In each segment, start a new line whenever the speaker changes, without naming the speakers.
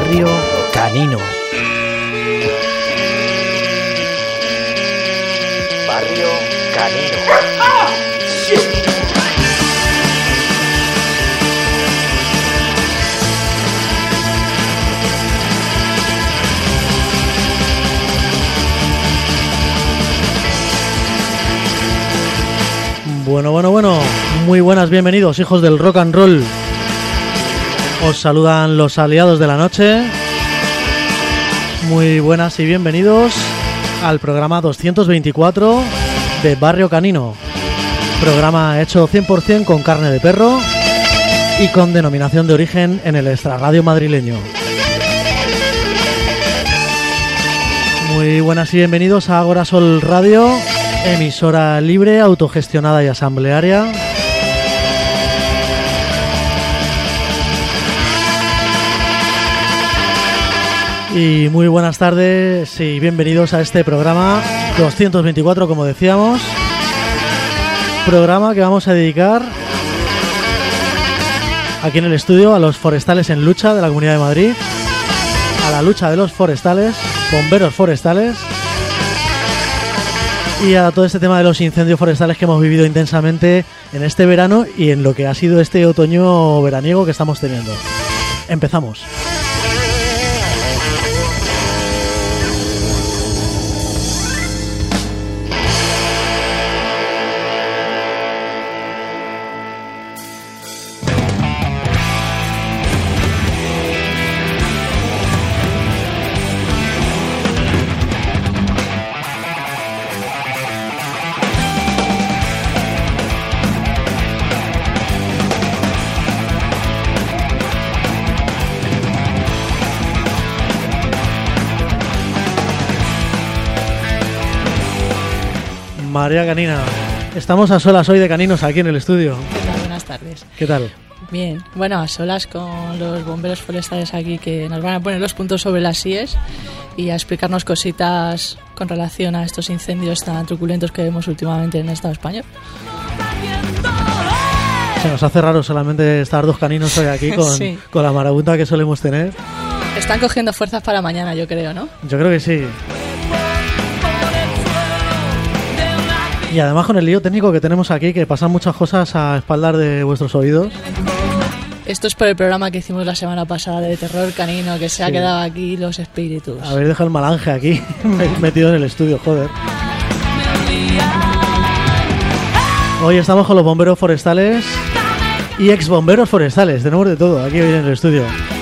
Barrio Canino. Barrio Canino. Bueno, muy buenas, bienvenidos, hijos del rock and roll. Os saludan los aliados de la noche. Muy buenas y bienvenidos al programa 224 de Barrio Canino. Programa hecho 100% con carne de perro y con denominación de origen en el extrarradio madrileño. Muy buenas y bienvenidos a Agora Sol Radio, emisora libre, autogestionada y asamblearia. Y muy buenas tardes y bienvenidos a este programa 224, como decíamos. Programa que vamos a dedicar aquí en el estudio a los forestales en lucha de la Comunidad de Madrid, a la lucha de los forestales, bomberos forestales y a todo este tema de los incendios forestales que hemos vivido intensamente en este verano y en lo que ha sido este otoño veraniego que estamos teniendo. Empezamos. María Canina, estamos a solas hoy de caninos aquí en el estudio.
¿Qué tal? Buenas tardes.
¿Qué tal?
Bien, bueno, a solas con los bomberos forestales aquí que nos van a poner los puntos sobre las IES y a explicarnos cositas con relación a estos incendios tan truculentos que vemos últimamente en el Estado español.
Se nos hace raro solamente estar dos caninos hoy aquí con,
sí,
con la marabunta que solemos tener.
Están cogiendo fuerzas para mañana, yo creo, ¿no?
Yo creo que sí. Y además con el lío técnico que tenemos aquí, que pasan muchas cosas a espaldar de vuestros oídos.
Esto es por el programa que hicimos la semana pasada de terror canino, que se ha quedado aquí los espíritus.
Habéis dejado el malange aquí metido en el estudio, joder. Hoy estamos con los bomberos forestales y ex bomberos forestales. Tenemos de todo aquí hoy en el estudio.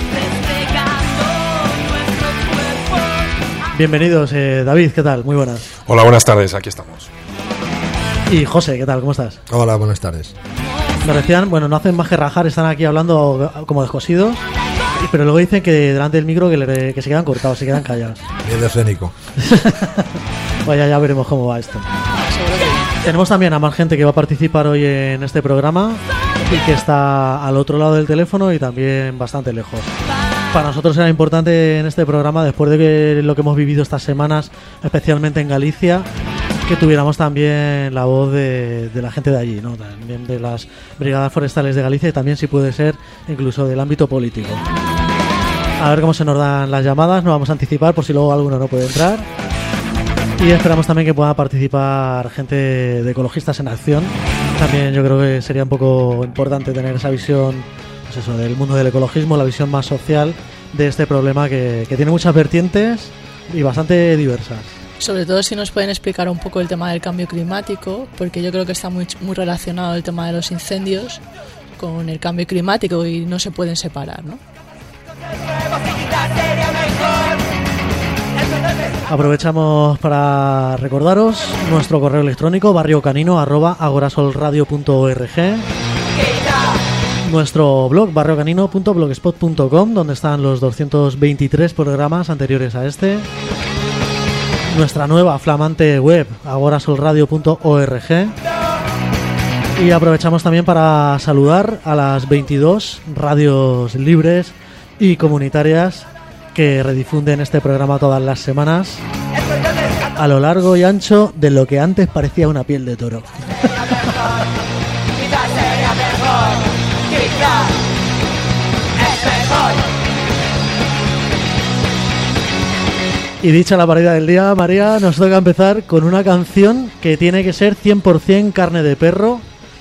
Bienvenidos, David, ¿qué tal? Muy buenas.
Hola, buenas tardes, aquí estamos.
Y José, ¿qué tal? ¿Cómo estás?
Hola, buenas tardes.
Me decían, bueno, no hacen más que rajar, están aquí hablando como descosidos, pero luego dicen que delante del micro que se quedan cortados, se quedan callados.
Bien de escénico.
Vaya, ya veremos cómo va esto. Tenemos también a más gente que va a participar hoy en este programa y que está al otro lado del teléfono y también bastante lejos. Para nosotros era importante en este programa, después de lo que hemos vivido estas semanas, especialmente en Galicia, que tuviéramos también la voz de la gente de allí, ¿no? También de las brigadas forestales de Galicia y también, si puede ser, incluso del ámbito político. A ver cómo se nos dan las llamadas, no vamos a anticipar por si luego alguno no puede entrar. Y esperamos también que pueda participar gente de Ecologistas en Acción. También yo creo que sería un poco importante tener esa visión, pues eso, del mundo del ecologismo, la visión más social de este problema que tiene muchas vertientes y bastante diversas.
Sobre todo si nos pueden explicar un poco el tema del cambio climático, porque yo creo que está muy relacionado el tema de los incendios con el cambio climático y no se pueden separar, ¿no?
Aprovechamos para recordaros nuestro correo electrónico barriocanino@agorasolradio.org, nuestro blog barriocanino.blogspot.com, donde están los 223 programas anteriores a este, nuestra nueva flamante web agorasolradio.org, y aprovechamos también para saludar a las 22 radios libres y comunitarias que redifunden este programa todas las semanas a lo largo y ancho de lo que antes parecía una piel de toro. Y dicha la parida del día, María, nos toca empezar con una canción que tiene que ser 100% carne de perro,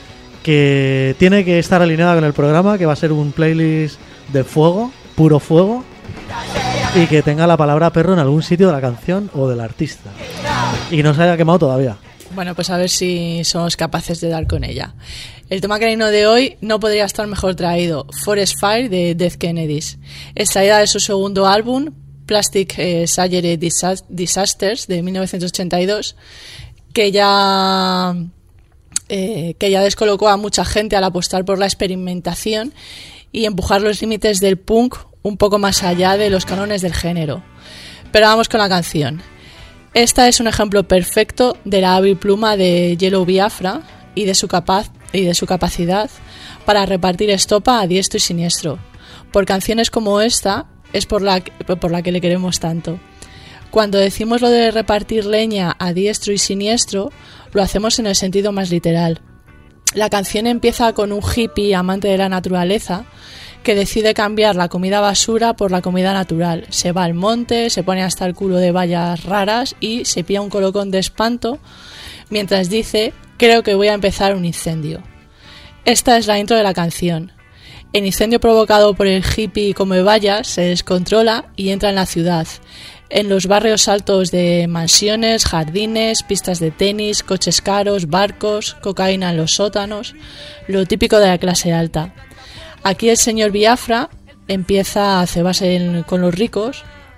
que tiene que estar alineada con el programa, que va a ser un playlist de fuego, puro fuego, y que tenga la palabra perro en algún sitio de la canción o del artista. Y que no se haya quemado todavía.
Bueno, pues a ver si somos capaces de dar con ella. El tema canino de hoy no podría estar mejor traído. Forest Fire de Dead Kennedys. Extraída de su segundo álbum, Plastic Surgery Disasters, de 1982, que ya descolocó a mucha gente al apostar por la experimentación y empujar los límites del punk un poco más allá de los cánones del género. Pero vamos con la canción. Esta es un ejemplo perfecto de la hábil pluma de Yellow Biafra y de su capacidad para repartir estopa a diestro y siniestro. Por canciones como esta es por la que le queremos tanto. Cuando decimos lo de repartir leña a diestro y siniestro, lo hacemos en el sentido más literal. La canción empieza con un hippie amante de la naturaleza que decide cambiar la comida basura por la comida natural. Se va al monte, se pone hasta el culo de bayas raras y se pilla un colocón de espanto mientras dice: creo que voy a empezar un incendio. Esta es la intro de la canción. El incendio provocado por el hippie come bayas se descontrola y entra en la ciudad, en los barrios altos de mansiones, jardines, pistas de tenis, coches caros, barcos, cocaína en los sótanos, lo típico de la clase alta. Aquí el señor Biafra empieza a cebarse con los ricos,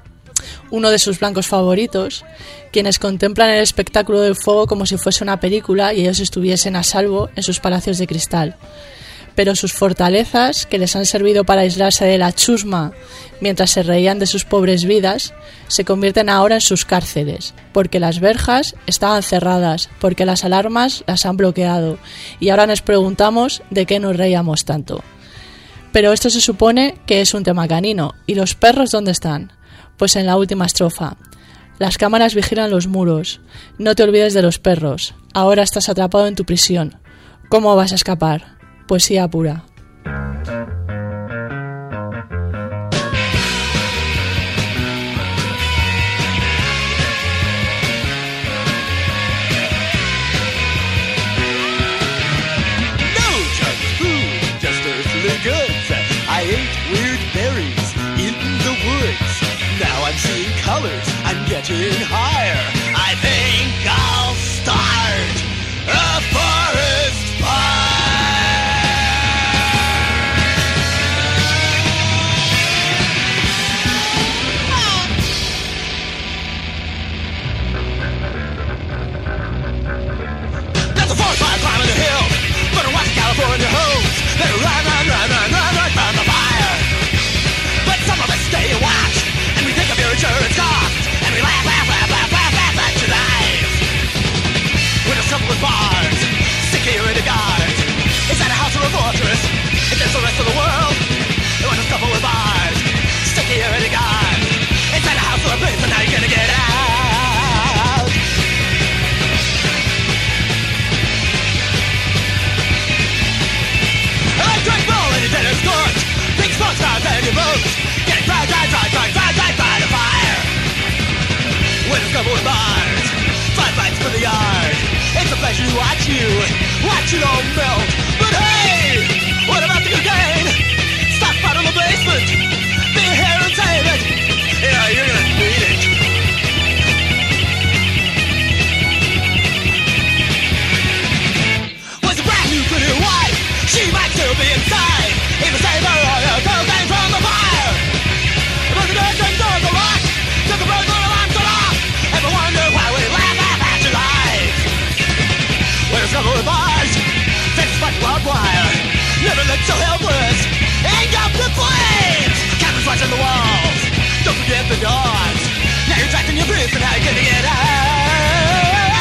uno de sus blancos favoritos, quienes contemplan el espectáculo del fuego como si fuese una película y ellos estuviesen a salvo en sus palacios de cristal. Pero sus fortalezas, que les han servido para aislarse de la chusma mientras se reían de sus pobres vidas, se convierten ahora en sus cárceles, porque las verjas estaban cerradas, porque las alarmas las han bloqueado, y ahora nos preguntamos de qué nos reíamos tanto. Pero esto se supone que es un tema canino. ¿Y los perros dónde están? Pues en la última estrofa. Las cámaras vigilan los muros. No te olvides de los perros. Ahora estás atrapado en tu prisión. ¿Cómo vas a escapar? Poesía pura.
I ate weird berries in the woods. Now I'm seeing colors, I'm getting higher. I think I'll start a forest fire. There's a forest fire climbing the hill, gonna watch California homes. They run from the fire. But some of us stay and watch, and we think of your insurance costs, and we laugh at your lives. With a couple of bars, security guards. Is that a house or a fortress? Is this the rest of the world? With a couple of bars, security guards. Is that a house or a place, and how you gonna get out? Electric bull in your tennis court. Big sports cars and your boats. Getting fried by the fire. With a couple of bars, 5 bites for the yard. It's a pleasure to watch you all melt. But hey, what about the cocaine? Stock pot in the basement. Be here and save it. Yeah, you're gonna need it. Was a brand new pretty wife. She might still be inside. Even save her or your cocaine from the fire. But the curtains doors are locked. Took a break, the alarms are off. Ever wonder why we laugh at your lives? When it's couple of bars, fixed like barbed wire. Never looked so helpless. Hang up the flames. Cameras watching the walls. Don't forget the dogs. Now you're trapped in your prison. How you gonna get out?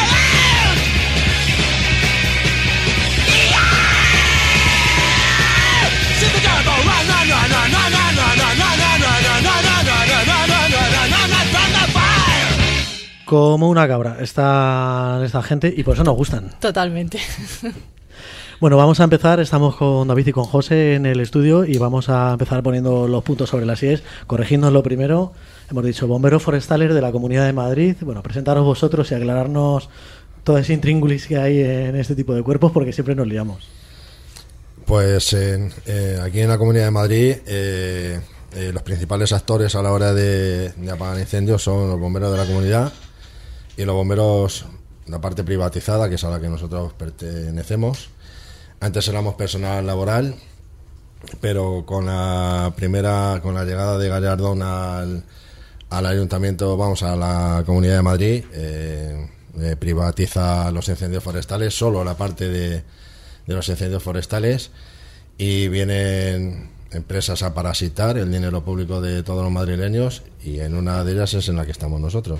See the girl go run, run, run, run, run, run, run, run, run, run, run, run, run, run, run from the fire.
Como una cabra esta gente, y por eso nos gustan.
Totalmente.
Bueno, vamos a empezar. Estamos con David y con José en el estudio y vamos a empezar poniendo los puntos sobre las IES. Corregidnos lo primero. Hemos dicho bomberos forestales de la Comunidad de Madrid. Bueno, presentaros vosotros y aclararnos todo ese intríngulis que hay en este tipo de cuerpos, porque siempre nos liamos.
Pues aquí en la Comunidad de Madrid los principales actores a la hora de apagar incendios son los bomberos de la comunidad y los bomberos, la parte privatizada, que es a la que nosotros pertenecemos. Antes éramos personal laboral, pero con la llegada de Gallardón al ayuntamiento, a la Comunidad de Madrid, privatiza los incendios forestales, solo la parte de los incendios forestales, y vienen empresas a parasitar el dinero público de todos los madrileños, y en una de ellas es en la que estamos nosotros.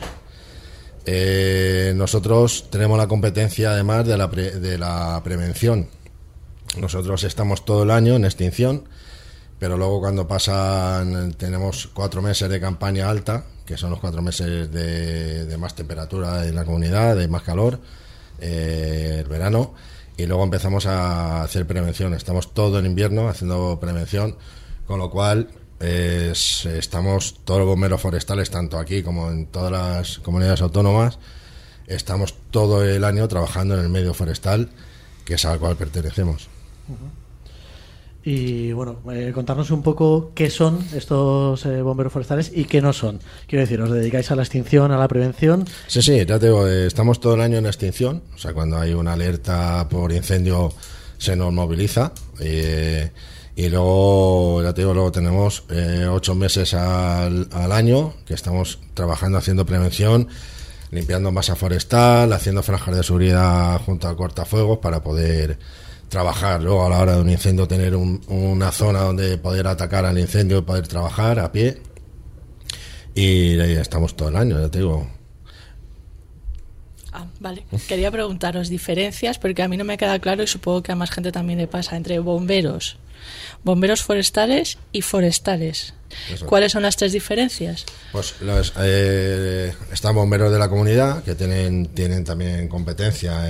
Nosotros tenemos la competencia además de la prevención. Nosotros estamos todo el año en extinción, pero luego cuando tenemos 4 meses de campaña alta, que son los 4 meses de más temperatura en la comunidad, de más calor, el verano, y luego empezamos a hacer prevención. Estamos todo el invierno haciendo prevención, con lo cual estamos todos los bomberos forestales, tanto aquí como en todas las comunidades autónomas, estamos todo el año trabajando en el medio forestal, que es al cual pertenecemos.
Y bueno, contarnos un poco qué son estos bomberos forestales y qué no son. Quiero decir, ¿os dedicáis a la extinción, a la prevención?
Sí, ya te digo, estamos todo el año en extinción. O sea, cuando hay una alerta por incendio se nos moviliza. Y luego, ya te digo, luego tenemos 8 meses al año que estamos trabajando haciendo prevención, limpiando masa forestal, haciendo franjas de seguridad junto a cortafuegos para poder trabajar luego a la hora de un incendio, tener una zona donde poder atacar al incendio y poder trabajar a pie. Y ahí estamos todo el año, ya te digo.
Vale. Quería preguntaros diferencias, porque a mí no me queda claro, y supongo que a más gente también le pasa, entre bomberos forestales y forestales.
Eso.
¿Cuáles son las 3 diferencias?
Pues están bomberos de la comunidad, que tienen también competencia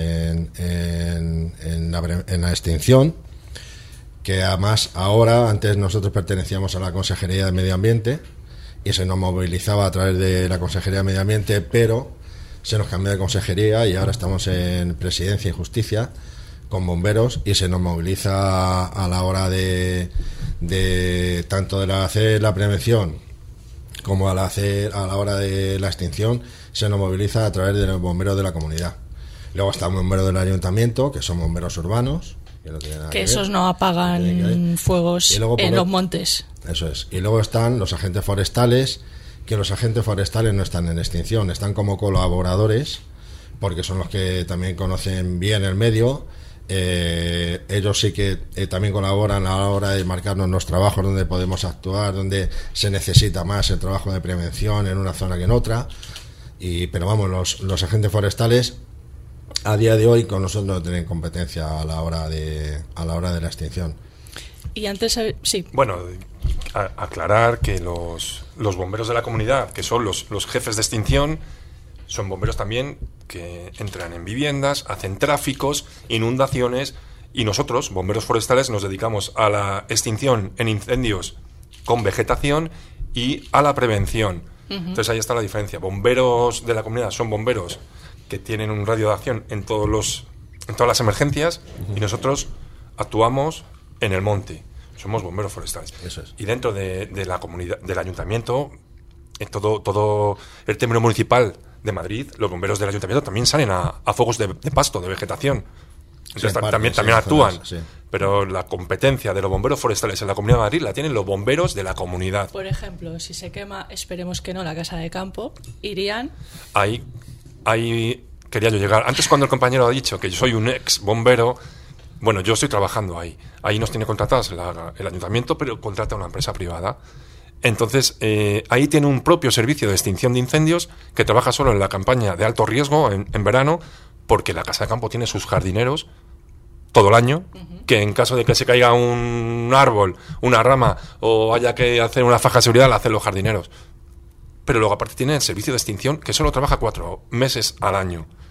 en la extinción, que además antes nosotros pertenecíamos a la Consejería de Medio Ambiente y se nos movilizaba a través de la Consejería de Medio Ambiente, pero se nos cambió de consejería y ahora estamos en Presidencia y Justicia con bomberos, y se nos moviliza a la hora de tanto de hacer la prevención como a la hora de la extinción, se nos moviliza a través de los bomberos de la comunidad. Luego está el bombero del ayuntamiento, que son bomberos urbanos, que
esos no apagan fuegos en los montes.
Eso es. Y luego están los agentes forestales, que los agentes forestales no están en extinción, están como colaboradores, porque son los que también conocen bien el medio. Ellos sí que también colaboran a la hora de marcarnos los trabajos donde podemos actuar, donde se necesita más el trabajo de prevención en una zona que en otra. Pero vamos, los agentes forestales a día de hoy con nosotros no tienen competencia a la hora de la extinción.
Y antes, sí.
Bueno, aclarar que los bomberos de la comunidad, que son los jefes de extinción, son bomberos también que entran en viviendas, hacen tráficos, inundaciones, y nosotros, bomberos forestales, nos dedicamos a la extinción en incendios con vegetación y a la prevención. Entonces ahí está la diferencia. Bomberos de la comunidad son bomberos que tienen un radio de acción en todas las emergencias, y nosotros actuamos en el monte. Somos bomberos forestales.
Eso es.
Y dentro de la comunidad, del ayuntamiento, todo el término municipal de Madrid, los bomberos del ayuntamiento también salen a fuegos de pasto, de vegetación. Entonces también actúan.
Sí.
Pero la competencia de los bomberos forestales en la Comunidad de Madrid la tienen los bomberos de la comunidad.
Por ejemplo, si se quema, esperemos que no, la casa de campo, irían...
Ahí quería yo llegar. Antes, cuando el compañero ha dicho que yo soy un ex bombero, bueno, yo estoy trabajando ahí. Ahí nos tiene contratados el ayuntamiento, pero contrata una empresa privada. Entonces, ahí tiene un propio servicio de extinción de incendios que trabaja solo en la campaña de alto riesgo en verano, porque la casa de campo tiene sus jardineros todo el año, que en caso de que se caiga un árbol, una rama, o haya que hacer una faja de seguridad, la hacen los jardineros. Pero luego aparte tiene el servicio de extinción, que solo trabaja 4 meses al año,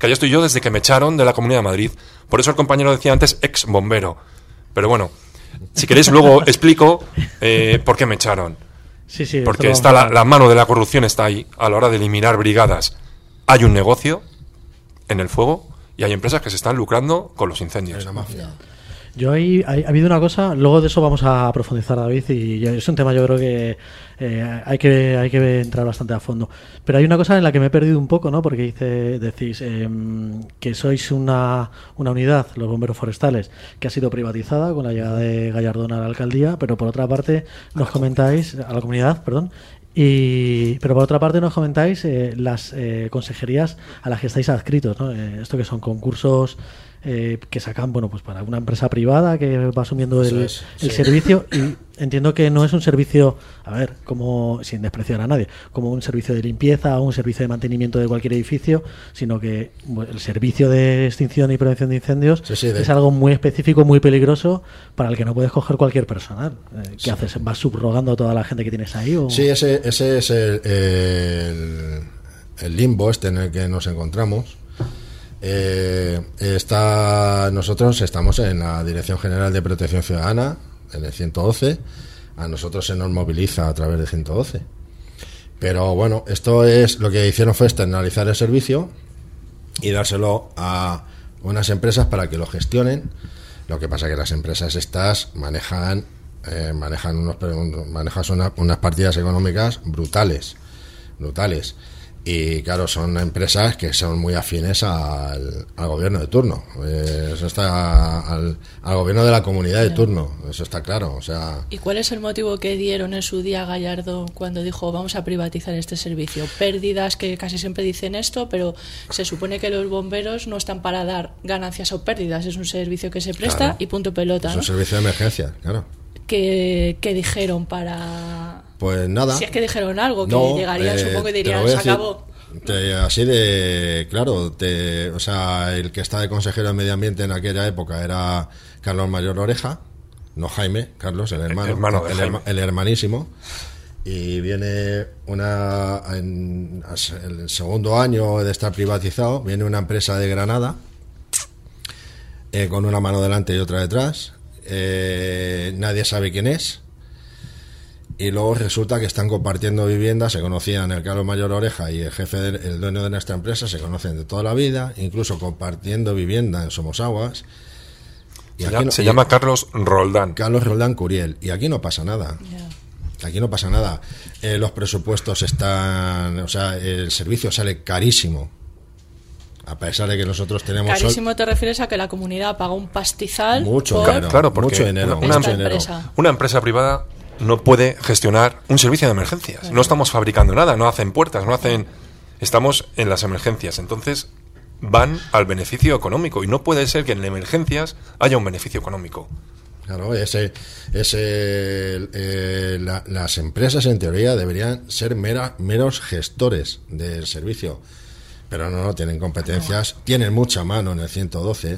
que allá estoy yo desde que me echaron de la Comunidad de Madrid. Por eso el compañero decía antes ex bombero. Pero bueno, si queréis luego explico por qué me echaron.
Sí, sí,
porque está la mano de la corrupción está ahí a la hora de eliminar brigadas. Hay un negocio en el fuego y hay empresas que se están lucrando con los incendios.
Hay una mafia.
Yo ha habido una cosa, luego de eso vamos a profundizar, David, y es un tema yo creo que hay que entrar bastante a fondo. Pero hay una cosa en la que me he perdido un poco, ¿no? Porque decís que sois una unidad, los bomberos forestales, que ha sido privatizada con la llegada de Gallardón a la alcaldía, pero por otra parte nos comentáis, a la comunidad, perdón, pero por otra parte nos comentáis las consejerías a las que estáis adscritos, ¿no? Esto que son concursos que sacan, bueno, pues para una empresa privada que va asumiendo el servicio, y entiendo que no es un servicio, a ver, como sin despreciar a nadie, como un servicio de limpieza o un servicio de mantenimiento de cualquier edificio, sino que el servicio de extinción y prevención de incendios es algo muy específico, muy peligroso, para el que no puedes coger cualquier personal. ¿Qué haces? ¿Vas subrogando a toda la gente que tienes ahí? ¿O?
Sí, ese es el limbo en el que nos encontramos. Nosotros estamos en la Dirección General de Protección Ciudadana, en el 112. A nosotros se nos moviliza a través de 112. Pero bueno, esto es lo que hicieron fue externalizar el servicio y dárselo a unas empresas para que lo gestionen. Lo que pasa que las empresas estas manejan unas partidas económicas brutales. Y claro, son empresas que son muy afines al gobierno de turno. Eso está al gobierno de la comunidad de turno. Eso está claro. O sea.
¿Y cuál es el motivo que dieron en su día Gallardón cuando dijo vamos a privatizar este servicio? Pérdidas, que casi siempre dicen esto, pero se supone que los bomberos no están para dar ganancias o pérdidas. Es un servicio que se presta, claro, y punto pelota, ¿no?
Es un servicio de emergencia, claro.
¿Qué dijeron para...?
Pues nada.
Si es que dijeron algo, que llegarían, supongo que dirían, se acabó.
Así de claro, o sea, el que está de consejero de Medio Ambiente en aquella época era Carlos Mayor Oreja, no Jaime, Carlos, el hermanísimo. Y viene en el segundo año de estar privatizado, viene una empresa de Granada con una mano delante y otra detrás. Nadie sabe quién es, y luego resulta que están compartiendo viviendas. Se conocían el Carlos Mayor Oreja y el dueño de nuestra empresa, se conocen de toda la vida, incluso compartiendo vivienda en Somosaguas. Y se llama
Carlos Roldán
Curiel, y aquí no pasa nada. Aquí no pasa nada. Los presupuestos están, o sea, el servicio sale carísimo. A pesar de que nosotros tenemos...
Carísimo, ¿te refieres a que la comunidad paga un pastizal?
Mucho dinero,
claro, porque
mucho dinero.
Una empresa privada no puede gestionar un servicio de emergencias. Claro. No estamos fabricando nada, no hacen puertas, estamos en las emergencias. Entonces van al beneficio económico, y no puede ser que en emergencias haya un beneficio económico.
Claro, las empresas en teoría deberían ser meros gestores del servicio. Pero no tienen competencias, tienen mucha mano en el 112.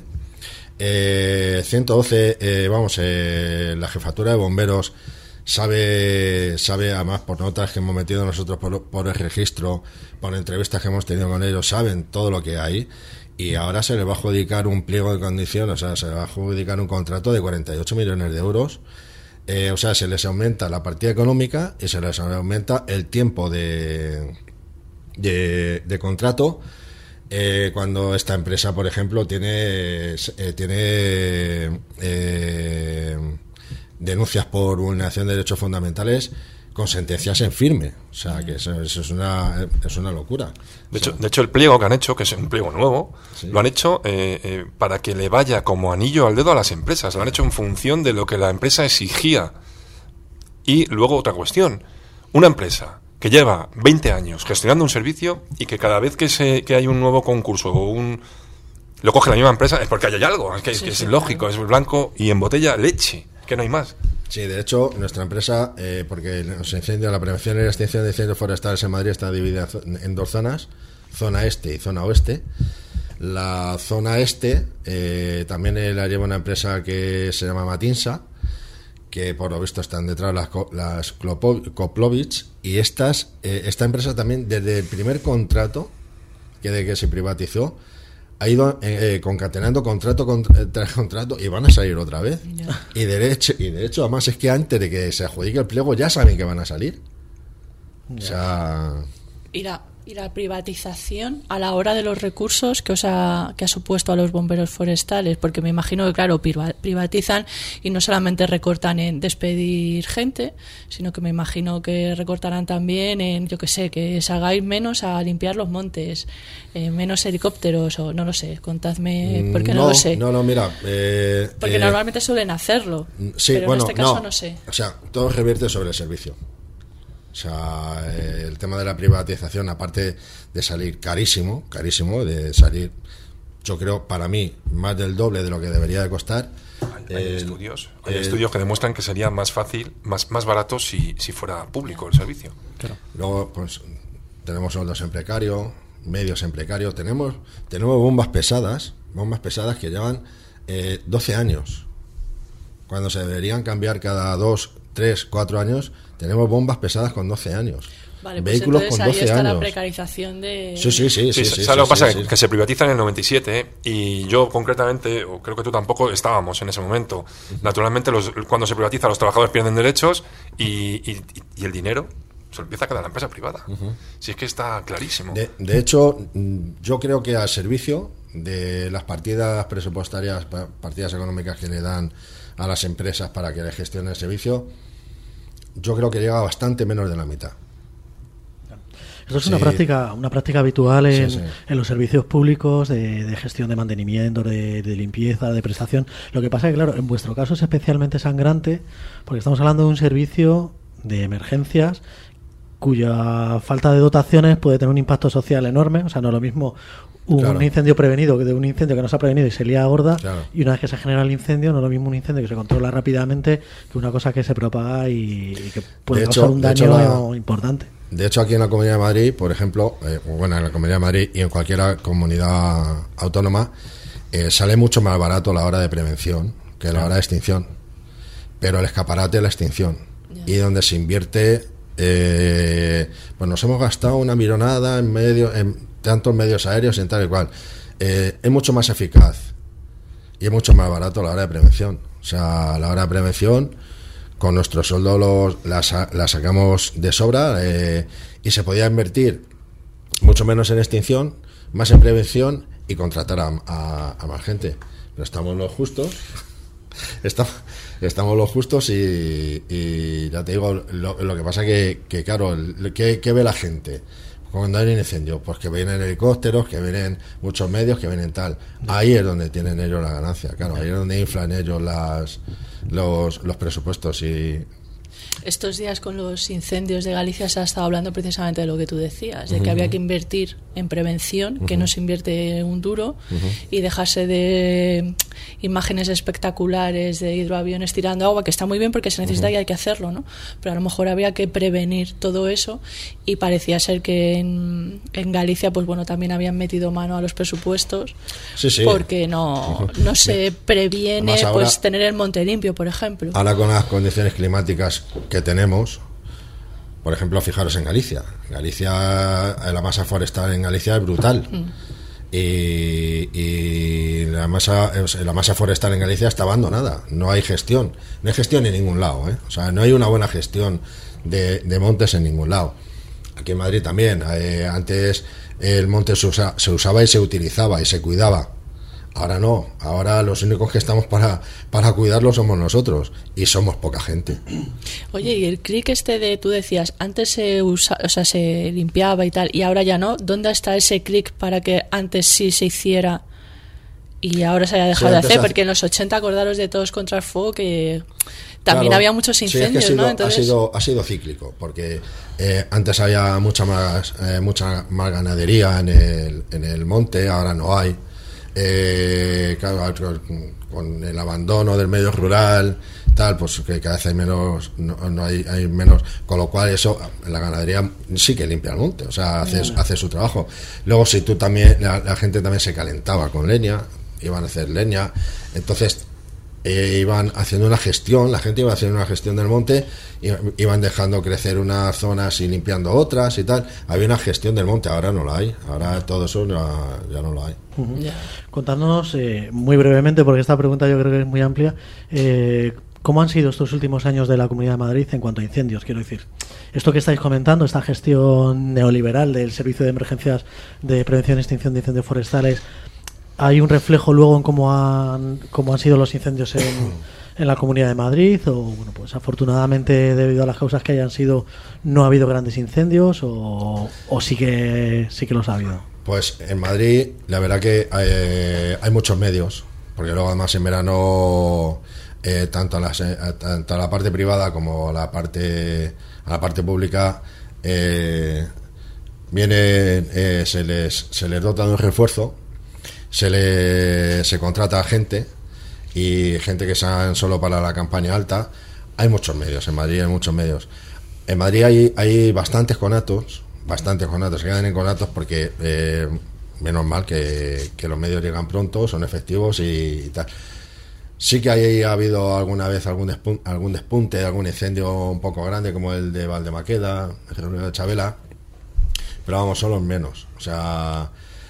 112, la jefatura de bomberos sabe, además, por notas que hemos metido nosotros por el registro, por entrevistas que hemos tenido con ellos, saben todo lo que hay, y ahora se les va a adjudicar un pliego de condiciones, o sea, se les va a adjudicar un contrato de 48 millones de euros. O sea, se les aumenta la partida económica y se les aumenta el tiempo de contrato, cuando esta empresa, por ejemplo, tiene denuncias por vulneración de derechos fundamentales con sentencias en firme. O sea, que eso es una locura.
De hecho, el pliego que han hecho, que es un pliego nuevo, sí, lo han hecho para que le vaya como anillo al dedo a las empresas. Lo han hecho en función de lo que la empresa exigía. Y luego otra cuestión. Una empresa que lleva 20 años gestionando un servicio y que cada vez que hay un nuevo concurso lo coge la misma empresa, es porque hay algo, que es lógico, es blanco y en botella leche, que no hay más.
Sí, de hecho, nuestra empresa, porque los incendios, la prevención y la extinción de incendios forestales en Madrid está dividida en dos zonas, zona este y zona oeste. La zona este también la lleva una empresa que se llama Matinsa, que por lo visto están detrás las Koplovich, y esta empresa también, desde el primer contrato que se privatizó, ha ido concatenando contrato tras contrato y van a salir otra vez.
Ya.
Y de hecho, además es que antes de que se adjudique el pliego ya saben que van a salir. O sea...
Y la privatización a la hora de los recursos que ha supuesto a los bomberos forestales, porque me imagino que, claro, privatizan y no solamente recortan en despedir gente, sino que me imagino que recortarán también en, yo que sé, que salgáis menos a limpiar los montes, menos helicópteros, o no lo sé, contadme, porque no lo sé.
No, mira...
porque normalmente suelen hacerlo,
sí,
pero
bueno,
en este caso no sé.
O sea, todo revierte sobre el servicio. O sea, el tema de la privatización, aparte de salir carísimo, de salir, yo creo, para mí, más del doble de lo que debería de costar.
Hay estudios que demuestran que sería más fácil, más barato si fuera público el servicio.
Claro.
Luego, pues, tenemos sueldos en precario, medios en precario, tenemos bombas pesadas que llevan 12 años, cuando se deberían cambiar cada 2, 3, 4 años. Tenemos bombas pesadas con 12 años.
Vale, pues
vehículos
entonces
con 12
ahí está
años.
La precarización de...
Sí.
¿Sabes lo que pasa? Que se privatizan en el 97 y yo concretamente, o creo que tú tampoco, estábamos en ese momento. Naturalmente, cuando se privatiza, los trabajadores pierden derechos y el dinero se empieza a quedar en la empresa privada. Si es que está clarísimo.
De hecho, yo creo que al servicio de las partidas presupuestarias, partidas económicas que le dan a las empresas para que le gestionen el servicio, yo creo que llega bastante menos de la mitad.
Eso es una práctica habitual en los servicios públicos de gestión de mantenimiento, de limpieza, de prestación. Lo que pasa es que, claro, en vuestro caso es especialmente sangrante porque estamos hablando de un servicio de emergencias cuya falta de dotaciones puede tener un impacto social enorme. O sea, no es lo mismo un incendio prevenido que de un incendio que no se ha prevenido y se lía gorda, y una vez que se genera el incendio no es lo mismo un incendio que se controla rápidamente que una cosa que se propaga y que puede causar un daño importante.
De hecho, aquí en la Comunidad de Madrid, por ejemplo, en la Comunidad de Madrid y en cualquier comunidad autónoma, sale mucho más barato la hora de prevención que la hora de extinción, pero el escaparate es la extinción, y donde se invierte, pues nos hemos gastado una millonada en tantos medios aéreos y en tal y cual. Es mucho más eficaz y es mucho más barato la hora de prevención. O sea, la hora de prevención, con nuestro sueldo la sacamos de sobra, y se podía invertir mucho menos en extinción, más en prevención y contratar a más gente. Pero estamos los justos. Estamos los justos y ya te digo, lo que pasa que claro, ¿qué ve la gente cuando hay un incendio? Pues que vienen helicópteros, que vienen muchos medios, que vienen tal. Ahí es donde tienen ellos la ganancia, claro, ahí es donde inflan ellos los presupuestos. Y
estos días con los incendios de Galicia se ha estado hablando precisamente de lo que tú decías, de que había que invertir en prevención, que no se invierte un duro, y dejarse de imágenes espectaculares de hidroaviones tirando agua, que está muy bien porque se necesita y hay que hacerlo, ¿no? Pero a lo mejor había que prevenir todo eso, y parecía ser que en Galicia, pues bueno, también habían metido mano a los presupuestos, porque no se previene. Además, ahora, pues tener el monte limpio, por ejemplo.
Ahora con las condiciones climáticas que tenemos, por ejemplo, fijaros en Galicia, la masa forestal en Galicia es brutal. Y la masa forestal en Galicia está abandonada, no hay gestión en ningún lado, o sea, no hay una buena gestión de montes en ningún lado. Aquí en Madrid también, antes el monte se usaba y se utilizaba y se cuidaba. Ahora no, ahora los únicos que estamos para cuidarlo somos nosotros, y somos poca gente.
Oye, y el cric tú decías, antes se limpiaba y tal, y ahora ya no. ¿Dónde está ese cric para que antes sí se hiciera y ahora se haya dejado de hacer? Porque en los 80, acordaros de Todos contra el Fuego, que también había muchos incendios,
es que
¿no? Entonces
ha sido cíclico, porque antes había mucha más ganadería en el monte, ahora no hay. Claro, con el abandono del medio rural, tal, pues que cada vez hay menos, no hay menos, con lo cual eso, la ganadería sí que limpia el monte, o sea, hace su trabajo. Luego, si tú también, la gente también se calentaba con leña, iban a hacer leña, entonces iban haciendo una gestión, la gente iba haciendo una gestión del monte, iban dejando crecer unas zonas y limpiando otras y tal. Había una gestión del monte, ahora no la hay, ahora todo eso ya no lo hay.
Contadnos muy brevemente, porque esta pregunta yo creo que es muy amplia, ¿cómo han sido estos últimos años de la Comunidad de Madrid en cuanto a incendios? Quiero decir, esto que estáis comentando, esta gestión neoliberal del Servicio de Emergencias de Prevención y Extinción de Incendios Forestales, ¿hay un reflejo luego en cómo han sido los incendios en la Comunidad de Madrid? O bueno, pues afortunadamente, debido a las causas que hayan sido, no ha habido grandes incendios, o sí que los ha habido.
Pues en Madrid la verdad que hay muchos medios, porque luego además en verano tanto a la parte privada como a la parte pública se les dota de un refuerzo, se contrata gente, y gente que sean solo para la campaña alta. Hay muchos medios, en Madrid hay muchos medios. En Madrid hay bastantes conatos, se quedan en conatos porque menos mal que los medios llegan pronto, son efectivos y tal. Sí que ha habido alguna vez algún despunte, algún incendio un poco grande, como el de Valdemaqueda, el Río de Chabela, pero vamos, son los menos. O sea,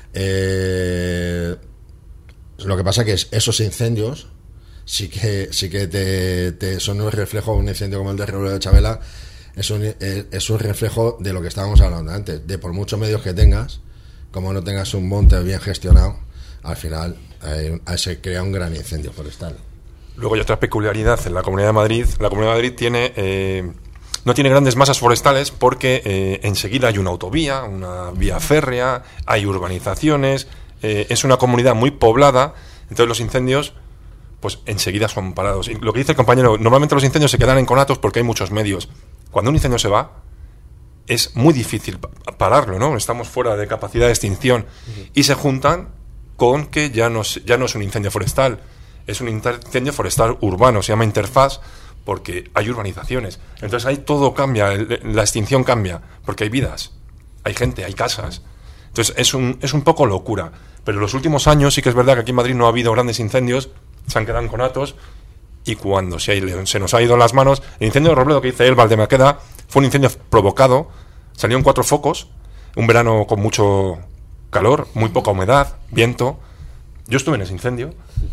lo que pasa que esos incendios sí que te son un reflejo. Un incendio como el de Río de Chabela es un reflejo de lo que estábamos hablando antes, de por muchos medios que tengas, como no tengas un monte bien gestionado, al final se crea un gran incendio forestal.
Luego hay otra peculiaridad en la Comunidad de Madrid. La Comunidad de Madrid no tiene grandes masas forestales porque enseguida hay una autovía, una vía férrea, hay urbanizaciones, es una comunidad muy poblada, entonces los incendios pues enseguida son parados. Y lo que dice el compañero, normalmente los incendios se quedan en conatos porque hay muchos medios. Cuando un incendio se va, es muy difícil pararlo, ¿no? Estamos fuera de capacidad de extinción. Y se juntan con que ya no es un incendio forestal, es un incendio forestal urbano, se llama interfaz, porque hay urbanizaciones. Entonces ahí todo cambia, la extinción cambia, porque hay vidas, hay gente, hay casas. Entonces es un poco locura. Pero en los últimos años sí que es verdad que aquí en Madrid no ha habido grandes incendios, se han quedado en conatos, y cuando se nos ha ido en las manos, el incendio de Robledo que dice él, Valdemaqueda, fue un incendio provocado, salieron 4 focos, un verano con mucho calor, muy poca humedad, viento. Yo estuve en ese incendio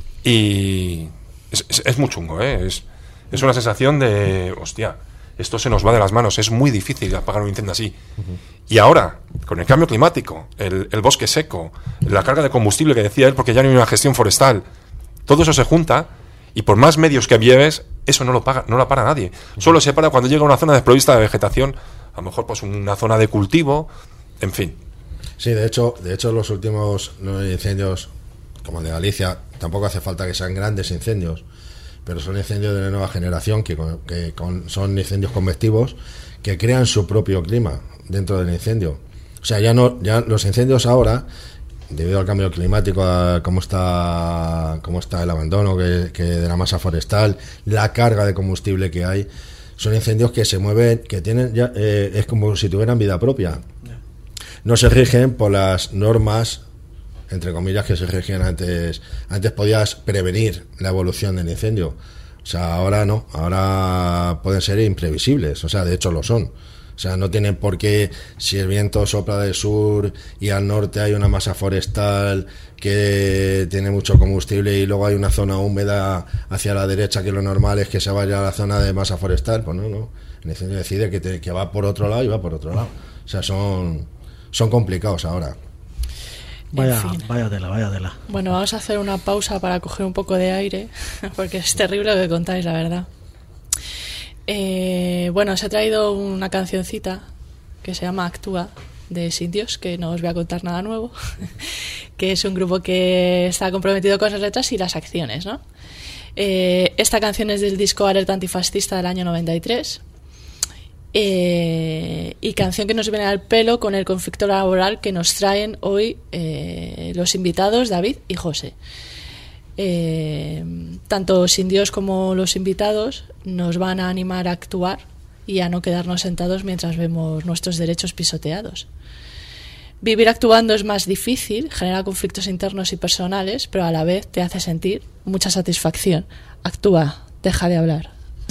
y es muy chungo, ¿eh? Es una sensación de, hostia, esto se nos va de las manos, es muy difícil apagar un incendio así. Y ahora, con el cambio climático, el bosque seco, la carga de combustible que decía él, porque ya no hay una gestión forestal, todo eso se junta, y por más medios que lleves, eso no lo para nadie. Solo se para cuando llega a una zona desprovista de vegetación, a lo mejor pues una zona de cultivo, en fin.
Sí, de hecho los últimos incendios, como el de Galicia, tampoco hace falta que sean grandes incendios, pero son incendios de la nueva generación son incendios convectivos que crean su propio clima dentro del incendio. O sea, ya los incendios ahora, debido al cambio climático, a cómo está el abandono que de la masa forestal, la carga de combustible que hay, son incendios que se mueven, que tienen es como si tuvieran vida propia. No se rigen por las normas, entre comillas, que se regían antes. Antes podías prevenir la evolución del incendio. O sea, ahora no. Ahora pueden ser imprevisibles. O sea, de hecho lo son. O sea, no tienen por qué, si el viento sopla del sur y al norte hay una masa forestal que tiene mucho combustible y luego hay una zona húmeda hacia la derecha, que lo normal es que se vaya a la zona de masa forestal. Pues no. El incendio decide que va por otro lado y va por otro lado. O sea, son complicados ahora.
Vaya tela.
Bueno, vamos a hacer una pausa para coger un poco de aire, porque es terrible lo que contáis, la verdad. Bueno, os he traído una cancioncita que se llama Actúa, de Sindios, que no os voy a contar nada nuevo, que es un grupo que está comprometido con las letras y las acciones, ¿no? Esta canción es del disco Alerta Antifascista del año 93, y canción que nos viene al pelo con el conflicto laboral que nos traen hoy los invitados David y José. Tanto Sindios como los invitados nos van a animar a actuar y a no quedarnos sentados mientras vemos nuestros derechos pisoteados. Vivir actuando es más difícil, genera conflictos internos y personales, pero a la vez te hace sentir mucha satisfacción. Actúa, deja de hablar.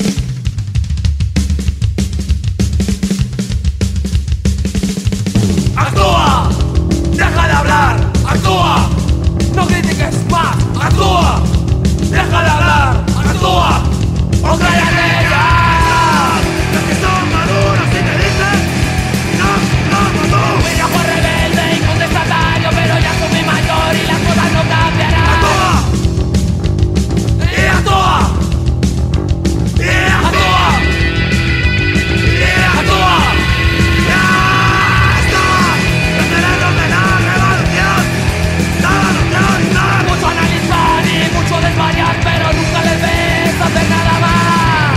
¡Actúa! ¡Deja de hablar! ¡Actúa! ¡No critiques más! ¡Actúa! ¡Deja de hablar! ¡Actúa! ¡O cállate ya! Los que son maduros y te dicen no, no, no. Fui a jugar rebelde y contestatario, pero ya soy muy mayor y las cosas no cambiarán. ¡Actúa! ¡Y actúa! ¡Y actúa! ¡Y actúa! ¡Ya está! ¡El cerebro de la revolución! Mucho analizar y mucho desvariar, pero nunca les ves hacer nada más.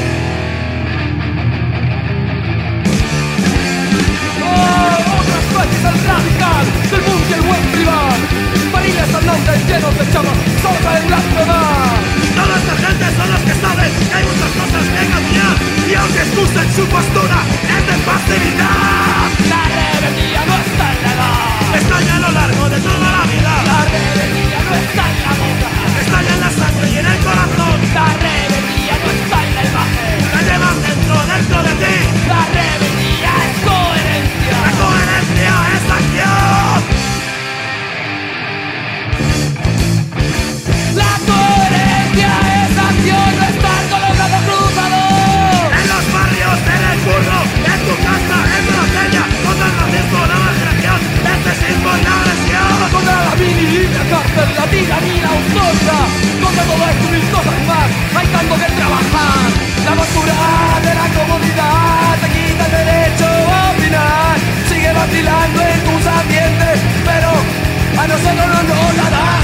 ¡Oh! Otra especie del radical, del mundo y el buen tribal. Mariles andantes llenos de chamas, sosa el blanco mar. Toda esta gente son los que saben que hay muchas cosas que cambiar, y aunque excusen su postura, es de pasividad. La rebeldía no está en la edad, está ya a lo largo de toda la vida. La rebeldía no está en la moda, está ya en la sangre y en el corazón. La rebeldía no está en la imagen, la llevas dentro de ti. La rebeldía es coherencia, la coherencia es acción. La coherencia es acción, no estar con los brazos cruzados. En los barrios, en el curro, en tu casa, en tu botella, contra el racismo, la marginación, el sexismo y la agresión. Contra la mini y la cárcel, la tiranía, la usura. Contra todo esto y mil cosas más, hay tanto que trabajar. La basura de la comodidad te quita el derecho a opinar. Sigue vacilando en tus ambientes, pero a nosotros no nos la da.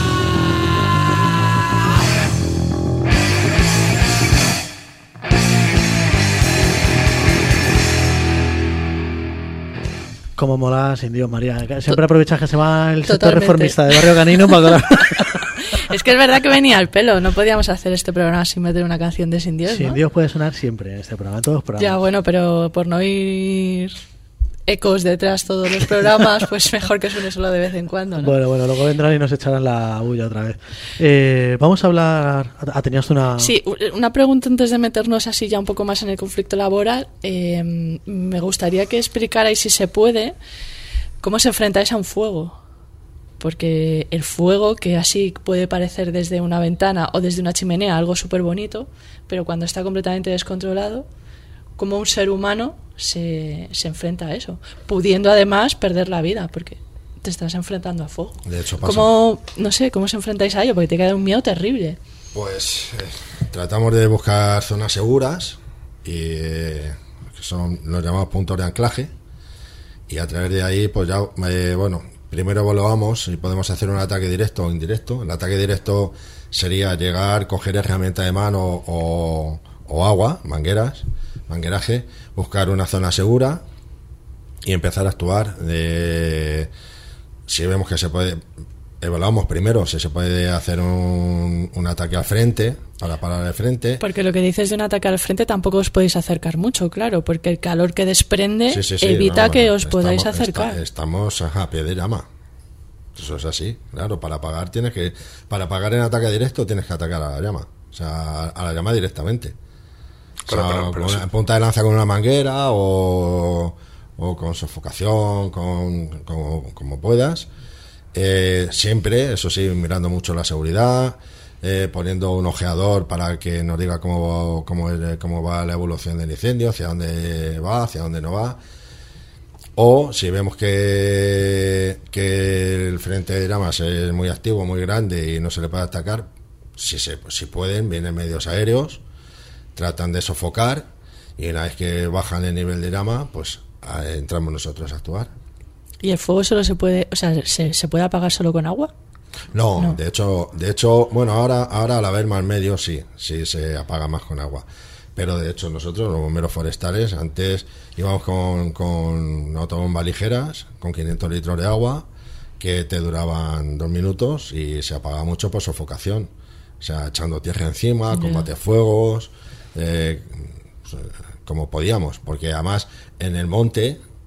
Como mola, sin Dios, María. Siempre aprovechas que se va el sector
Totalmente.
reformista de Barrio Canino para colar.
Es que es verdad que venía al pelo, no podíamos hacer este programa sin meter una canción de Sin Dios,
Sin
¿no?
Dios puede sonar siempre en este programa, en todos los programas.
Ya, bueno, pero por no ir ecos detrás todos los programas, pues mejor que suene solo de vez en cuando, ¿no?
Bueno, luego vendrán y nos echarán la bulla otra vez. Vamos a hablar... tenías una...
Sí, una pregunta antes de meternos así ya un poco más en el conflicto laboral. Me gustaría que explicarais, si se puede, cómo se enfrentáis a un fuego. Porque el fuego, que así puede parecer desde una ventana o desde una chimenea algo súper bonito, pero cuando está completamente descontrolado, como un ser humano se enfrenta a eso, pudiendo además perder la vida, porque te estás enfrentando a fuego.
De hecho pasa.
No sé, ¿cómo os enfrentáis a ello? Porque te queda un miedo terrible.
Pues tratamos de buscar zonas seguras, y que son los llamados puntos de anclaje, y a través de ahí pues ya, primero evaluamos si podemos hacer un ataque directo o indirecto. El ataque directo sería llegar, coger herramienta de mano o agua, mangueraje, buscar una zona segura y empezar a actuar. Si vemos que se puede, evaluamos primero si se puede hacer un ataque al frente, para parar al frente.
Porque lo que dices de un ataque al frente tampoco os podéis acercar mucho, claro, porque el calor que desprende evita que os podáis acercar.
Estamos a pie de llama. Eso es así, claro. Para apagar en ataque directo tienes que atacar a la llama, o sea, a la llama directamente.
Pero
con una punta de lanza con una manguera o con sofocación, como puedas. Siempre, eso sí, mirando mucho la seguridad, poniendo un ojeador para que nos diga cómo va la evolución del incendio, hacia dónde va, hacia dónde no va. O si vemos que el frente de llamas es muy activo, muy grande y no se le puede atacar, si pueden, vienen medios aéreos, tratan de sofocar, y una vez que bajan el nivel de llama, pues entramos nosotros a actuar.
¿Y el fuego solo se puede, o sea, se puede apagar solo con agua?
No. De hecho, bueno, ahora al haber más medios sí se apaga más con agua. Pero de hecho nosotros, los bomberos forestales, antes íbamos con autobombas ligeras, con 500 litros de agua, que te duraban 2 minutos y se apagaba mucho por sofocación. O sea, echando tierra encima, combatefuegos, como podíamos. Porque además en el monte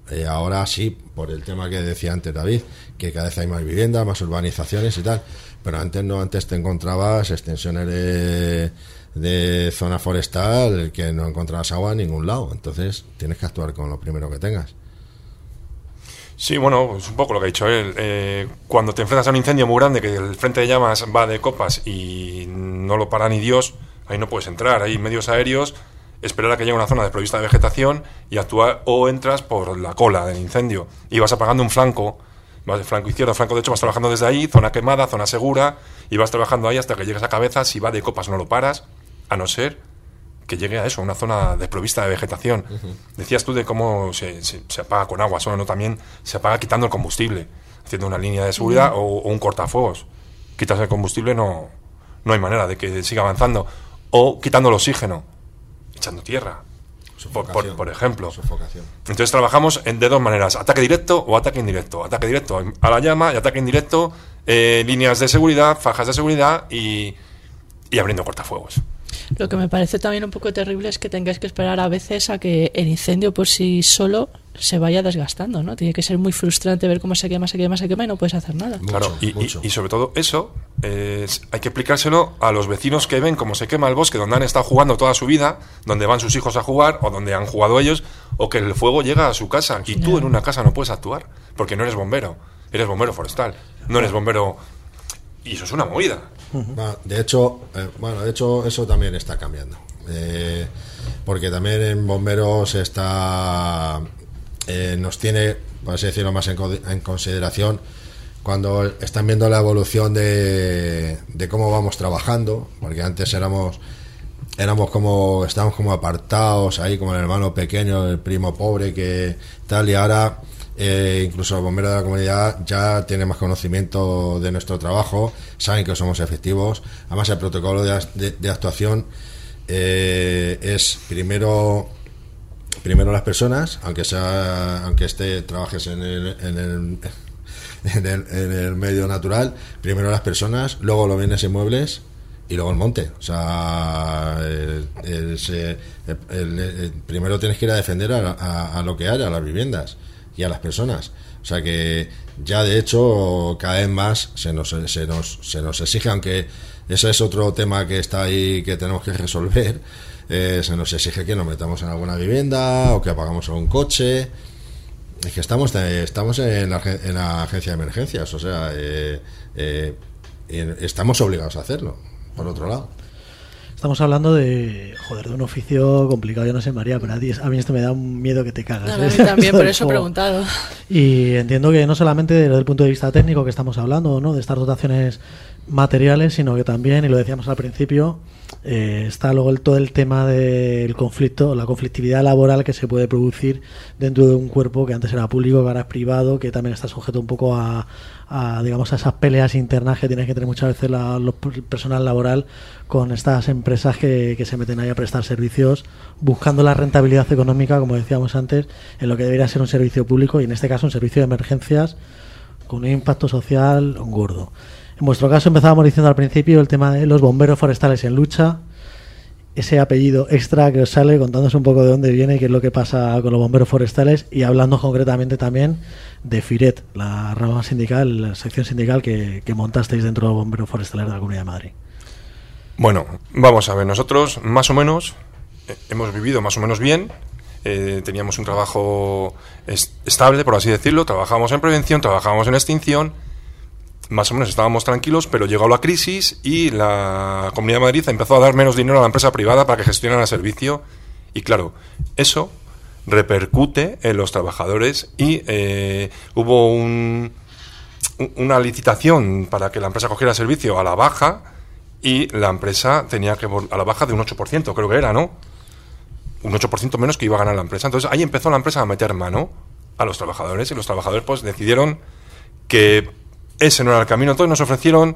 ahora sí, por el tema que decía antes David, que cada vez hay más viviendas, más urbanizaciones y tal, pero antes no, antes te encontrabas extensiones de zona forestal que no encontrabas agua en ningún lado, entonces tienes que actuar con lo primero que tengas.
Sí, bueno, es un poco lo que ha dicho él. Cuando te enfrentas a un incendio muy grande, que el frente de llamas va de copas y no lo para ni Dios, ahí no puedes entrar. Hay medios aéreos, esperar a que llegue una zona desprovista de vegetación y actuar, o entras por la cola del incendio y vas apagando un flanco, vas de flanco izquierdo, flanco derecho, vas trabajando desde ahí, zona quemada, zona segura, y vas trabajando ahí hasta que llegues a cabeza. Si va de copas no lo paras, a no ser que llegue a eso, una zona desprovista de vegetación. Uh-huh. Decías tú de cómo se apaga con agua, solo no, también se apaga quitando el combustible, haciendo una línea de seguridad o un cortafuegos. Quitas el combustible, no hay manera de que siga avanzando. O quitando el oxígeno, echando tierra, por ejemplo.
Sofocación.
Entonces trabajamos de dos maneras, ataque directo o ataque indirecto. Ataque directo a la llama y ataque indirecto, líneas de seguridad, fajas de seguridad y abriendo cortafuegos.
Lo que me parece también un poco terrible es que tengáis que esperar a veces a que el incendio por sí solo se vaya desgastando, ¿no? Tiene que ser muy frustrante ver cómo se quema y no puedes hacer nada.
Claro, y sobre todo eso hay que explicárselo a los vecinos que ven cómo se quema el bosque, donde han estado jugando toda su vida, donde van sus hijos a jugar o donde han jugado ellos, o que el fuego llega a su casa y tú en una casa no puedes actuar porque no eres bombero, eres bombero forestal, no eres bombero, y eso es una movida.
De hecho, eso también está cambiando, porque también en bomberos nos tiene, por así decirlo, más en consideración cuando están viendo la evolución de cómo vamos trabajando, porque antes estábamos como apartados ahí, como el hermano pequeño, el primo pobre, que tal, y ahora incluso los bomberos de la comunidad ya tienen más conocimiento de nuestro trabajo, saben que somos efectivos. Además, el protocolo de actuación es primero las personas, aunque trabajes en el medio natural, primero las personas, luego los bienes inmuebles y luego el monte. O sea, primero tienes que ir a defender a lo que haya, a las viviendas y a las personas. O sea que ya de hecho cada vez más se nos exige, aunque ese es otro tema que está ahí que tenemos que resolver, se nos exige que nos metamos en alguna vivienda o que apagamos algún coche. Es que estamos en la agencia de emergencias, o sea, estamos obligados a hacerlo, por otro lado.
Estamos hablando de un oficio complicado, yo no sé, María, pero a mí esto me da un miedo que te cagas.
A mí también, por eso he preguntado.
Y entiendo que no solamente desde el punto de vista técnico que estamos hablando, ¿no?, de estas dotaciones materiales, sino que también, y lo decíamos al principio, está luego todo el tema del conflicto, la conflictividad laboral que se puede producir dentro de un cuerpo que antes era público, que ahora es privado, que también está sujeto un poco a esas peleas internas que tiene que tener muchas veces el personal laboral con estas empresas que se meten ahí a prestar servicios buscando la rentabilidad económica, como decíamos antes, en lo que debería ser un servicio público, y en este caso un servicio de emergencias con un impacto social gordo. En vuestro caso empezábamos diciendo al principio el tema de los bomberos forestales en lucha, ese apellido extra que os sale, contándonos un poco de dónde viene y qué es lo que pasa con los bomberos forestales, y hablando concretamente también de FIRET, la rama sindical, la sección sindical que montasteis dentro de los bomberos forestales de la Comunidad de Madrid.
Bueno, vamos a ver, nosotros más o menos hemos vivido más o menos bien, teníamos un trabajo estable, por así decirlo, trabajábamos en prevención, trabajábamos en extinción, más o menos estábamos tranquilos, pero llegó la crisis y la Comunidad de Madrid empezó a dar menos dinero a la empresa privada para que gestionara el servicio, y claro, eso repercute en los trabajadores, y hubo una licitación para que la empresa cogiera el servicio a la baja, y la empresa tenía que a la baja de un 8%, creo que era, ¿no? Un 8% menos que iba a ganar la empresa. Entonces ahí empezó la empresa a meter mano a los trabajadores, y los trabajadores pues decidieron que ese no era el camino. Entonces nos ofrecieron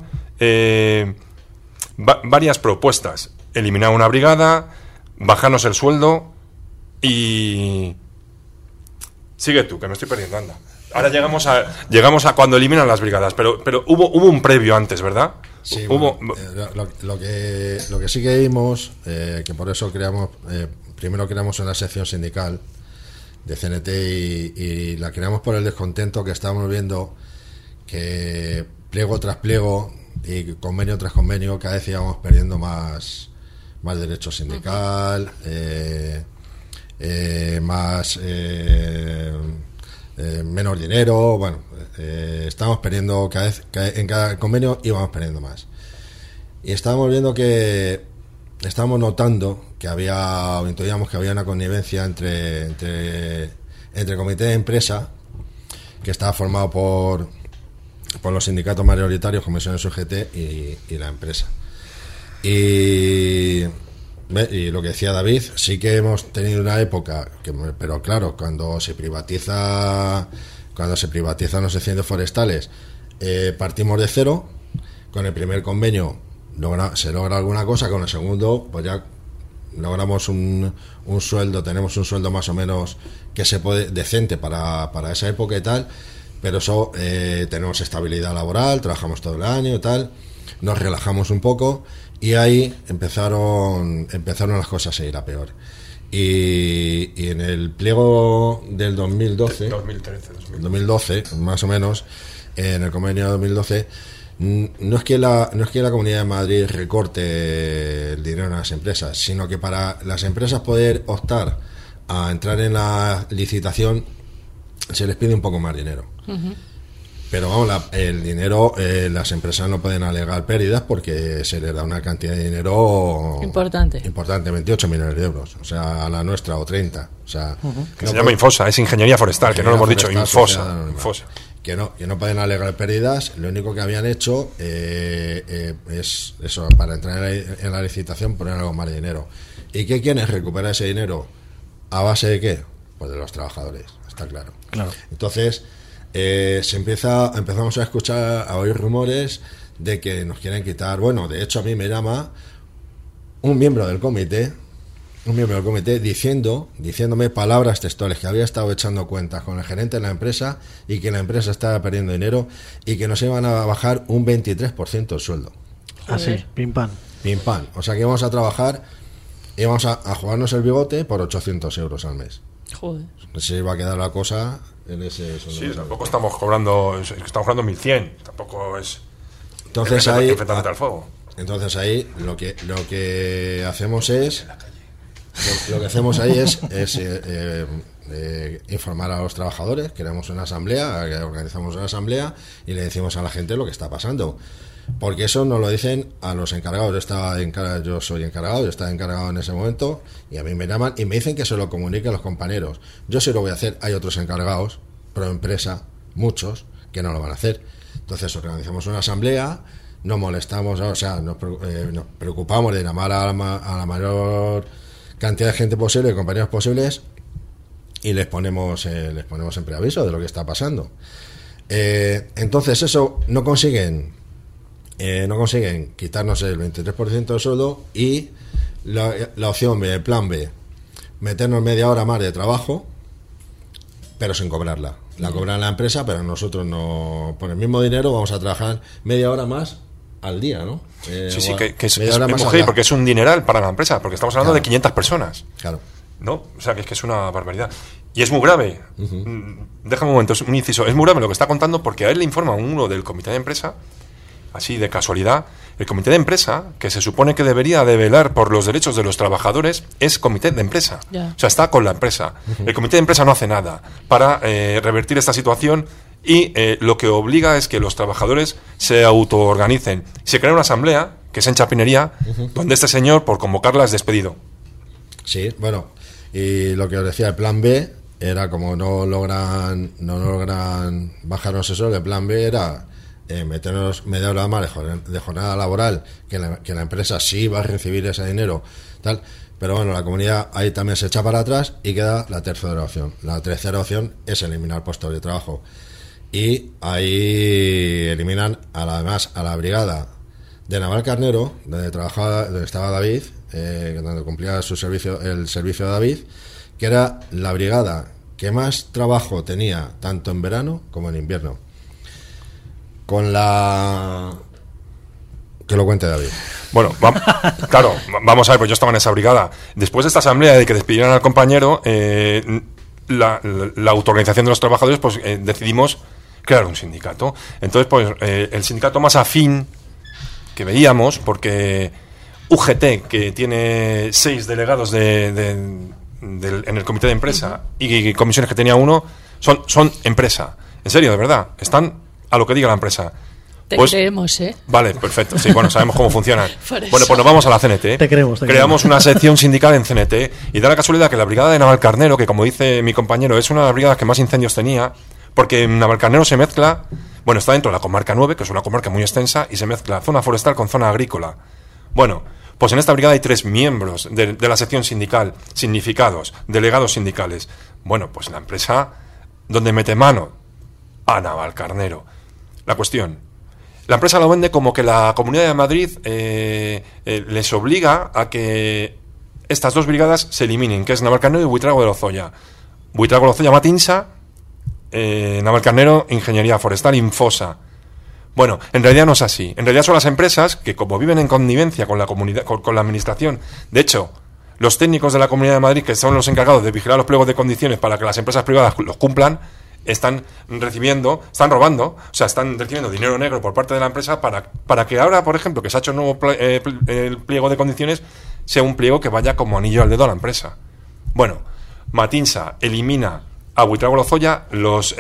varias propuestas: eliminar una brigada, bajarnos el sueldo y... Sigue tú, que me estoy perdiendo, anda. Ahora llegamos a cuando eliminan las brigadas, pero hubo un previo antes, ¿verdad?
Sí, hubo... lo que sí que vimos, que por eso primero creamos una sección sindical, CNT y la creamos por el descontento que estábamos viendo, que pliego tras pliego y convenio tras convenio cada vez íbamos perdiendo más derecho sindical, menos dinero. Bueno, estábamos perdiendo cada vez, en cada convenio íbamos perdiendo más, y estábamos notando que intuíamos que había una connivencia entre comité de empresa, que estaba formado por los sindicatos mayoritarios, comisiones UGT y la empresa. Y lo que decía David, sí que hemos tenido una época, pero claro, cuando se privatizan los incendios forestales, partimos de cero. Con el primer convenio se logra alguna cosa, con el segundo pues ya logramos un sueldo, tenemos un sueldo más o menos que se puede decente para esa época y tal, pero eso, tenemos estabilidad laboral, trabajamos todo el año y tal, nos relajamos un poco, y ahí empezaron las cosas a ir a peor. Y en el pliego del 2012 más o menos, en el convenio de 2012, no es que la Comunidad de Madrid recorte el dinero en las empresas, sino que para las empresas poder optar a entrar en la licitación se les pide un poco más dinero. Uh-huh. Pero vamos, el dinero, las empresas no pueden alegar pérdidas porque se les da una cantidad de dinero importante, 28 millones de euros, o sea, a la nuestra, o 30, o sea,
que se llama Infosa, es Ingeniería Forestal, que no lo hemos dicho, Infosa.
Que no pueden alegar pérdidas. Lo único que habían hecho es eso, para entrar en la licitación, poner algo más de dinero. ¿Y qué quieren? Recuperar ese dinero. ¿A base de qué? Pues de los trabajadores, está claro. Entonces empezamos a oír rumores de que nos quieren quitar. Bueno, de hecho a mí me llama un miembro del comité diciéndome palabras textuales, que había estado echando cuentas con el gerente de la empresa y que la empresa estaba perdiendo dinero y que nos iban a bajar un 23% el sueldo.
Así, pim pam.
O sea que íbamos a trabajar, íbamos a jugarnos el bigote por 800 euros al mes.
Joder.
Se iba a quedar la cosa en ese...
Sí, tampoco estamos cobrando 1.100, tampoco es...
Entonces ahí...
Enfrentamiento al fuego.
Entonces ahí lo que hacemos es... Lo que hacemos ahí es informar a los trabajadores, creamos una asamblea, organizamos una asamblea y le decimos a la gente lo que está pasando. Porque eso nos lo dicen a los encargados. Yo soy encargado, yo estaba encargado en ese momento, y a mí me llaman y me dicen que se lo comunique a los compañeros. Yo sí lo voy a hacer, hay otros encargados, pro empresa, muchos, que no lo van a hacer. Entonces organizamos una asamblea, nos molestamos, o sea, nos preocupamos de llamar a la mayor cantidad de gente posible, de compañeros posibles, y les ponemos en preaviso de lo que está pasando. Entonces eso no consiguen quitarnos el 23% del sueldo, y la opción B, el plan B, meternos media hora más de trabajo, pero sin cobrarla. La cobran la empresa, pero nosotros no, por el mismo dinero vamos a trabajar media hora más al día, ¿no?
Sí, que es mujer, porque es un dineral para la empresa, porque estamos hablando de 500 personas.
Claro.
¿No? O sea, que es una barbaridad. Y es muy grave.
Uh-huh.
Déjame un momento, un inciso. Es muy grave lo que está contando, porque a él le informa uno del comité de empresa, así de casualidad. El comité de empresa, que se supone que debería de velar por los derechos de los trabajadores, es comité de empresa.
Yeah.
O sea, está con la empresa. Uh-huh. El comité de empresa no hace nada para revertir esta situación, y lo que obliga es que los trabajadores se autoorganicen. Se crea una asamblea, que es en Chapinería, uh-huh, donde este señor, por convocarla, es despedido.
Sí, bueno, y lo que os decía, el plan B era, como no logran bajarnos eso, el plan B era meternos media hora más de jornada laboral, que la empresa sí va a recibir ese dinero, tal. Pero bueno, la comunidad ahí también se echa para atrás y queda la tercera opción. La tercera opción es eliminar puestos de trabajo. Y ahí eliminan además a la brigada de Navalcarnero, donde estaba David, donde cumplía el servicio de David, que era la brigada que más trabajo tenía tanto en verano como en invierno. Que lo cuente David.
Bueno, vamos a ver, pues yo estaba en esa brigada. Después de esta asamblea de que despidieran al compañero, la autoorganización de los trabajadores, pues decidimos crear un sindicato. Entonces, pues el sindicato más afín que veíamos, porque UGT, que tiene 6 delegados en el comité de empresa, y comisiones que tenía 1, son empresa. En serio, de verdad, están a lo que diga la empresa.
Te creemos, ¿eh?
Vale, perfecto. Sí, bueno, sabemos cómo funcionan.
Bueno,
pues nos vamos a la CNT.
Te creemos.
Creamos una sección sindical en CNT y da la casualidad que la brigada de Navalcarnero, que como dice mi compañero, es una de las brigadas que más incendios tenía, porque en Navalcarnero se mezcla, bueno, está dentro de la comarca 9, que es una comarca muy extensa, y se mezcla zona forestal con zona agrícola. Bueno, pues en esta brigada hay 3 miembros de la sección sindical, significados, delegados sindicales. Bueno, pues la empresa donde mete mano a Navalcarnero. La cuestión: la empresa lo vende como que la Comunidad de Madrid les obliga a que estas 2 brigadas se eliminen, que es Navalcarnero y Buitrago de Lozoya. Buitrago de Lozoya, Matinsa, Navalcarnero, Ingeniería Forestal, Infosa. Bueno, en realidad no es así. En realidad son las empresas que, como viven en connivencia con la comunidad, con la administración, de hecho, los técnicos de la Comunidad de Madrid, que son los encargados de vigilar los pliegos de condiciones para que las empresas privadas los cumplan, están robando, o sea, están recibiendo dinero negro por parte de la empresa para que ahora, por ejemplo, que se ha hecho un nuevo el pliego de condiciones, sea un pliego que vaya como anillo al dedo a la empresa. Bueno, Matinsa elimina a Buitrago Lozoya, los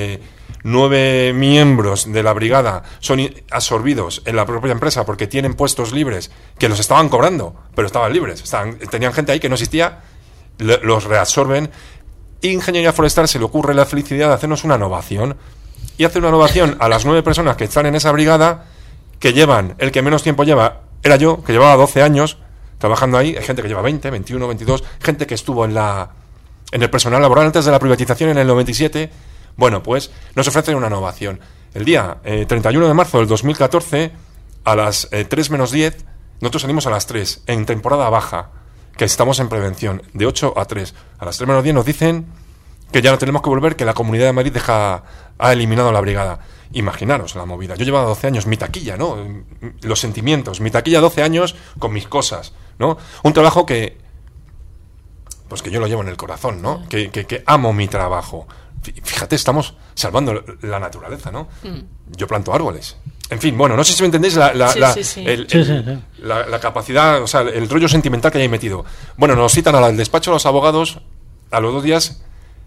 9 miembros de la brigada son absorbidos en la propia empresa porque tienen puestos libres que los estaban cobrando, pero estaban libres, tenían gente ahí que no existía, los reabsorben. Ingeniería Forestal se le ocurre la felicidad de hacernos una innovación, y hace una innovación a las 9 personas que están en esa brigada, que llevan, el que menos tiempo lleva era yo, que llevaba 12 años trabajando ahí. Hay gente que lleva 20, 21, 22, gente que estuvo en el personal laboral antes de la privatización en el 97. Bueno, pues nos ofrecen una innovación. El día 31 de marzo del 2014, a las 3 menos 10, nosotros salimos a las 3, en temporada baja, que estamos en prevención, de 8 a 3. A las 3 menos 10 nos dicen que ya no tenemos que volver, que la Comunidad de Madrid ha eliminado la brigada. Imaginaros la movida. Yo llevaba 12 años, mi taquilla, ¿no? Los sentimientos, mi taquilla 12 años con mis cosas, ¿no? Un trabajo que yo lo llevo en el corazón, ¿no? Que amo mi trabajo. Fíjate, estamos salvando la naturaleza, ¿no? Yo planto árboles. En fin, bueno, no sé si me entendéis la capacidad, o sea, el rollo sentimental que hay metido. Bueno, nos citan al despacho de los abogados a los 2 días.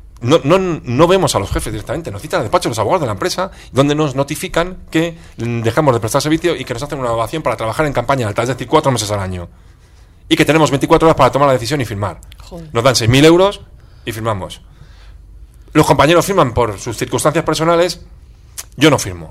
No vemos a los jefes directamente, nos citan al despacho de los abogados de la empresa, donde nos notifican que dejamos de prestar servicio y que nos hacen una evaluación para trabajar en campaña alta, es decir, 4 meses al año. Y que tenemos 24 horas para tomar la decisión y firmar. Joder. Nos dan 6.000 euros y firmamos. Los compañeros firman por sus circunstancias personales, yo no firmo.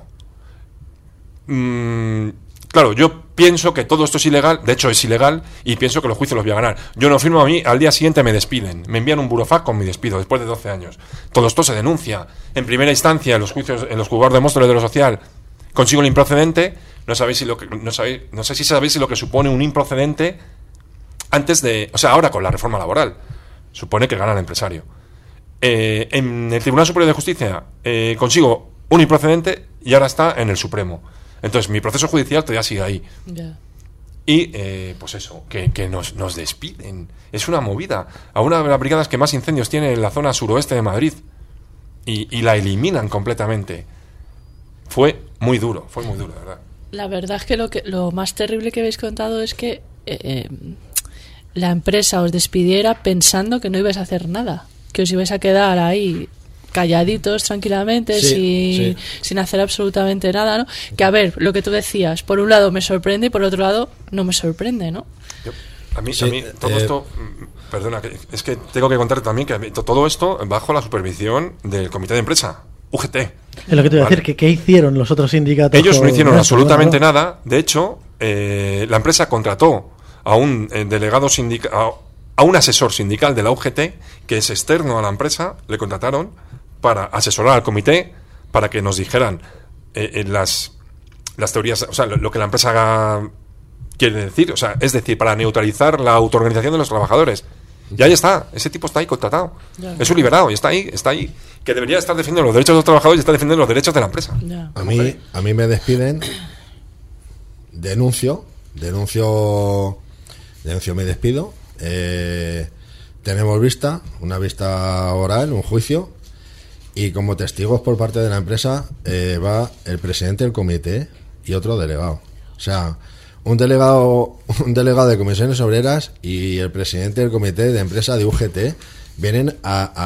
Claro, yo pienso que todo esto es ilegal, de hecho es ilegal, y pienso que los juicios los voy a ganar. Yo no firmo, a mí al día siguiente me despiden, me envían un burofax con mi despido después de 12 años. Todo esto se denuncia en primera instancia en los juicios, en los juzgados de Móstoles de lo social. Consigo el improcedente. No sé si sabéis lo que supone un improcedente antes de, o sea, ahora con la reforma laboral supone que gana el empresario. En el Tribunal Superior de Justicia consigo un improcedente y ahora está en el Supremo. Entonces mi proceso judicial todavía sigue ahí. Yeah. Y pues eso, que nos despiden. Es una movida. A una de las brigadas que más incendios tiene en la zona suroeste de Madrid, y la eliminan completamente. Fue muy duro, de verdad. La
verdad es que lo más terrible que habéis contado es que la empresa os despidiera pensando que no ibais a hacer nada, que os ibais a quedar ahí calladitos tranquilamente, sin hacer absolutamente nada, ¿no? Que a ver, lo que tú decías, por un lado me sorprende y por otro lado no me sorprende, ¿no?
A mí todo esto, perdona, es que tengo que contar también que todo esto bajo la supervisión del comité de empresa, UGT.
Es lo que te iba a decir, que ¿qué hicieron los otros sindicatos?
Ellos no hicieron absolutamente nada. De hecho, la empresa contrató a un delegado sindical, a un asesor sindical de la UGT, que es externo a la empresa, le contrataron para asesorar al comité, para que nos dijeran las teorías, o sea, lo que la empresa quiere decir, o sea, es decir, para neutralizar la autoorganización de los trabajadores. Y ahí está, ese tipo está ahí contratado, es un liberado y está ahí, que debería estar defendiendo los derechos de los trabajadores y está defendiendo los derechos de la empresa.
A mí me despiden, denuncio mi despido, tenemos una vista oral, un juicio, y como testigos por parte de la empresa va el presidente del comité y otro delegado. O sea, un delegado de comisiones obreras y el presidente del comité de empresa de UGT vienen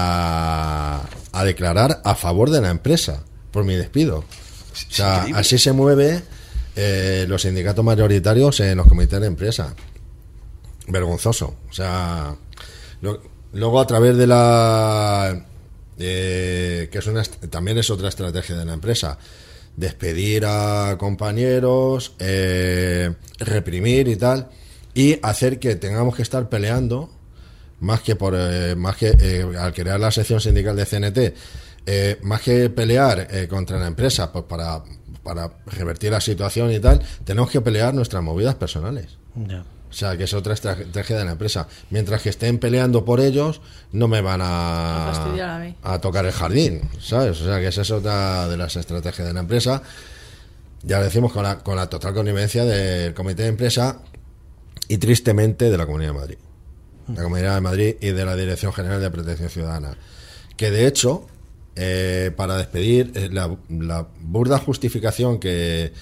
a declarar a favor de la empresa por mi despido. O sea,
increíble.
así se mueve los sindicatos mayoritarios en los comités de empresa. Vergonzoso. O sea, luego a través de la que también es otra estrategia de la empresa, despedir a compañeros, reprimir y tal, y hacer que tengamos que estar peleando más que al crear la sección sindical de CNT, más que pelear contra la empresa, pues para revertir la situación y tal, tenemos que pelear nuestras movidas personales.
Ya.
O sea, que es otra estrategia de la empresa. Mientras que estén peleando por ellos, no me van
A fastidiar a mí.
a tocar el jardín, ¿sabes? O sea, que esa es otra de las estrategias de la empresa. Ya lo decimos con la total connivencia del comité de empresa y tristemente de la Comunidad de Madrid. La Comunidad de Madrid y de la Dirección General de Protección Ciudadana. Que de hecho, para despedir, la burda justificación que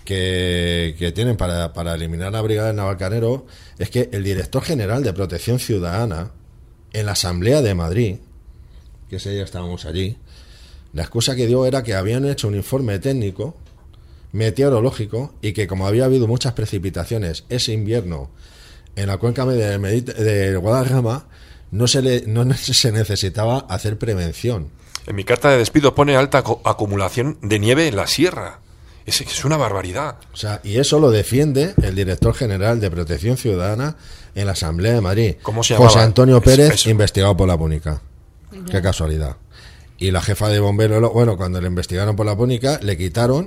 tienen para eliminar la brigada de Navalcarnero es que el director general de Protección Ciudadana en la Asamblea de Madrid, que ese día estábamos allí, la excusa que dio era que habían hecho un informe técnico meteorológico y que como había habido muchas precipitaciones ese invierno en la cuenca del Guadarrama, no se necesitaba hacer prevención.
En mi carta de despido pone alta acumulación de nieve en la sierra. Es una barbaridad.
O sea, y eso lo defiende el director general de Protección Ciudadana en la Asamblea de Madrid.
¿Cómo se llamaba?
José Antonio Pérez,
Eso.
investigado por la Púnica. Qué casualidad. Y la jefa de bomberos, bueno, cuando le investigaron por la Púnica, le quitaron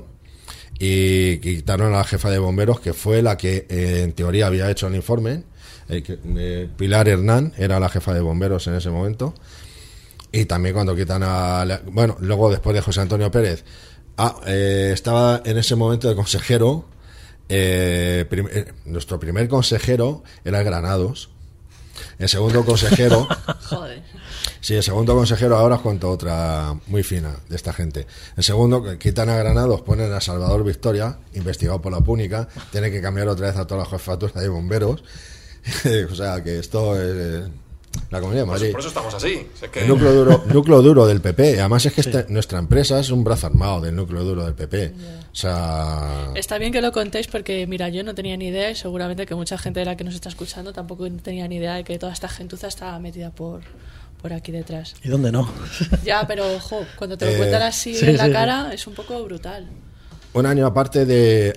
a la jefa de bomberos, que fue la que en teoría había hecho el informe. Pilar Hernán era la jefa de bomberos en ese momento. Y también cuando quitan bueno, luego después de José Antonio Pérez, estaba en ese momento de consejero, nuestro primer consejero era Granados. El segundo consejero...
Joder.
Sí, el segundo consejero, ahora os cuento otra muy fina de esta gente. El segundo, que quitan a Granados, ponen a Salvador Victoria, investigado por la Púnica, tiene que cambiar otra vez a toda la jefatura de bomberos. O sea, que esto es... La Comunidad de Madrid.
Por eso estamos así. Sé que...
El núcleo duro del PP. Además es que nuestra empresa es un brazo armado del núcleo duro del PP. O sea...
Está bien que lo contéis porque, mira, yo no tenía ni idea y seguramente que mucha gente de la que nos está escuchando tampoco tenía ni idea de que toda esta gentuza estaba metida por aquí detrás.
¿Y dónde no?
Ya, pero ojo, cuando te lo cuentan así
sí,
en la
sí,
cara es un poco brutal.
Un año aparte del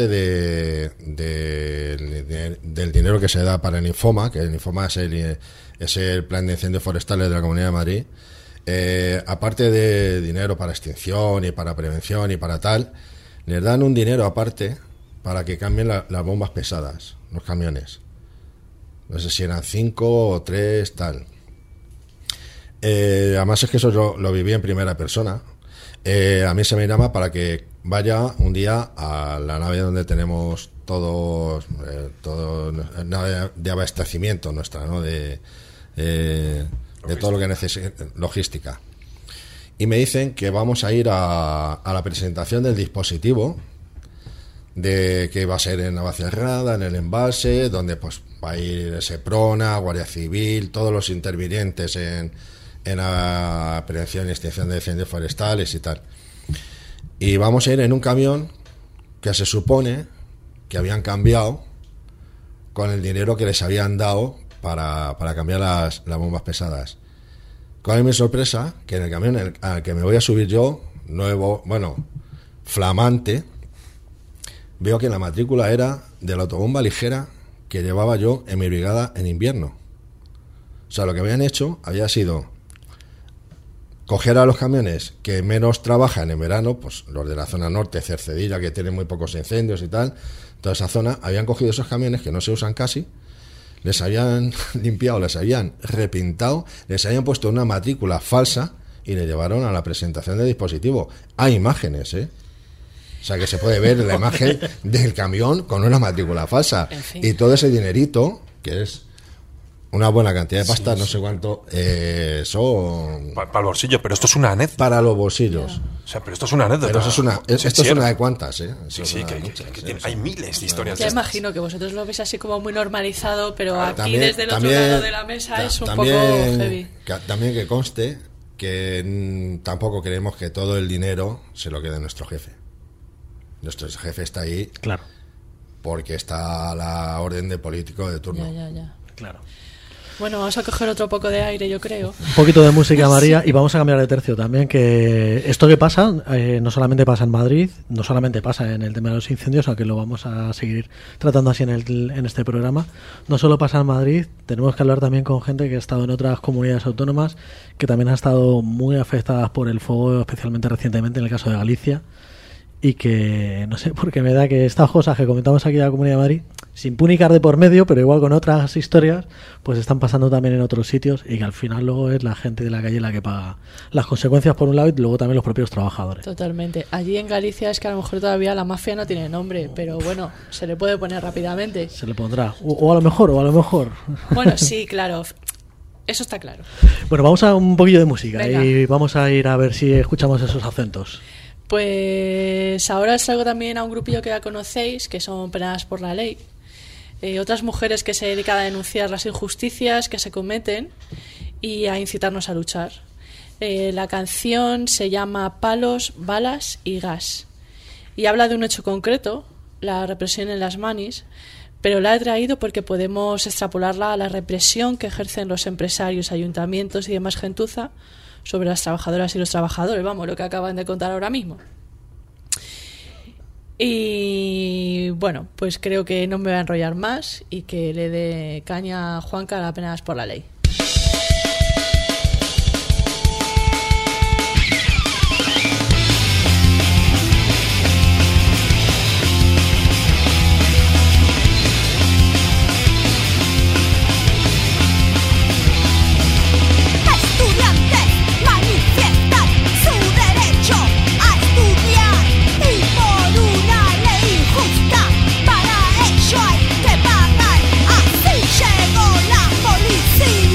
dinero que se da para el Infoma, que el Infoma es el plan de incendios forestales de la Comunidad de Madrid, aparte de dinero para extinción y para prevención y para tal, les dan un dinero aparte para que cambien las bombas pesadas, los camiones. No sé si eran 5 o 3, tal. Además es que eso yo lo viví en primera persona. A mí se me llama para que vaya un día a la nave donde tenemos todo nave de abastecimiento nuestra, ¿no? De todo lo que necesita, logística. Y me dicen que vamos a ir a la presentación del dispositivo, de que va a ser en Navacerrada, en el embalse, donde pues va a ir Seprona, Guardia Civil, todos los intervinientes en la prevención y extinción de incendios forestales y tal. Y vamos a ir en un camión que se supone que habían cambiado con el dinero que les habían dado para cambiar las bombas pesadas. ¿Cuál es mi sorpresa? Que en el camión al que me voy a subir yo, nuevo, bueno, flamante, veo que la matrícula era de la autobomba ligera que llevaba yo en mi brigada en invierno. O sea, lo que habían hecho había sido coger a los camiones que menos trabajan en verano, pues los de la zona norte, Cercedilla, que tienen muy pocos incendios y tal, toda esa zona, habían cogido esos camiones que no se usan casi, les habían limpiado, les habían repintado, les habían puesto una matrícula falsa y le llevaron a la presentación del dispositivo. Hay imágenes, ¿eh? O sea, que se puede ver la imagen del camión con una matrícula falsa.
En fin.
Y todo ese dinerito, que es una buena cantidad de pasta, no sé cuánto son
Para el bolsillo, pero esto es una anécdota.
para los bolsillos.
O sea, pero esto es una anécdota.
Pero esto es una de cuantas, ¿eh?
Sí, hay miles de historias.
Ya
de estas.
imagino que vosotros lo veis así como muy normalizado, pero aquí
También-
desde el otro
también-
lado de la mesa es un
también-
poco heavy.
También que conste que tampoco queremos que todo el dinero se lo quede nuestro jefe. Nuestro jefe está ahí
Claro,
porque está a la orden de político de turno.
Ya.
claro.
Bueno, vamos a coger otro poco de aire, yo creo.
Un poquito de música, María, y vamos a cambiar de tercio también, que esto que pasa no solamente pasa en Madrid, no solamente pasa en el tema de los incendios, aunque lo vamos a seguir tratando así en este programa, no solo pasa en Madrid, tenemos que hablar también con gente que ha estado en otras comunidades autónomas que también han estado muy afectadas por el fuego, especialmente recientemente en el caso de Galicia, y que no sé por qué me da que estas cosas que comentamos aquí en la Comunidad de Madrid, sin púnicas de por medio, pero igual con otras historias, pues están pasando también en otros sitios y que al final luego es la gente de la calle la que paga las consecuencias por un lado y luego también los propios trabajadores.
Totalmente. Allí en Galicia es que a lo mejor todavía la mafia no tiene nombre, pero bueno, se le puede poner rápidamente.
Se le pondrá. O a lo mejor.
Bueno, sí, claro. Eso está claro.
Bueno, vamos a un poquillo de música.
Venga.
Y vamos a ir a ver si escuchamos esos acentos.
Pues ahora os traigo también a un grupillo que ya conocéis, que son Penadas por la Ley. Otras mujeres que se dedican a denunciar las injusticias que se cometen y a incitarnos a luchar. La canción se llama Palos, Balas y Gas y habla de un hecho concreto, la represión en las manis, pero la he traído porque podemos extrapolarla a la represión que ejercen los empresarios, ayuntamientos y demás gentuza sobre las trabajadoras y los trabajadores, vamos, lo que acaban de contar ahora mismo. Y bueno, pues creo que no me voy a enrollar más y que le dé caña a Juanca a las Penadas por la Ley.
Estudiantes manifiestan su derecho a estudiar y por una ley justa para ello hay que pagar. Así llegó la policía.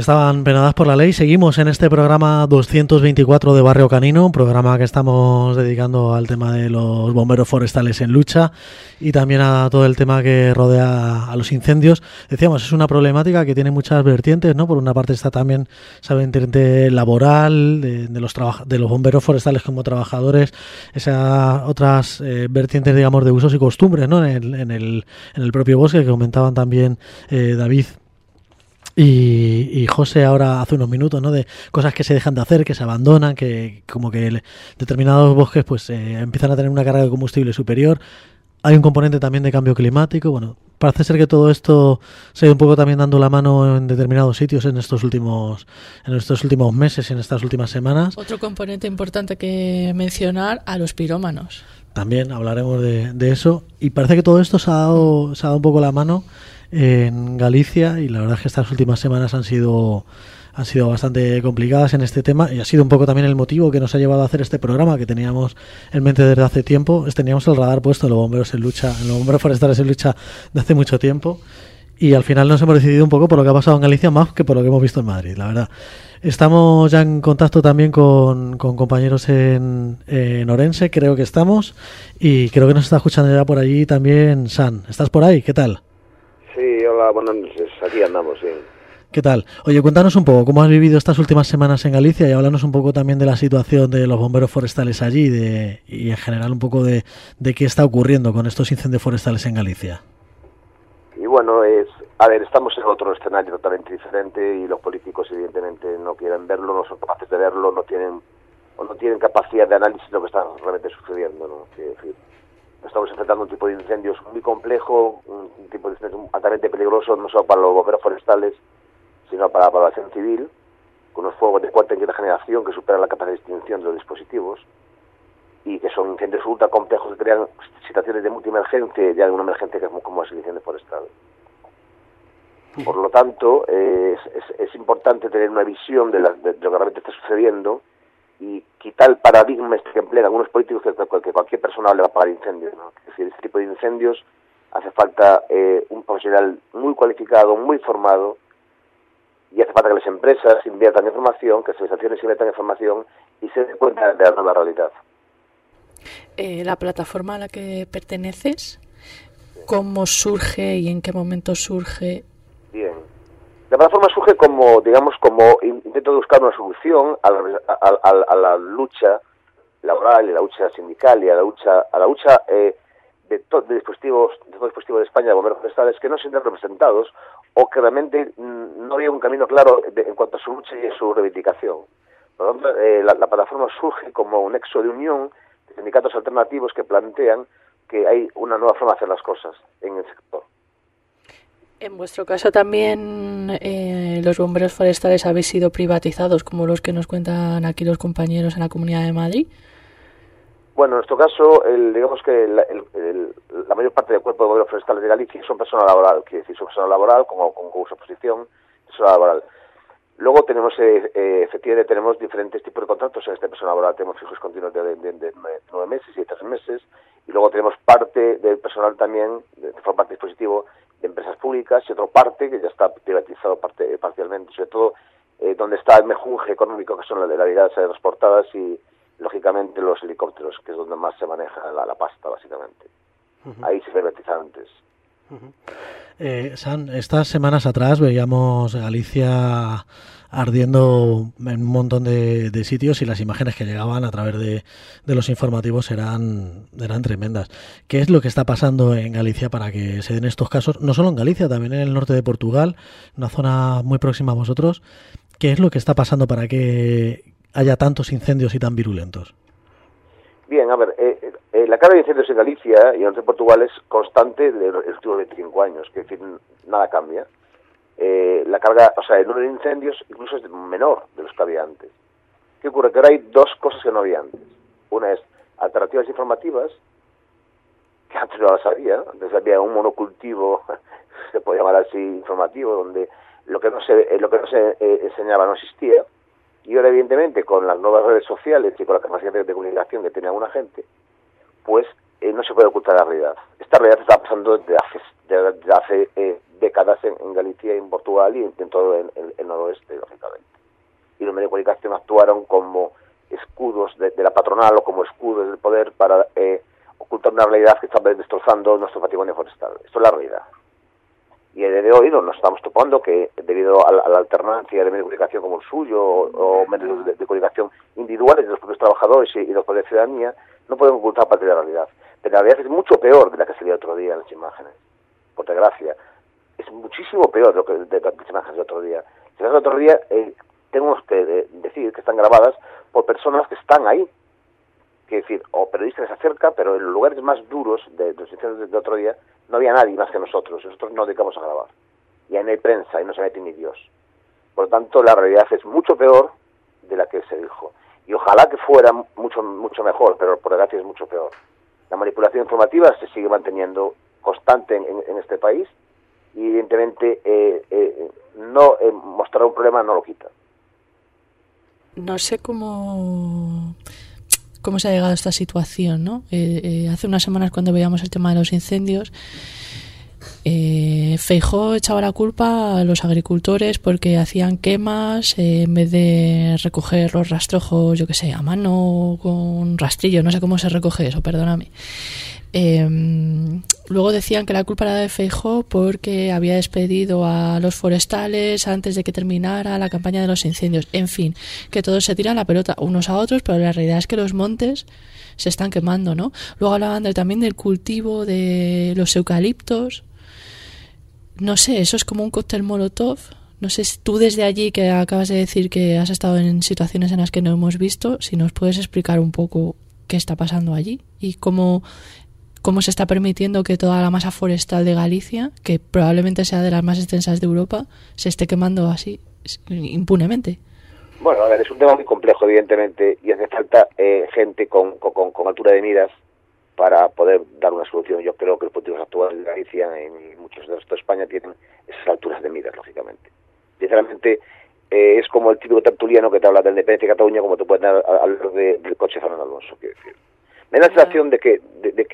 estaban penadas por la ley. Seguimos en este programa 224 de Barrio Canino, un programa que estamos dedicando al tema de los bomberos forestales en lucha y también a todo el tema que rodea a los incendios. Decíamos, es una problemática que tiene muchas vertientes, ¿no? Por una parte está también esa vertiente laboral de los bomberos forestales como trabajadores, esas otras vertientes, digamos, de usos y costumbres, ¿no? En el propio bosque, que comentaban también David y José ahora hace unos minutos, ¿no? De cosas que se dejan de hacer, que se abandonan, que como que determinados bosques pues empiezan a tener una carga de combustible superior. Hay un componente también de cambio climático. Bueno, parece ser que todo esto se ha ido un poco también dando la mano en determinados sitios en estos últimos meses, en estas últimas semanas.
Otro componente importante que mencionar, a los pirómanos. También
hablaremos de eso. Y parece que todo esto se ha dado un poco la mano en Galicia, y la verdad es que estas últimas semanas han sido bastante complicadas en este tema, y ha sido un poco también el motivo que nos ha llevado a hacer este programa que teníamos en mente desde hace tiempo. Teníamos el radar puesto en los bomberos forestales en lucha de hace mucho tiempo, y al final nos hemos decidido un poco por lo que ha pasado en Galicia más que por lo que hemos visto en Madrid, la verdad. Estamos ya en contacto también con compañeros en Orense, creo que estamos, y creo que nos está escuchando ya por allí también San. ¿Estás por ahí? ¿Qué tal?
Sí, hola, buenas noches. Aquí andamos, sí.
¿Qué tal? Oye, cuéntanos un poco cómo has vivido estas últimas semanas en Galicia y háblanos un poco también de la situación de los bomberos forestales allí y en general un poco de qué está ocurriendo con estos incendios forestales en Galicia.
Y bueno, estamos en otro escenario totalmente diferente y los políticos evidentemente no quieren verlo, no son capaces de verlo, no tienen capacidad de análisis de lo que está realmente sucediendo, ¿no? Es decir, estamos enfrentando un tipo de incendios muy complejo, un tipo de incendios altamente peligroso, no solo para los bomberos forestales, sino para la población civil, con unos fuegos de cuarta y quinta generación que superan la capacidad de extinción de los dispositivos y que son incendios ultra complejos que crean situaciones de multiemergencia y de alguna emergencia como es el incendio forestal. Por lo tanto, es importante tener una visión de lo que realmente está sucediendo y quitar el paradigma que emplean algunos políticos que cualquier persona le va a apagar incendios, ¿no? Es decir, este tipo de incendios hace falta un profesional muy cualificado, muy formado, y hace falta que las empresas inviertan en formación, que las organizaciones inviertan en formación y se den cuenta de la nueva realidad.
La plataforma a la que perteneces, ¿cómo surge y en qué momento surge?
Bien. La plataforma surge como intento de buscar una solución a la lucha laboral y la lucha sindical y a la lucha de todo el dispositivo de España de bomberos forestales que no se sienten representados o que realmente no había un camino claro en cuanto a su lucha y a su reivindicación. Por lo tanto, la plataforma surge como un nexo de unión de sindicatos alternativos que plantean que hay una nueva forma de hacer las cosas en el sector.
En vuestro caso también los bomberos forestales habéis sido privatizados, como los que nos cuentan aquí los compañeros en la Comunidad de Madrid.
Bueno, en nuestro caso, digamos que la mayor parte del cuerpo de bomberos forestales de Galicia son personal laboral, quiere decir, son personal laboral con concurso de posición, personal laboral. Luego tenemos, efectivamente, tenemos diferentes tipos de contratos en este personal laboral. Tenemos fijos continuos de 9 meses y de 3 meses, y luego tenemos parte del personal también, de forma parte dispositivo, de empresas públicas, y otra parte que ya está privatizado parcialmente, sobre todo donde está el mejunje económico, que son las brigadas transportadas y, lógicamente, los helicópteros, que es donde más se maneja la pasta, básicamente. Uh-huh. Ahí se privatiza antes.
Uh-huh. San, estas semanas atrás veíamos Galicia ardiendo en un montón de sitios y las imágenes que llegaban a través de los informativos eran tremendas. ¿Qué es lo que está pasando en Galicia para que se den estos casos? No solo en Galicia, también en el norte de Portugal, una zona muy próxima a vosotros. ¿Qué es lo que está pasando para que haya tantos incendios y tan virulentos?
Bien, a ver, la carga de incendios en Galicia y en el norte de Portugal es constante de los últimos 25 años, que es decir, nada cambia. La carga, o sea, el número de incendios incluso es menor de los que había antes. ¿Qué ocurre? Que ahora hay dos cosas que no había antes. Una es alternativas informativas, que antes no las había. Antes había un monocultivo, se puede llamar así, informativo, donde lo que no se enseñaba no existía. Y ahora, evidentemente, con las nuevas redes sociales y con la capacidad de comunicación que tiene alguna gente, pues no se puede ocultar la realidad. Esta realidad está pasando desde hace décadas en Galicia y en Portugal y en todo el noroeste, lógicamente. Y los medios de comunicación actuaron como escudos de la patronal o como escudos del poder para ocultar una realidad que está destrozando nuestro patrimonio forestal. Esto es la realidad. Y a día de hoy nos estamos topando que debido a la alternancia de medios de comunicación como el suyo o medios de comunicación individuales de los propios trabajadores y los poderes de ciudadanía, no podemos ocultar parte de la realidad. Pero la realidad es mucho peor de la que se vio otro día en las imágenes. Por desgracia, es muchísimo peor de lo que de las imágenes de otro día. Si el otro día tenemos que decir que están grabadas por personas que están ahí. Que decir, o periodistas que se acercan, pero en los lugares más duros de los incendios de otro día no había nadie más que nosotros. Nosotros nos dedicamos a grabar. Y ahí no hay prensa y no se mete ni Dios. Por lo tanto, la realidad es mucho peor de la que se dijo. Y ojalá que fuera mucho mejor, pero por desgracia es mucho peor. La manipulación informativa se sigue manteniendo constante en este país y evidentemente mostrar un problema no lo quita.
No sé cómo se ha llegado a esta situación, ¿no? Hace unas semanas cuando veíamos el tema de los incendios, Feijóo echaba la culpa a los agricultores porque hacían quemas en vez de recoger los rastrojos, yo qué sé, a mano con rastrillo, no sé cómo se recoge eso, perdóname. Luego decían que la culpa era de Feijóo porque había despedido a los forestales antes de que terminara la campaña de los incendios. En fin, que todos se tiran la pelota unos a otros, pero la realidad es que los montes se están quemando, ¿no? Luego hablaban también del cultivo de los eucaliptos. No sé, eso es como un cóctel molotov. No sé, tú desde allí, que acabas de decir que has estado en situaciones en las que no hemos visto, si nos puedes explicar un poco qué está pasando allí y cómo se está permitiendo que toda la masa forestal de Galicia, que probablemente sea de las más extensas de Europa, se esté quemando así impunemente.
Bueno, a ver, es un tema muy complejo, evidentemente, y hace falta gente con altura de miras para poder dar una solución. Yo creo que los políticos actuales de Galicia y muchos de resto de España tienen esas alturas de miras, lógicamente. Sinceramente, es como el típico tertuliano que te habla de la independencia de Cataluña, como te pueden hablar del coche Fernando Alonso, quiero decir. Me da la sensación de que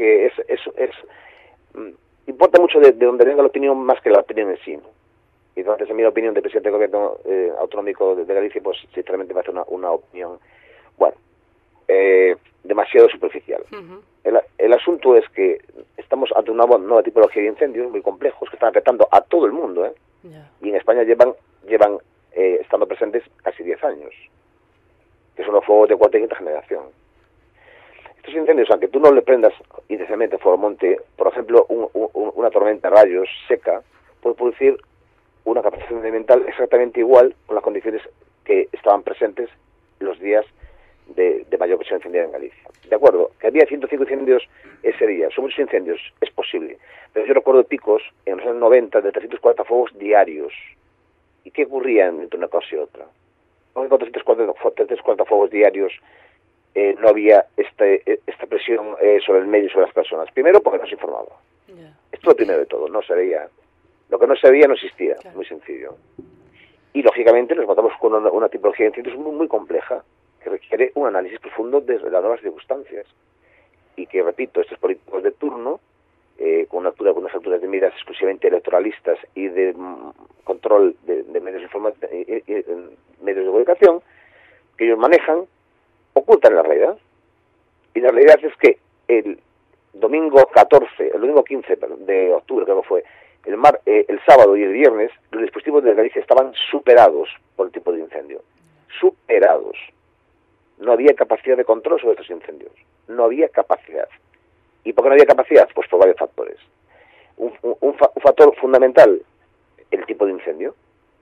importa mucho de donde venga la opinión más que la opinión en sí, ¿no? Y entonces, en mi opinión, del presidente del gobierno autonómico de Galicia, pues sinceramente me hace una opinión, bueno, demasiado superficial.
Uh-huh.
El asunto es que estamos ante una nueva tipología de incendios muy complejos que están afectando a todo el mundo, ¿eh?
Yeah.
Y en España llevan estando presentes casi 10 años, que son los fuegos de cuarta y quinta generación. Estos incendios, aunque tú no le prendas intensamente fuego al monte, por ejemplo, una tormenta de rayos seca puede producir una capacidad ambiental exactamente igual con las condiciones que estaban presentes los días de mayor presión incendiaria en Galicia. De acuerdo, que había 105 incendios ese día, son muchos incendios, es posible, pero yo recuerdo picos en los años 90 de 340 fuegos diarios. ¿Y qué ocurría entre una cosa y otra? Con 340 fuegos diarios no había esta presión sobre el medio y sobre las personas. Primero, porque no se informaba.
Yeah.
Esto es lo primero de todo, no se veía. Lo que no se veía no existía, claro. Muy sencillo. Y, lógicamente, nos encontramos con una tipología de incendios muy, muy compleja, que requiere un análisis profundo de las nuevas circunstancias. Y que, repito, estos políticos de turno, con unas alturas de miras exclusivamente electoralistas y de control de medios de comunicación, que ellos manejan, ocultan la realidad. Y la realidad es que el domingo 15 de octubre, creo que fue, el sábado y el viernes, los dispositivos de Galicia estaban superados por el tipo de incendio. Superados. No había capacidad de control sobre estos incendios. No había capacidad. ¿Y por qué no había capacidad? Pues por varios factores. Un factor fundamental, el tipo de incendio,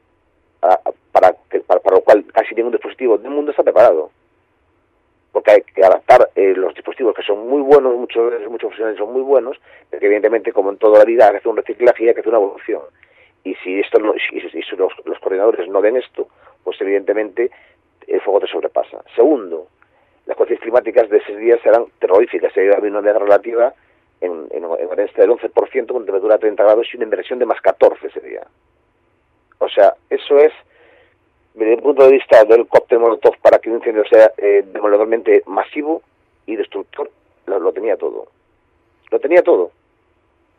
para lo cual casi ningún dispositivo del mundo está preparado. Porque hay que adaptar los dispositivos, que son muy buenos, muchos profesionales son muy buenos, pero que evidentemente, como en toda la vida, hay que hacer un reciclaje y hay que hacer una evolución. Y si los coordinadores no ven esto, pues evidentemente el fuego te sobrepasa. Segundo, las condiciones climáticas de esos días serán terroríficas. Se había una humedad relativa en Orense del 11%, con temperatura de 30 grados y una inversión de más 14 ese día. O sea, eso es, desde el punto de vista del cóctel molotov, para que un incendio sea demoledormente masivo y destructor, lo tenía todo. Lo tenía todo. Uh-huh.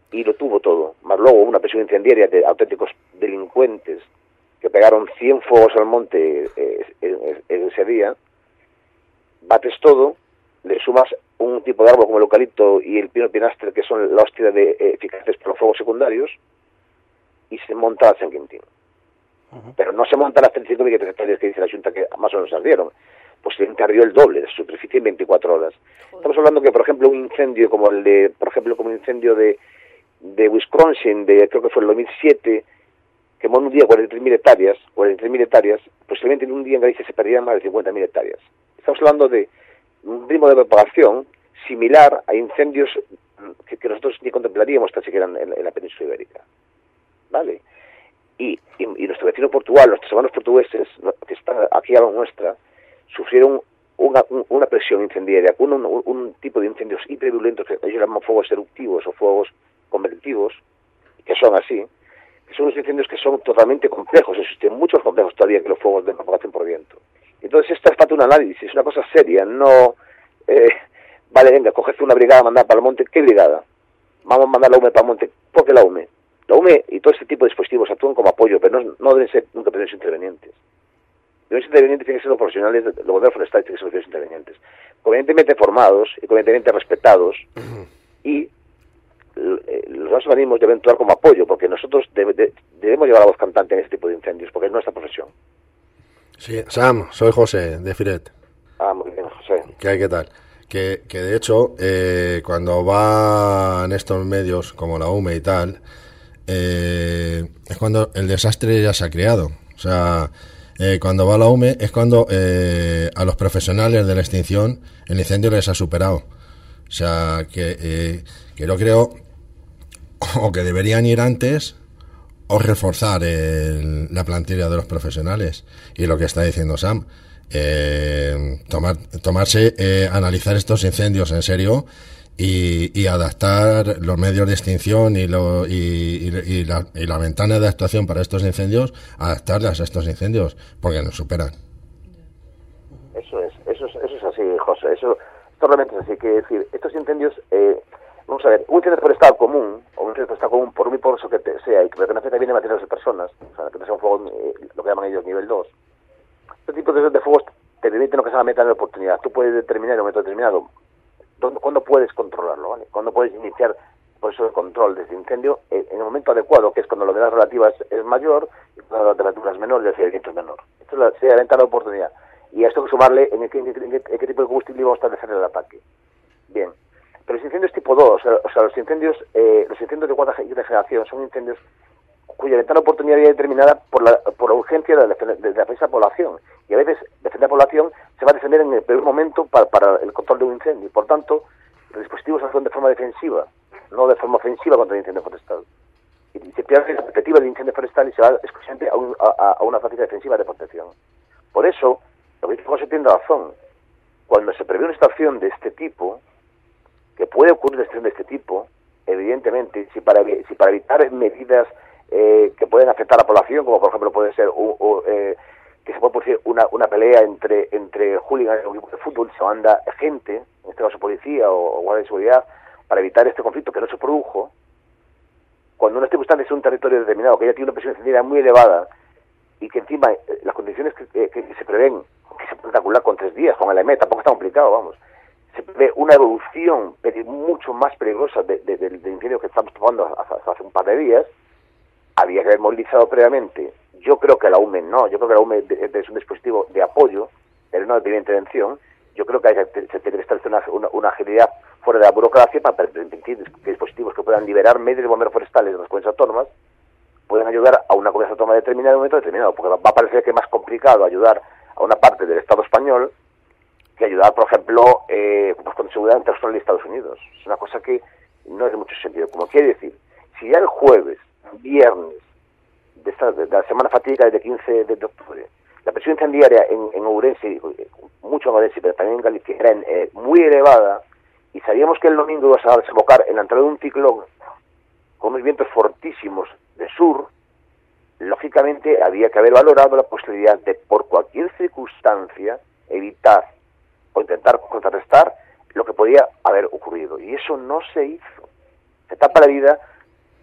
y lo tuvo todo, más luego una presión incendiaria de auténticos delincuentes que pegaron 100 fuegos al monte en ese día, bates todo, le sumas un tipo de árbol como el eucalipto y el pino pinastre, que son la hostia de eficaces para los fuegos secundarios, y se monta San Quintín. Pero no se montan las 35.000 hectáreas que dice la Junta que más o menos ardieron. Posiblemente ardió el doble de su superficie en 24 horas. Estamos hablando que, por ejemplo, un incendio como el de, por ejemplo, como un incendio de Wisconsin, creo que fue el 2007, quemó en un día 43.000 hectáreas, posiblemente en un día en Galicia se perdían más de 50.000 hectáreas. Estamos hablando de un ritmo de propagación similar a incendios que nosotros ni contemplaríamos tan siquiera en la península ibérica. ¿Vale? Y nuestro vecino Portugal, nuestros hermanos portugueses, que están aquí a la nuestra, sufrieron una presión incendiaria, un tipo de incendios hiperviolentos que ellos llaman fuegos eruptivos o fuegos convertivos, que son así, que son unos incendios que son totalmente complejos, existen muchos complejos todavía que los fuegos de propagación por viento. Entonces esto es parte de un análisis, es una cosa seria, no... vale, venga, cógete una brigada, mandar para el monte, ¿qué brigada? Vamos a mandar la UME para el monte, ¿por qué la UME? La UME y todo este tipo de dispositivos actúan como apoyo, pero no deben ser nunca primeros intervenientes. Los intervenientes tienen que ser los profesionales, los gobiernos forestales tienen que ser los primeros intervenientes, convenientemente formados y convenientemente respetados, y los organismos deben actuar como apoyo, porque nosotros debemos llevar la voz cantante en este tipo de incendios, porque es nuestra profesión.
Sí, Sam, soy José, de Firet.
Muy bien, José.
¿Qué tal? Que de hecho, cuando van estos medios, como la UME y tal, es cuando el desastre ya se ha creado. O sea, cuando va la UME es cuando a los profesionales de la extinción el incendio les ha superado. O sea, que yo creo o que deberían ir antes o reforzar la plantilla de los profesionales. Y lo que está diciendo Sam, analizar estos incendios en serio y adaptar los medios de extinción y la ventana de actuación para estos incendios, adaptarlas a estos incendios, porque nos superan.
Eso es así, José, esto realmente es así, que decir, estos incendios, vamos a ver, un incendio forestal común, o un incendio forestal común, por muy poroso que sea, y que no afecte bien a materiales de personas, o sea, que no sea un fuego, lo que llaman ellos nivel 2, este tipo de fuegos te permiten lo que se llama meta de oportunidad. Tú puedes determinar en un momento determinado cuándo puedes controlarlo, ¿vale? Cuándo puedes iniciar el proceso de control de este incendio en el momento adecuado, que es cuando la humedad relativa es mayor y cuando la temperatura es menor y el viento es menor. Esto es la ventana de oportunidad. Y a esto hay que sumarle en qué tipo de combustible vamos a establecer el ataque. Bien. Pero los incendios tipo 2, o sea, los incendios de cuarta generación son incendios cuya ventana de oportunidad viene determinada por la urgencia de la defensa de la población. Y a veces defender a la población se va a defender en el peor momento para el control de un incendio. Por tanto, los dispositivos actúan de forma defensiva, no de forma ofensiva contra el incendio forestal. Y se pierde la perspectiva del incendio forestal y se va exclusivamente a una práctica defensiva de protección. Por eso, lo que dice José tiene razón. Cuando se prevé una situación de este tipo, que puede ocurrir una situación de este tipo, evidentemente, si para evitar medidas que pueden afectar a la población, como por ejemplo puede ser que se puede producir una pelea entre hooligans y un equipo de fútbol, se manda gente, en este caso policía o guardia de seguridad, para evitar este conflicto que no se produjo, cuando una circunstancia es un territorio determinado, que ya tiene una presión incendiaria muy elevada, y que encima las condiciones que se prevén, que se pueden calcular con 3 días, con el EME, tampoco está complicado, vamos, se prevé una evolución mucho más peligrosa del incendio que estamos tomando hace un par de días. Había que haber movilizado previamente. Yo creo que la UME no, yo creo que la UME es un dispositivo de apoyo, pero no de primera intervención. Yo creo que se tiene que establecer una agilidad fuera de la burocracia para permitir que dispositivos que puedan liberar medios de bomberos forestales de las comunidades autónomas puedan ayudar a una comunidad autónoma determinada en un momento determinado, porque va a parecer que es más complicado ayudar a una parte del Estado español que ayudar, por ejemplo, con seguridad entre Australia y Estados Unidos. Es una cosa que no es de mucho sentido. Como quiere decir, si ya el jueves, viernes de la semana fatídica del 15 de octubre, la presión incendiaria en Ourense, mucho en Ourense, pero también en Galicia, era muy elevada, y sabíamos que el domingo iba a desembocar en la entrada de un ciclón con unos vientos fortísimos de sur, lógicamente había que haber valorado la posibilidad de, por cualquier circunstancia, evitar o intentar contrarrestar lo que podía haber ocurrido. Y eso no se hizo. Se tapa la vida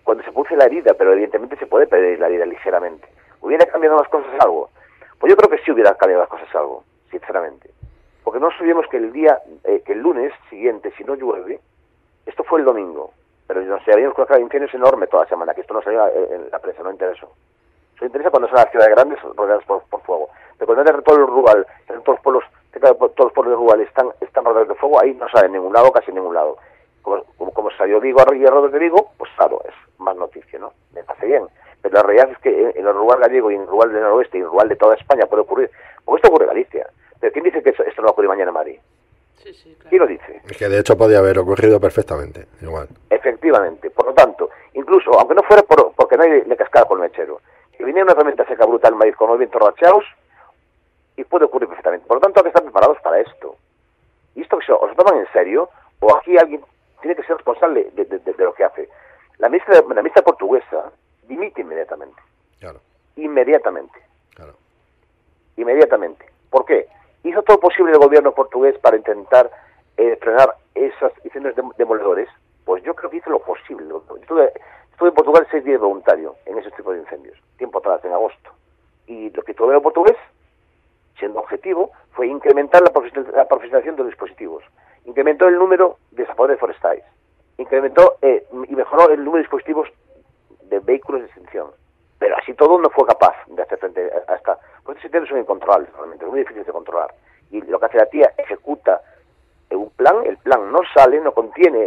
cuando se produce la herida, pero evidentemente se puede pedir la herida ligeramente. ¿Hubiera cambiado las cosas algo? Pues yo creo que sí hubiera cambiado las cosas algo, sinceramente. Porque no nos olvidemos que que el lunes siguiente, si no llueve, esto fue el domingo, pero nos habíamos colocado incendios enormes toda la semana, que esto no salió en la prensa, no interesó. Eso interesa cuando son las ciudades grandes rodeadas por fuego. Pero cuando es de todo el rural, todos los pueblos rurales están rodeados de fuego, ahí no sale en ningún lado, casi en ningún lado. Como salió Vigo y Arrodos de Vigo, pues claro, es más noticia, ¿no? Me parece bien. Pero la realidad es que en el rural gallego y en el rural del noroeste y en el rural de toda España puede ocurrir. Porque esto ocurre en Galicia. Pero ¿quién dice que esto no va a ocurrir mañana en Madrid?
Sí, claro.
¿Quién lo dice?
Es que de hecho podía haber ocurrido perfectamente, igual.
Efectivamente. Por lo tanto, incluso, aunque no fuera porque nadie le cascara con el mechero, que viniera una tormenta seca brutal en Madrid con los vientos racheados, y puede ocurrir perfectamente. Por lo tanto, hay que estar preparados para esto. Y esto que o se toman en serio, o aquí alguien tiene que ser responsable de lo que hace. La ministra portuguesa dimite inmediatamente.
Claro.
Inmediatamente.
Claro.
Inmediatamente. ¿Por qué? Hizo todo posible el gobierno portugués para intentar frenar esos incendios demoledores. Pues yo creo que hizo lo posible. Estuve en Portugal 6 días voluntario en ese tipo de incendios, tiempo atrás, en agosto. Y lo que hizo el gobierno portugués, siendo objetivo, fue incrementar la profesionalización de los dispositivos. Incrementó el número de zapadores forestales. Incrementó y mejoró el número de dispositivos de vehículos de extinción. Pero así todo no fue capaz de hacer frente a esta... Pues estos incendios son incontrolables, realmente, muy difíciles de controlar. Y lo que hace la tía, ejecuta un plan, el plan no sale, no contiene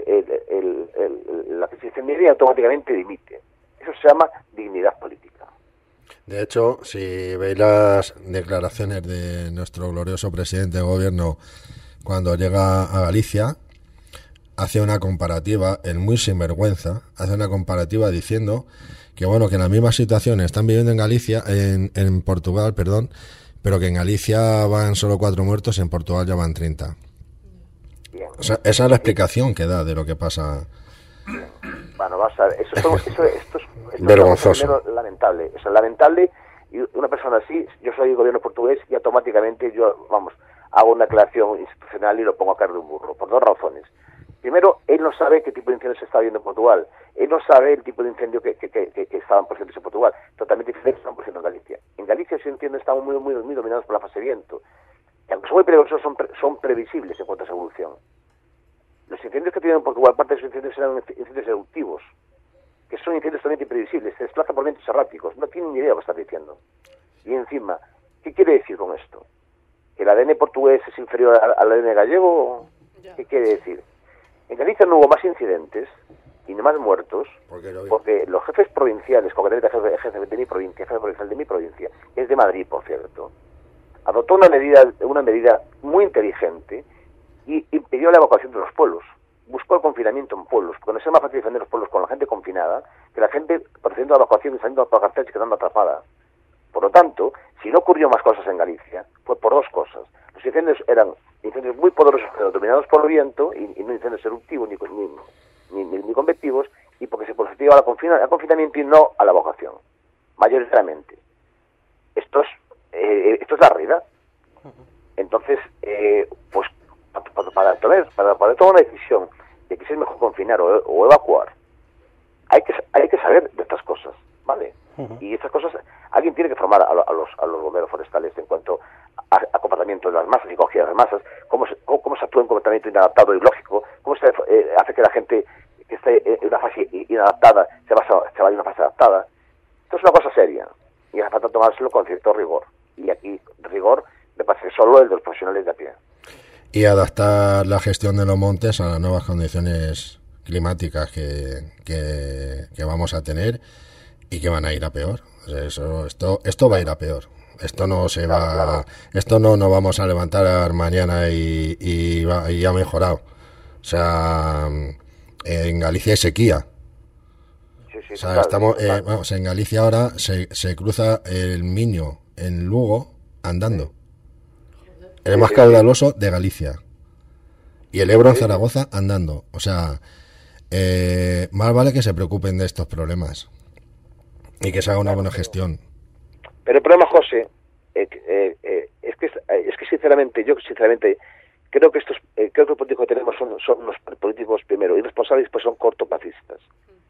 la crisis incendiaria y automáticamente dimite. Eso se llama dignidad política.
De hecho, si veis las declaraciones de nuestro glorioso presidente de gobierno cuando llega a Galicia, hace una comparativa, el muy sinvergüenza, hace una comparativa diciendo que bueno, que en la misma situación están viviendo en Galicia, en Portugal, perdón, pero que en Galicia van solo 4 muertos y en Portugal ya van 30.
Bien.
O sea, esa es la explicación que da de lo que pasa.
Bueno, vas a ver, esto es
vergonzoso.
Lamentable. Eso es lamentable, y una persona así, yo soy el gobierno portugués y automáticamente yo, hago una declaración institucional y lo pongo a cargo de un burro, por 2 razones. Primero, él no sabe qué tipo de incendio se está viendo en Portugal. Él no sabe el tipo de incendio que estaban produciéndose en Portugal. Totalmente diferente están produciendo en Galicia. En Galicia, si entiendo, estamos muy dominados por la fase viento. Y aunque son muy peligrosos, son previsibles en cuanto a su evolución. Los incendios que tienen en Portugal, parte de sus incendios eran incendios eruptivos, que son incendios totalmente imprevisibles, se desplazan por vientos erráticos, no tienen ni idea de lo que están diciendo. Y encima, ¿qué quiere decir con esto? ¿Que el ADN portugués es inferior al ADN gallego? ¿Qué quiere decir? En Galicia no hubo más incidentes y no más muertos porque los jefes provinciales, concretamente el jefe de mi provincia, jefe provincial de mi provincia, es de Madrid, por cierto, adoptó una medida muy inteligente y impidió la evacuación de los pueblos. Buscó el confinamiento en pueblos, porque no es más fácil defender los pueblos con la gente confinada que la gente procediendo a la evacuación y saliendo a carteles y quedando atrapada. Por lo tanto, si no ocurrió más cosas en Galicia, fue por 2 cosas. Los incendios eran incendios muy poderosos, pero dominados por el viento, y no incendios eruptivos ni convectivos, y porque se procedía al confinamiento y no a la evacuación, mayoritariamente. Esto es la realidad. Entonces, pues para poder tomar una decisión de que si es mejor confinar o evacuar, hay que saber de estas cosas, ¿vale? Y estas cosas, alguien tiene que formar a los bomberos forestales en cuanto a comportamiento de las masas y cogida de las masas, cómo se actúa en comportamiento inadaptado y lógico, cómo se hace que la gente que esté en una fase inadaptada se vaya a una fase adaptada. Esto es una cosa seria y hace falta tomárselo con cierto rigor. Y aquí, rigor, me parece solo el de los profesionales de a pie.
Y adaptar la gestión de los montes a las nuevas condiciones climáticas que vamos a tener y que van a ir a peor. O sea, esto va a ir a peor. Esto no se va, claro. Esto no nos vamos a levantar mañana y ha mejorado. O sea, en Galicia hay sequía.
Sí,
o sea, vamos, en Galicia ahora se cruza el Miño en Lugo andando. El más caudaloso de Galicia. Y el Ebro en Zaragoza andando. O sea, más vale que se preocupen de estos problemas y que se haga una buena gestión.
Pero el problema, José, es que sinceramente creo que los políticos que tenemos son los políticos primero irresponsables y después son cortoplacistas.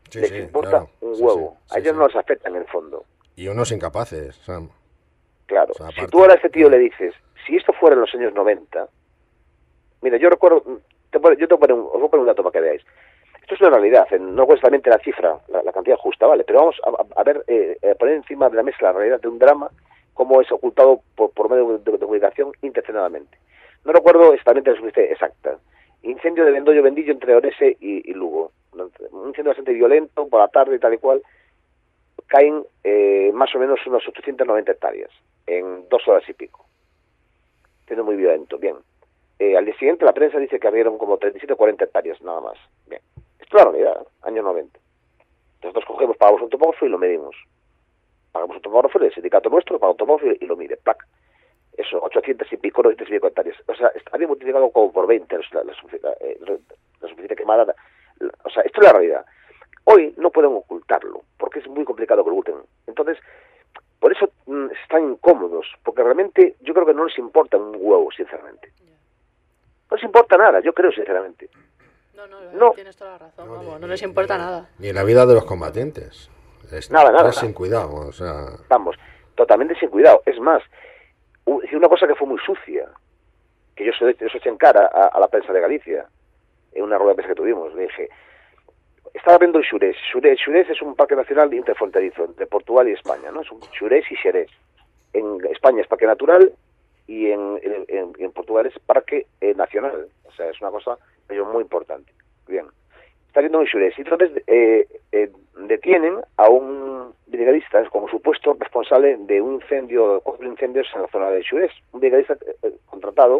Sí,
les
sí,
importa
claro.
un
Sí,
huevo.
sí,
A ellos
sí.
no les afecta en el fondo.
Y unos incapaces, Sam.
Claro,
O sea,
si
aparte-
tú ahora a este tío le dices, si esto fuera en los años 90, mira, yo recuerdo, os voy a poner un dato para que veáis. Esto es una realidad, no recuerdo exactamente la cifra, la cantidad justa, ¿vale? Pero vamos a ver, a poner encima de la mesa la realidad de un drama, cómo es ocultado por medio de comunicación intencionadamente. No recuerdo exactamente la cifra exacta. Incendio de Vendollo-Vendillo entre Orense y Lugo. Un incendio bastante violento, por la tarde y tal y cual. Caen más o menos unos 890 hectáreas en 2 horas y pico. Siendo muy violento, bien. Al día siguiente la prensa dice que abrieron como 37 o 40 hectáreas, nada más. Bien. Esto es la realidad, años 90. Nosotros cogemos, pagamos un topógrafo y lo medimos. Pagamos un topógrafo, el sindicato nuestro paga un topógrafo y lo mide, plac. Eso, 800 y pico, 900 y pico hectáreas. O sea, había multiplicado como por 20 la superficie quemada. O sea, esto es la realidad. Hoy no pueden ocultarlo, porque es muy complicado que lo oculten. Entonces, por eso están incómodos, porque realmente yo creo que no les importa un huevo, sinceramente. No les importa nada, yo creo, sinceramente. No.
Tienes toda la razón, vamos, no les importa nada.
Ni la vida de los combatientes.
Nada.
Sin cuidado, o sea...
Vamos, totalmente sin cuidado. Es más, una cosa que fue muy sucia, que yo se eché en cara a la prensa de Galicia, en una rueda de prensa que tuvimos. Le dije, estaba viendo el Xurés. Xurés es un parque nacional interfronterizo entre Portugal y España, ¿no? Es un Xurés y Xerés. En España es parque natural y en Portugal es parque nacional. O sea, es una cosa muy importante. Bien. Está viendo un Xurés. Y entonces detienen a un brigadista como supuesto responsable de un incendio, 4 incendios en la zona de Xurés. Un brigadista contratado,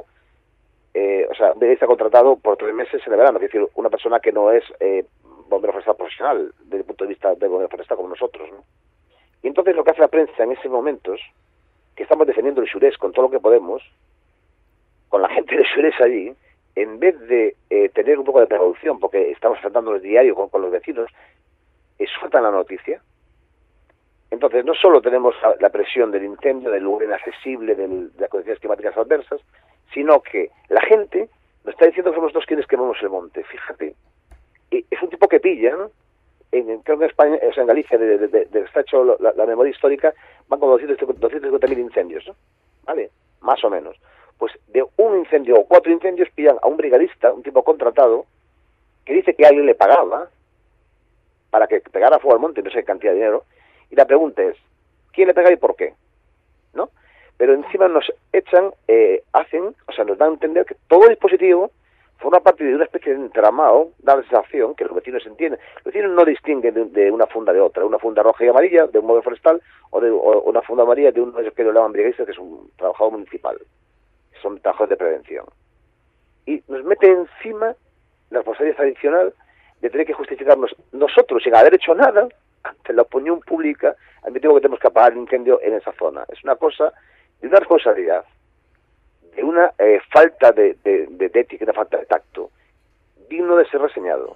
un brigadista contratado por 3 meses en el verano. Es decir, una persona que no es bombero forestal profesional, desde el punto de vista de bombero forestal como nosotros, ¿no? Y entonces lo que hace la prensa en esos momentos, que estamos defendiendo el Xurés con todo lo que podemos, con la gente del Xurés allí, en vez de tener un poco de precaución, porque estamos tratando el diario con los vecinos, sueltan la noticia. Entonces no solo tenemos la presión del incendio, del lugar inaccesible, de las condiciones climáticas adversas, sino que la gente nos está diciendo que somos nosotros quienes quemamos el monte. Fíjate, es un tipo que pilla, ¿no? Creo que en España, o sea, en Galicia, de está hecho la memoria histórica, van como 250.000 incendios, ¿no? ¿Vale? Más o menos. Pues de un incendio o 4 incendios pillan a un brigadista, un tipo contratado, que dice que alguien le pagaba para que pegara fuego al monte, no sé qué cantidad de dinero, y la pregunta es, ¿quién le pega y por qué? ¿No? Pero encima nos echan, nos dan a entender que todo el dispositivo forma parte de una especie de entramado, da la sensación que los vecinos entienden. Los vecinos no distinguen de una funda de otra, una funda roja y amarilla de un modo forestal o una funda amarilla de uno de esos que lo llaman brigadistas, que es un trabajador municipal. Son trabajos de prevención. Y nos mete encima la responsabilidad adicional de tener que justificarnos nosotros, sin haber hecho nada, ante la opinión pública, al mismo tiempo que tenemos que apagar el incendio en esa zona. Es una cosa de una responsabilidad, de una falta de ética, una falta de tacto, digno de ser reseñado.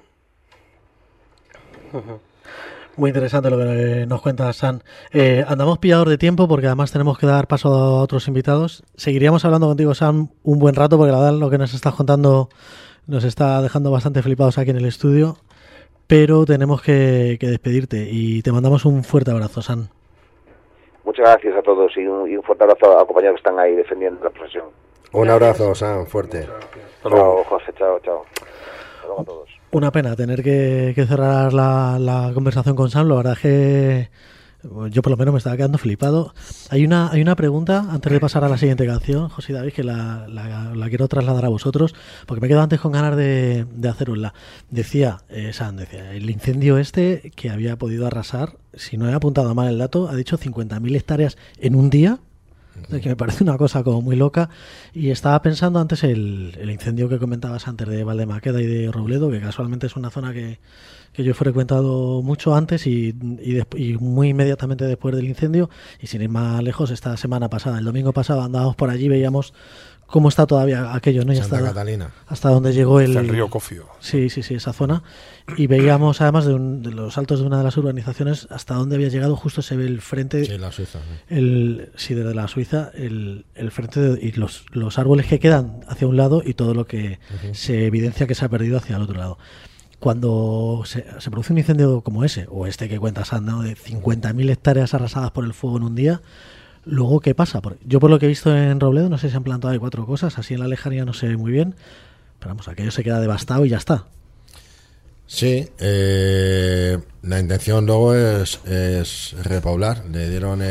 Muy interesante lo que nos cuenta San. Andamos pillados de tiempo porque además tenemos que dar paso a otros invitados. Seguiríamos hablando contigo, San, un buen rato porque la verdad lo que nos estás contando nos está dejando bastante flipados aquí en el estudio, pero tenemos que despedirte y te mandamos un fuerte abrazo, San.
Muchas gracias a todos y un fuerte abrazo a los compañeros que están ahí defendiendo la profesión.
Un abrazo, Sam, fuerte.
Chao, José, chao. Hasta luego a todos.
Una pena tener que cerrar la conversación con Sam. La verdad es que yo por lo menos me estaba quedando flipado. Hay una pregunta antes de pasar a la siguiente canción, José y David, que la quiero trasladar a vosotros, porque me he quedado antes con ganas de hacerosla. Sam decía, el incendio este que había podido arrasar, si no he apuntado mal el dato, ha dicho 50.000 hectáreas en un día. Que me parece una cosa como muy loca. Y estaba pensando antes el incendio que comentabas antes de Valdemaqueda y de Robledo, que casualmente es una zona que yo he frecuentado mucho antes y muy inmediatamente después del incendio, y sin ir más lejos, esta semana pasada, el domingo pasado, andábamos por allí, veíamos cómo está todavía aquello, ¿no? Y
Santa Catalina.
Hasta donde llegó el
río Cofio.
Sí, esa zona. Y veíamos además de los altos de una de las urbanizaciones hasta donde había llegado, justo se ve el frente.
Sí, la Suiza.
Desde la Suiza, el frente y los árboles que quedan hacia un lado y todo lo que se evidencia que se ha perdido hacia el otro lado. cuando se produce un incendio como ese, o este que cuentas, ¿no? De 50.000 hectáreas arrasadas por el fuego en un día, luego, ¿qué pasa? Yo por lo que he visto en Robledo, no sé si han plantado ahí 4 cosas, así en la lejanía no se ve muy bien, pero vamos, aquello se queda devastado y ya está.
Sí, la intención luego es repoblar. Le dieron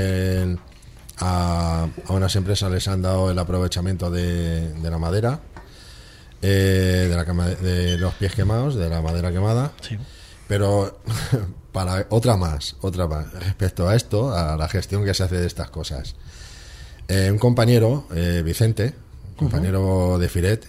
a unas empresas, les han dado el aprovechamiento de la madera, de los pies quemados, de la madera quemada.
Sí.
Pero para otra más respecto a esto, a la gestión que se hace de estas cosas. Un compañero, Vicente, compañero de Firet,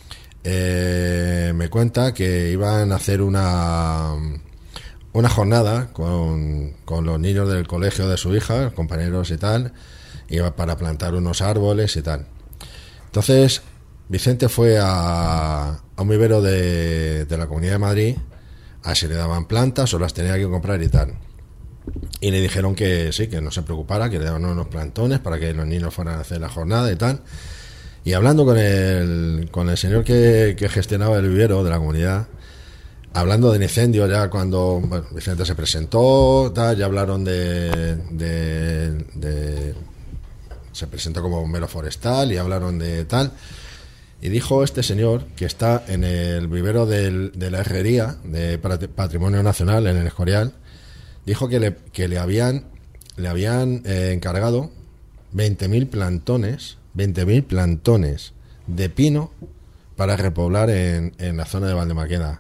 me cuenta que iban a hacer una jornada con los niños del colegio de su hija, compañeros y tal, iba para plantar unos árboles y tal. Entonces Vicente fue a un vivero de la Comunidad de Madrid a si le daban plantas o las tenía que comprar y tal, y le dijeron que sí, que no se preocupara, que le daban unos plantones para que los niños fueran a hacer la jornada y tal. Y hablando con el señor que gestionaba el vivero de la comunidad, hablando del incendio, ya cuando Vicente se presentó, tal, ya hablaron se presentó como bombero forestal y hablaron de tal. Y dijo este señor, que está en el vivero de la Herrería de Patrimonio Nacional en el Escorial, dijo que le habían encargado 20.000 plantones de pino para repoblar en la zona de Valdemaqueda.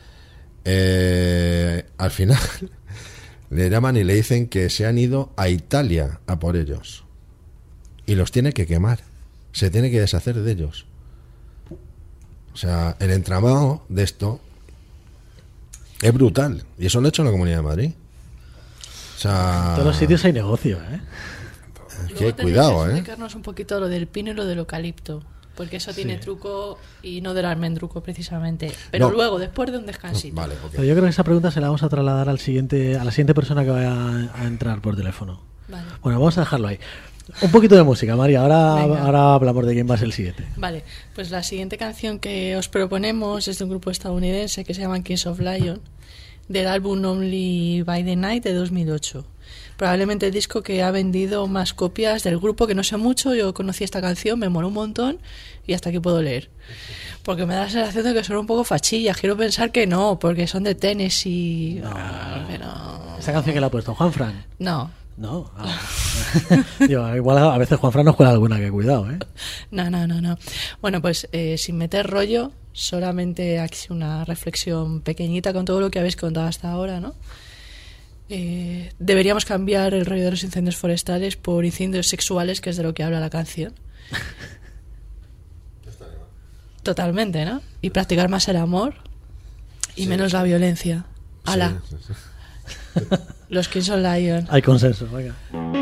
Al final le llaman y le dicen que se han ido a Italia a por ellos y los tiene que quemar, se tiene que deshacer de ellos. O sea, el entramado de esto es brutal, y eso lo ha hecho la Comunidad de Madrid. O sea,
en todos los sitios hay negocio, ¿eh?
Que cuidado,
explicarnos un poquito lo del pino y lo del eucalipto, porque eso tiene truco, y no del almendruco precisamente, pero
No.
luego, después de un descansito.
Vale, ok.
Pero yo creo que esa pregunta se la vamos a trasladar a la siguiente persona que vaya a entrar por teléfono.
Vale.
Bueno, vamos a dejarlo ahí. Un poquito de música, María.
Venga.
Ahora hablamos de quién va a ser el siguiente.
Vale, pues la siguiente canción que os proponemos es de un grupo estadounidense que se llama Kings of Lion, del álbum Only by the Night de 2008. Probablemente el disco que ha vendido más copias del grupo, que no sé mucho. Yo conocí esta canción, me moló un montón y hasta aquí puedo leer. Porque me da la sensación de que son un poco fachillas. Quiero pensar que no, porque son de Tennessee. Pero...
¿Esa canción que la ha puesto Juanfran?
No.
No. Digo, igual a veces Juanfran nos cuela alguna, que cuidado, ¿eh?
No. Bueno, pues sin meter rollo, solamente aquí una reflexión pequeñita con todo lo que habéis contado hasta ahora, ¿no? Deberíamos cambiar el rollo de los incendios forestales por incendios sexuales, que es de lo que habla la canción. Totalmente, ¿no? Y practicar más el amor y menos la violencia. ¡Hala!
Sí.
Los Kings of Lion.
Hay consenso, venga.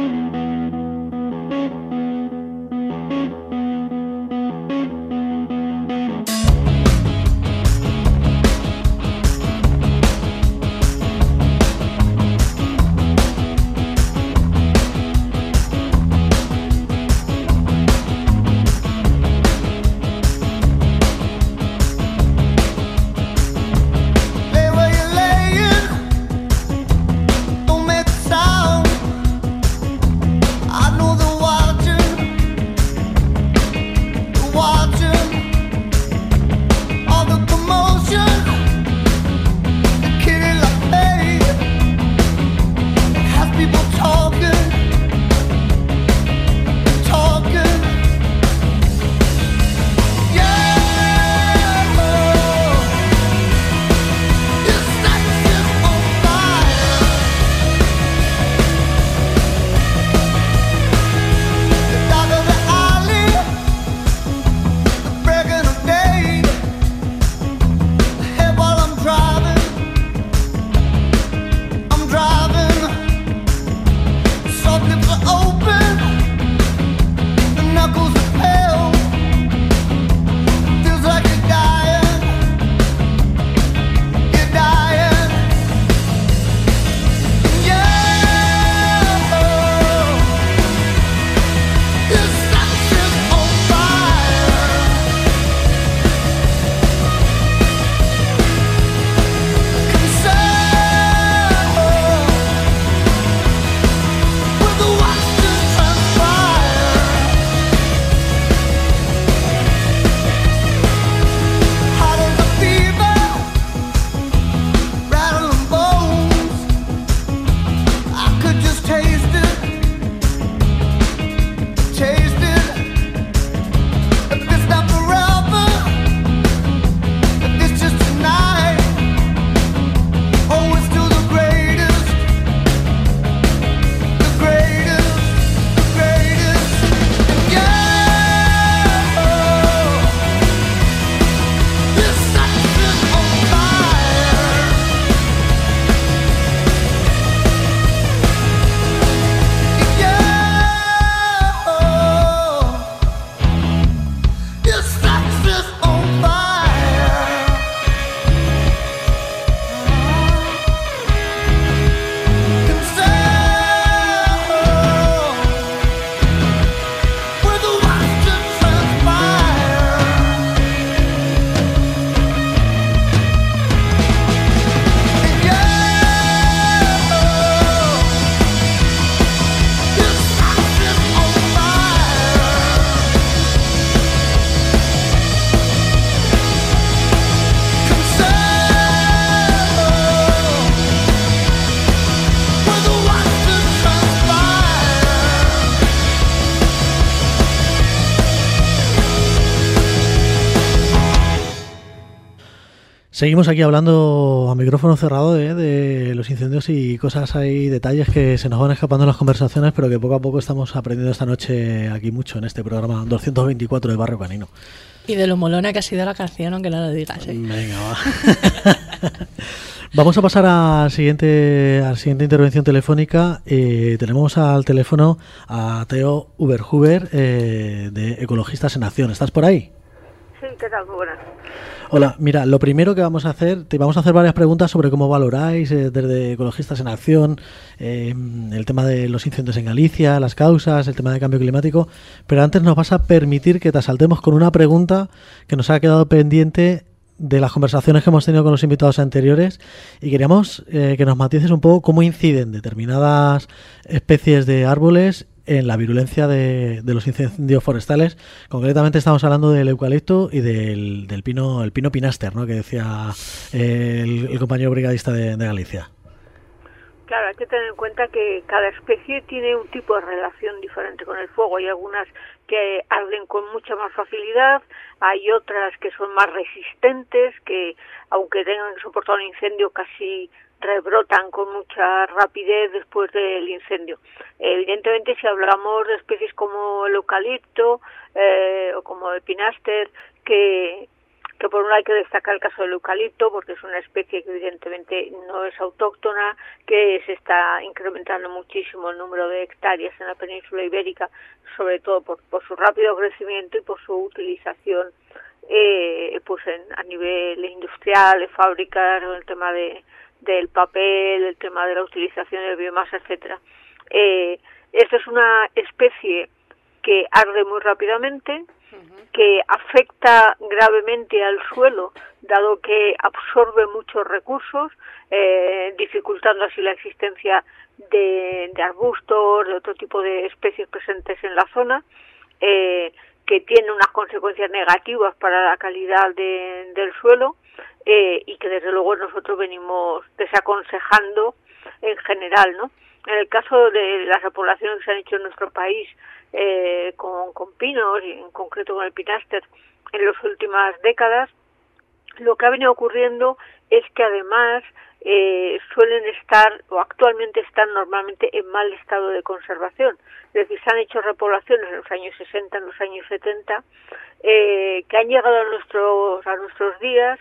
Lay where you're laying, don't make a sound.
Seguimos aquí hablando a micrófono cerrado de los incendios y cosas, hay detalles que se nos van escapando en las conversaciones, pero que poco a poco estamos aprendiendo esta noche aquí mucho en este programa 224 de Barrio Canino.
Y de lo molona que ha sido la canción, aunque no lo digas, ¿eh?
Venga, va. Vamos a pasar a la siguiente intervención telefónica. Tenemos al teléfono a Theo Uberhuber, de Ecologistas en Acción. ¿Estás por ahí?
Sí, ¿qué tal? Muy buenas.
Hola, mira, lo primero que vamos a hacer, te vamos a hacer varias preguntas sobre cómo valoráis desde Ecologistas en Acción el tema de los incendios en Galicia, las causas, el tema del cambio climático, pero antes nos vas a permitir que te asaltemos con una pregunta que nos ha quedado pendiente de las conversaciones que hemos tenido con los invitados anteriores, y queríamos que nos matices un poco cómo inciden determinadas especies de árboles en la virulencia de los incendios forestales. Concretamente estamos hablando del eucalipto y del pino, el pino pinaster, ¿no?, que decía el compañero brigadista de Galicia.
Claro, hay que tener en cuenta que cada especie tiene un tipo de relación diferente con el fuego. Hay algunas que arden con mucha más facilidad, hay otras que son más resistentes, que aunque tengan que soportar un incendio casi rebrotan con mucha rapidez después del incendio. Evidentemente, si hablamos de especies como el eucalipto o como el pinaster, que por un lado hay que destacar el caso del eucalipto, porque es una especie que evidentemente no es autóctona, que se está incrementando muchísimo el número de hectáreas en la península ibérica, sobre todo por su rápido crecimiento y por su utilización pues a nivel industrial, de fábricas, el tema del papel, el tema de la utilización de biomasa, etcétera. Esta es una especie que arde muy rápidamente, que afecta gravemente al suelo, dado que absorbe muchos recursos, dificultando así la existencia de arbustos, de otro tipo de especies presentes en la zona, que tiene unas consecuencias negativas para la calidad del suelo, y que desde luego nosotros venimos desaconsejando en general, ¿no? En el caso de las repoblaciones que se han hecho en nuestro país con pinos y en concreto con el pinaster en las últimas décadas, lo que ha venido ocurriendo es que además suelen estar o actualmente están normalmente en mal estado de conservación. Es decir, se han hecho repoblaciones en los años 60, en los años 70, que han llegado a nuestros días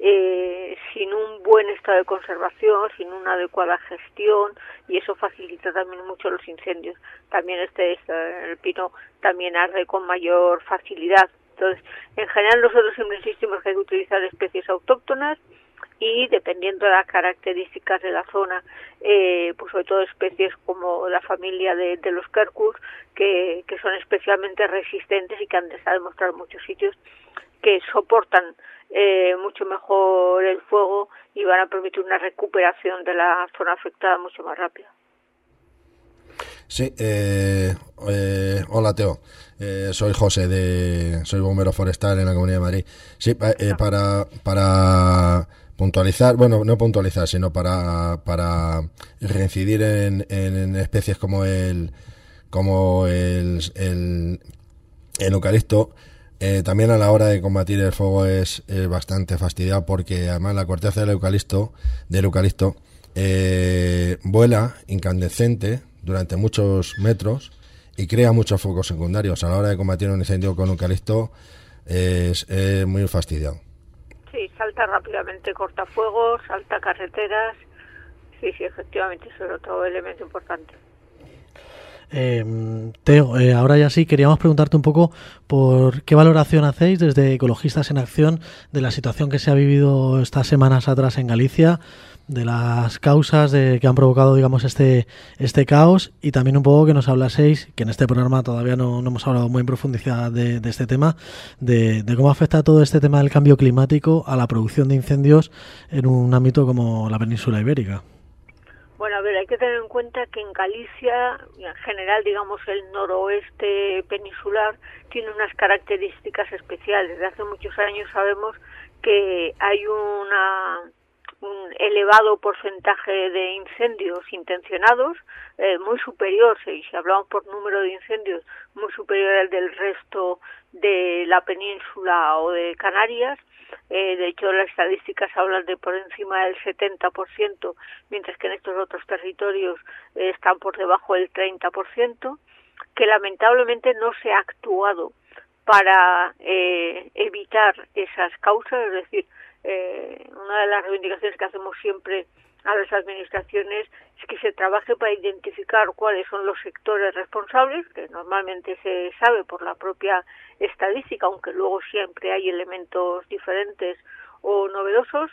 sin un buen estado de conservación, sin una adecuada gestión, y eso facilita también mucho los incendios. También el pino también arde con mayor facilidad. Entonces, en general nosotros siempre insistimos que hay que utilizar especies autóctonas y dependiendo de las características de la zona, pues sobre todo especies como la familia de los quercus, que son especialmente resistentes y que han demostrado en muchos sitios que soportan mucho mejor el fuego y van a permitir una recuperación de la zona afectada mucho más rápida.
Sí, hola Teo, soy José, soy bombero forestal en la Comunidad de Madrid. Sí, para puntualizar, bueno, no puntualizar, sino para reincidir en especies como el eucalipto. También a la hora de combatir el fuego es bastante fastidiado, porque además la corteza del eucalipto vuela incandescente durante muchos metros y crea muchos focos secundarios. A la hora de combatir un incendio con eucalipto es muy fastidiado. Sí,
salta rápidamente cortafuegos, salta carreteras. Sí, efectivamente, eso es otro elemento importante.
Teo, ahora ya sí, queríamos preguntarte un poco por qué valoración hacéis desde Ecologistas en Acción de la situación que se ha vivido estas semanas atrás en Galicia, de las causas que han provocado, digamos, este caos, y también un poco que nos hablaseis, que en este programa todavía no hemos hablado muy en profundidad de este tema, de cómo afecta todo este tema del cambio climático a la producción de incendios en un ámbito como la península ibérica.
Bueno, a ver, hay que tener en cuenta que en Galicia, y en general, digamos, el noroeste peninsular, tiene unas características especiales. Desde hace muchos años sabemos que hay una un elevado porcentaje de incendios intencionados, muy superior, si hablamos por número de incendios, muy superior al del resto de la península o de Canarias. De hecho, las estadísticas hablan de por encima del 70%, mientras que en estos otros territorios están por debajo del 30%, que lamentablemente no se ha actuado para evitar esas causas. Es decir, una de las reivindicaciones que hacemos siempre a las administraciones es que se trabaje para identificar cuáles son los sectores responsables, que normalmente se sabe por la propia estadística, aunque luego siempre hay elementos diferentes o novedosos,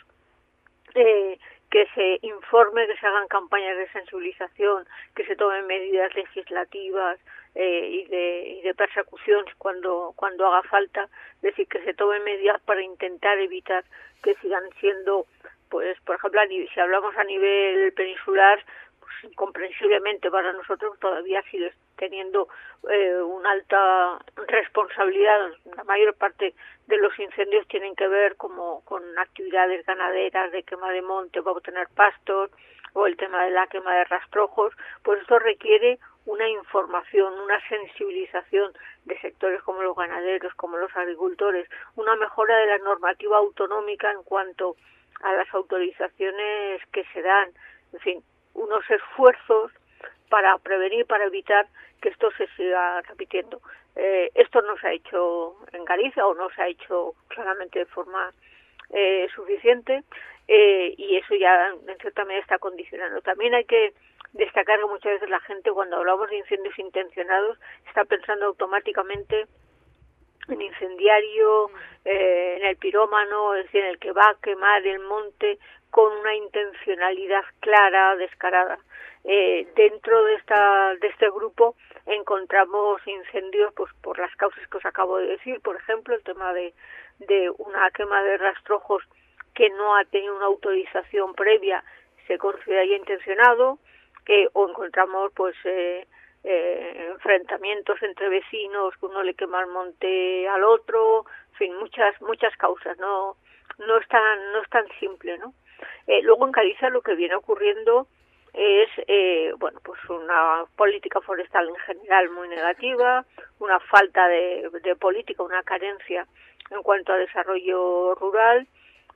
que se informe, que se hagan campañas de sensibilización, que se tomen medidas legislativas y de persecución cuando haga falta, es decir, que se tomen medidas para intentar evitar que sigan siendo, pues, por ejemplo, si hablamos a nivel peninsular, pues incomprensiblemente para nosotros todavía sigue teniendo una alta responsabilidad. La mayor parte de los incendios tienen que ver con actividades ganaderas, de quema de monte para obtener pastos, o el tema de la quema de rastrojos. Pues esto requiere una información, una sensibilización de sectores como los ganaderos, como los agricultores, una mejora de la normativa autonómica en cuanto a las autorizaciones que se dan, en fin, unos esfuerzos para prevenir, para evitar que esto se siga repitiendo. Esto no se ha hecho en Galicia, o no se ha hecho claramente de forma suficiente, y eso ya en cierta medida está condicionando. También hay que destacar que muchas veces la gente, cuando hablamos de incendios intencionados, está pensando automáticamente en incendiario, en el pirómano, es decir, en el que va a quemar el monte con una intencionalidad clara, descarada. Dentro de este grupo encontramos incendios pues por las causas que os acabo de decir, por ejemplo, el tema de una quema de rastrojos que no ha tenido una autorización previa, se consideraría intencionado, o encontramos pues enfrentamientos entre vecinos, que uno le quema el monte al otro, en fin, muchas causas, no es tan simple, ¿no? Luego en Galicia lo que viene ocurriendo es pues una política forestal en general muy negativa, una falta de política, una carencia en cuanto a desarrollo rural,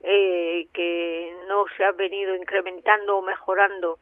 que no se han venido incrementando o mejorando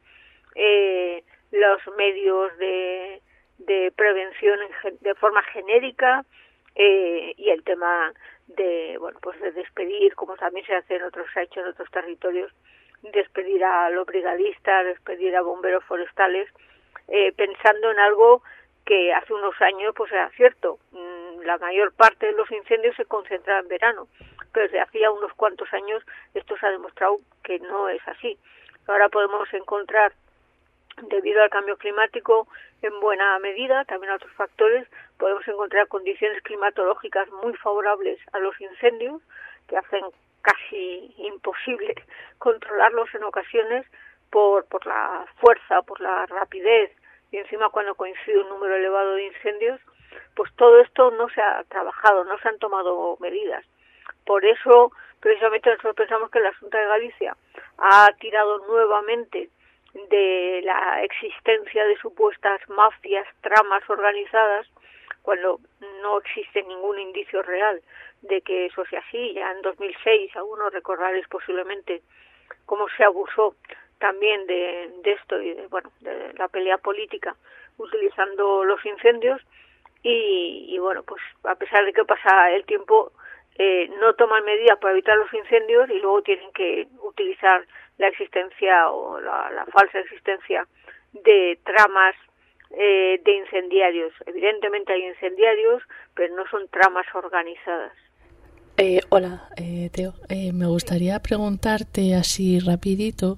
los medios de prevención de forma genérica, y el tema de despedir, como también se ha hecho en otros territorios, despedir a los brigadistas, despedir a bomberos forestales, pensando en algo que hace unos años pues era cierto. La mayor parte de los incendios se concentraba en verano, pero desde hacía unos cuantos años esto se ha demostrado que no es así. Ahora podemos encontrar, debido al cambio climático, en buena medida, también a otros factores, podemos encontrar condiciones climatológicas muy favorables a los incendios, que hacen casi imposible controlarlos en ocasiones por la fuerza, por la rapidez, y encima cuando coincide un número elevado de incendios, pues todo esto no se ha trabajado, no se han tomado medidas. Por eso, precisamente, nosotros pensamos que la Xunta de Galicia ha tirado nuevamente de la existencia de supuestas mafias, tramas organizadas, cuando no existe ningún indicio real de que eso sea así. Ya en 2006, algunos recordaréis posiblemente cómo se abusó también de esto y de la pelea política utilizando los incendios, y pues a pesar de que pasa el tiempo, no toman medidas para evitar los incendios, y luego tienen que utilizar la existencia o la falsa existencia de tramas de incendiarios. Evidentemente hay incendiarios, pero no son tramas organizadas.
Hola, Teo. Me gustaría preguntarte así rapidito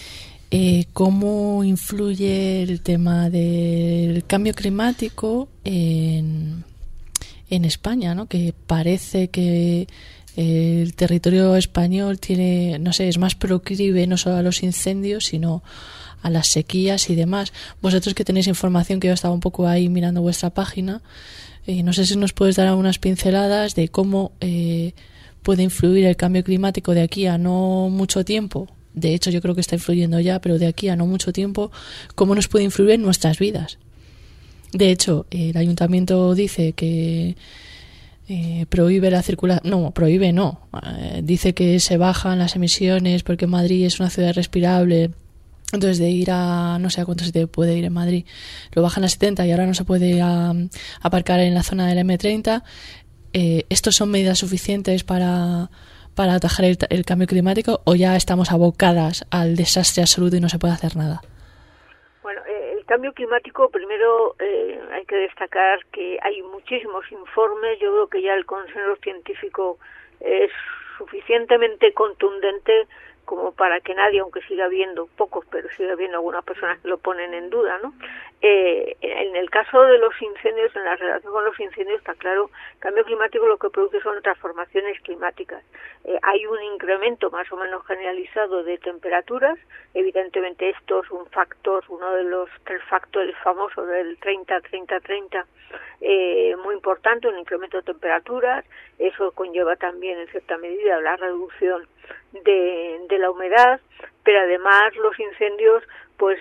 cómo influye el tema del cambio climático en España, ¿no? Que parece que el territorio español tiene, no sé, es más proclive no solo a los incendios, sino a las sequías y demás. Vosotros que tenéis información, que yo estaba un poco ahí mirando vuestra página, no sé si nos puedes dar algunas pinceladas de cómo puede influir el cambio climático de aquí a no mucho tiempo, de hecho yo creo que está influyendo ya, pero de aquí a no mucho tiempo, cómo nos puede influir en nuestras vidas. De hecho, el ayuntamiento dice que prohíbe la circulación, no, prohíbe no, dice que se bajan las emisiones porque Madrid es una ciudad respirable. Entonces, de ir a, no sé a cuánto se te puede ir en Madrid, lo bajan a 70 y ahora no se puede aparcar en la zona del M30. ¿Estos son medidas suficientes para atajar el cambio climático o ya estamos abocadas al desastre absoluto y no se puede hacer nada?
Bueno, el cambio climático, primero hay que destacar que hay muchísimos informes. Yo creo que ya el consenso científico es suficientemente contundente como para que nadie, aunque siga habiendo pocos, pero siga habiendo algunas personas que lo ponen en duda, ¿no? En el caso de los incendios, en la relación con los incendios, está claro, el cambio climático lo que produce son transformaciones climáticas. Hay un incremento más o menos generalizado de temperaturas, evidentemente esto es un factor, uno de los 3 factores famosos del 30-30-30, muy importante, un incremento de temperaturas. Eso conlleva también en cierta medida la reducción de la humedad, pero además los incendios pues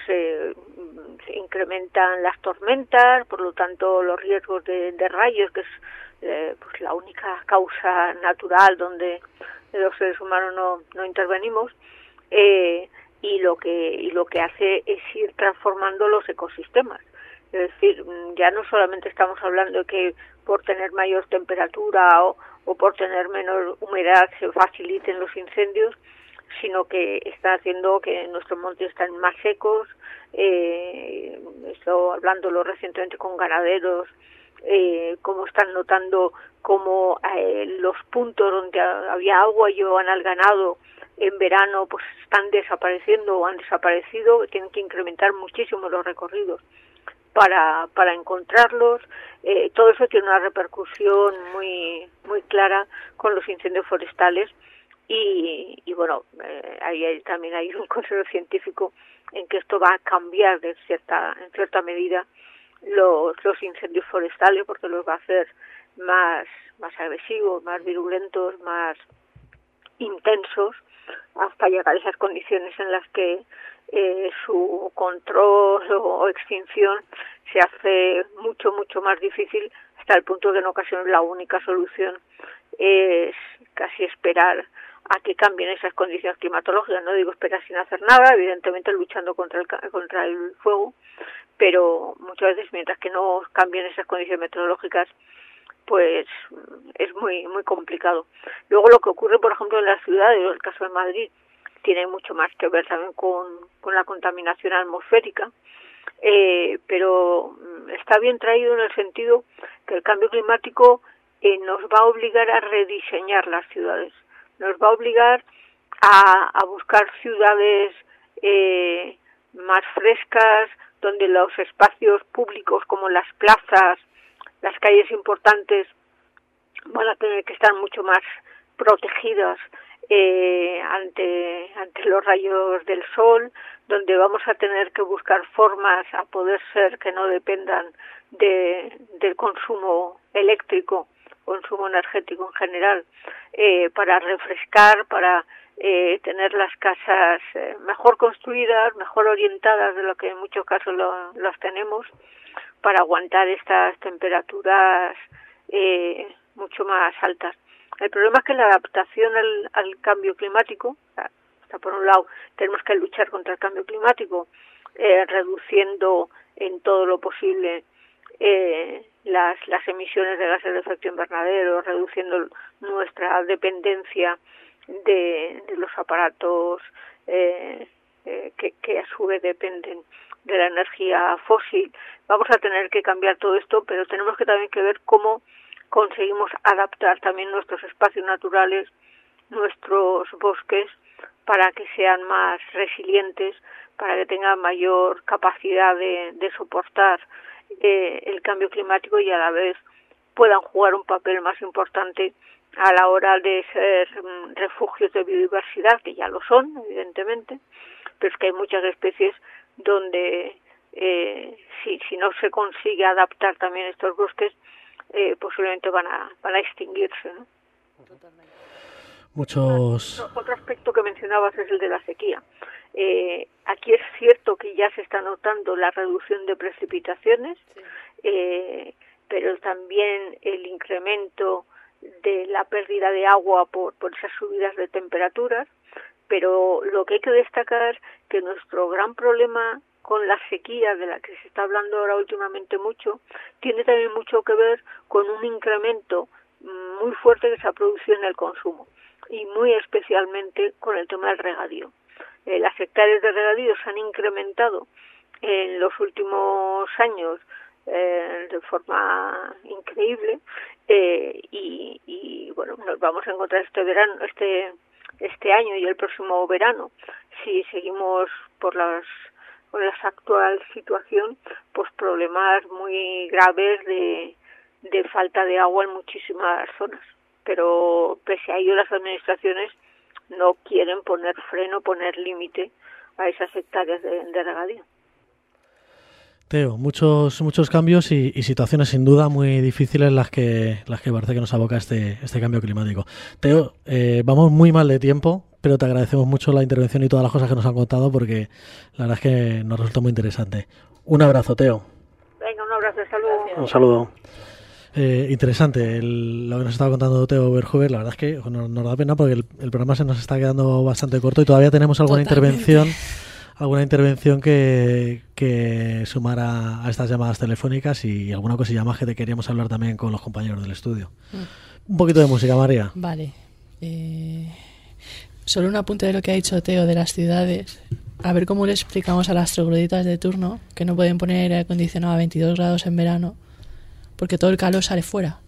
incrementan las tormentas, por lo tanto los riesgos de rayos, que es pues la única causa natural donde los seres humanos no intervenimos, y lo que hace es ir transformando los ecosistemas. Es decir, ya no solamente estamos hablando de que por tener mayor temperatura o por tener menor humedad se faciliten los incendios, sino que está haciendo que nuestros montes estén más secos. Estoy hablándolo recientemente con ganaderos, cómo están notando cómo los puntos donde había agua y llevaban al ganado en verano pues están desapareciendo o han desaparecido, tienen que incrementar muchísimo los recorridos para encontrarlos. Todo eso tiene una repercusión muy clara con los incendios forestales y bueno, ahí también hay un consenso científico en que esto va a cambiar en cierta medida los incendios forestales, porque los va a hacer más agresivos, más virulentos, más intensos, hasta llegar a esas condiciones en las que su control o extinción se hace mucho más difícil, hasta el punto que en ocasiones la única solución es casi esperar a que cambien esas condiciones climatológicas. No digo esperar sin hacer nada, evidentemente luchando contra el fuego, pero muchas veces mientras que no cambien esas condiciones meteorológicas pues es muy complicado. Luego lo que ocurre, por ejemplo, en las ciudades, el caso de Madrid, tiene mucho más que ver también con la contaminación atmosférica, pero está bien traído en el sentido que el cambio climático nos va a obligar a rediseñar las ciudades, nos va a obligar a buscar ciudades más frescas, donde los espacios públicos como las plazas, las calles importantes van a tener que estar mucho más protegidas ante los rayos del sol, donde vamos a tener que buscar formas a poder ser que no dependan del consumo eléctrico, consumo energético en general, para refrescar, para tener las casas mejor construidas, mejor orientadas de lo que en muchos casos las tenemos, para aguantar estas temperaturas mucho más altas. El problema es que la adaptación al cambio climático, está por un lado, tenemos que luchar contra el cambio climático, reduciendo en todo lo posible las emisiones de gases de efecto invernadero, reduciendo nuestra dependencia de los aparatos que a su vez dependen de la energía fósil. Vamos a tener que cambiar todo esto, pero tenemos que también que ver cómo conseguimos adaptar también nuestros espacios naturales, nuestros bosques, para que sean más resilientes, para que tengan mayor capacidad de soportar el cambio climático y a la vez puedan jugar un papel más importante a la hora de ser refugios de biodiversidad, que ya lo son, evidentemente, pero es que hay muchas especies donde si no se consigue adaptar también estos bosques, posiblemente van a extinguirse, ¿no?
Muchos...
Otro aspecto que mencionabas es el de la sequía. Aquí es cierto que ya se está notando la reducción de precipitaciones, pero también el incremento de la pérdida de agua por esas subidas de temperaturas. Pero lo que hay que destacar es que nuestro gran problema con la sequía, de la que se está hablando ahora últimamente mucho, tiene también mucho que ver con un incremento muy fuerte que se ha producido en el consumo, y muy especialmente con el tema del regadío. Las hectáreas de regadío se han incrementado en los últimos años de forma increíble, y bueno, nos vamos a encontrar este año y el próximo verano, si seguimos con la actual situación, pues problemas muy graves de falta de agua en muchísimas zonas. Pero pese a ello, las administraciones no quieren poner freno, poner límite a esas hectáreas de regadío.
Teo, muchos cambios y situaciones sin duda muy difíciles las que parece que nos aboca este cambio climático. Teo, vamos muy mal de tiempo, pero te agradecemos mucho la intervención y todas las cosas que nos han contado, porque la verdad es que nos resultó muy interesante. Un abrazo, Teo.
Venga, un abrazo, hasta luego.
Un saludo. Interesante lo que nos estaba contando Teo Berjover. La verdad es que nos da pena porque el programa se nos está quedando bastante corto y todavía tenemos alguna intervención que sumar a estas llamadas telefónicas y alguna cosilla más que te queríamos hablar también con los compañeros del estudio. Un poquito de música, María.
Vale. Solo un apunte de lo que ha dicho Teo de las ciudades. A ver cómo le explicamos a las trogloditas de turno que no pueden poner aire acondicionado a 22 grados en verano porque todo el calor sale fuera.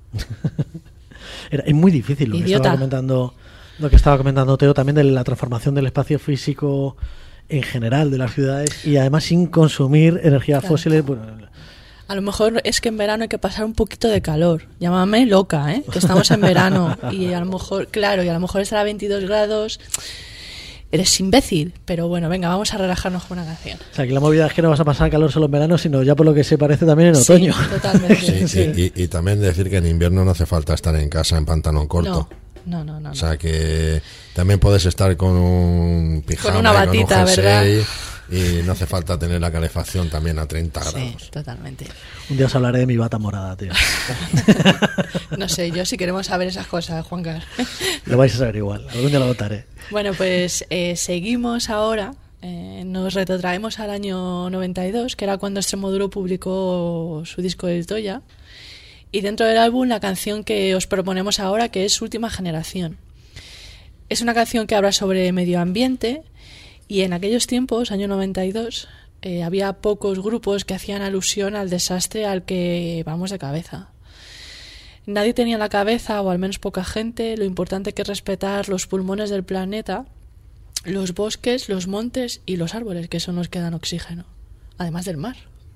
Es muy difícil lo que estaba comentando Teo también, de la transformación del espacio físico en general de las ciudades, y además sin consumir energías fósiles. Bueno,
a lo mejor es que en verano hay que pasar un poquito de calor. Llámame loca, que estamos en verano y a lo mejor, estar a 22 grados. Eres imbécil, pero bueno, venga, vamos a relajarnos con una canción.
O sea, que la movida es que no vas a pasar calor solo en verano, sino ya por lo que se parece también en otoño.
Totalmente.
Sí. Y también decir que en invierno no hace falta estar en casa en pantalón corto.
No.
O sea, que también puedes estar con un pijama,
con una batita,
con un jersey,
¿verdad?
Y no hace falta tener la calefacción también a 30 grados.
Sí, totalmente.
Un día os hablaré de mi bata morada, tío.
No sé, yo si queremos saber esas cosas, Juan Carlos.
Lo vais a saber igual, algún día lo votaré.
Bueno, pues seguimos ahora. Nos retrotraemos al año 92, que era cuando Extremoduro publicó su disco del Toya. Y dentro del álbum, la canción que os proponemos ahora, que es Última Generación. Es una canción que habla sobre medio ambiente, y en aquellos tiempos, año 92, había pocos grupos que hacían alusión al desastre al que vamos de cabeza. Nadie tenía en la cabeza, o al menos poca gente, lo importante que es respetar los pulmones del planeta, los bosques, los montes y los árboles, que son los que dan oxígeno, además del mar.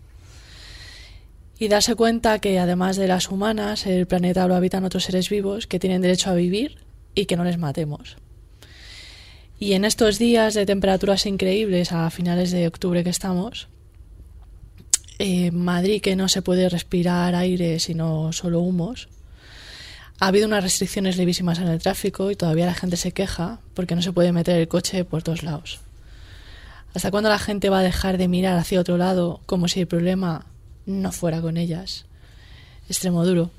Y darse cuenta que además de las humanas, el planeta lo habitan otros seres vivos que tienen derecho a vivir y que no les matemos. Y en estos días de temperaturas increíbles, a finales de octubre que estamos, Madrid, que no se puede respirar aire sino solo humos, ha habido unas restricciones levísimas en el tráfico y todavía la gente se queja porque no se puede meter el coche por todos lados. ¿Hasta cuándo la gente va a dejar de mirar hacia otro lado como si el problema no fuera con ellas? Extremoduro.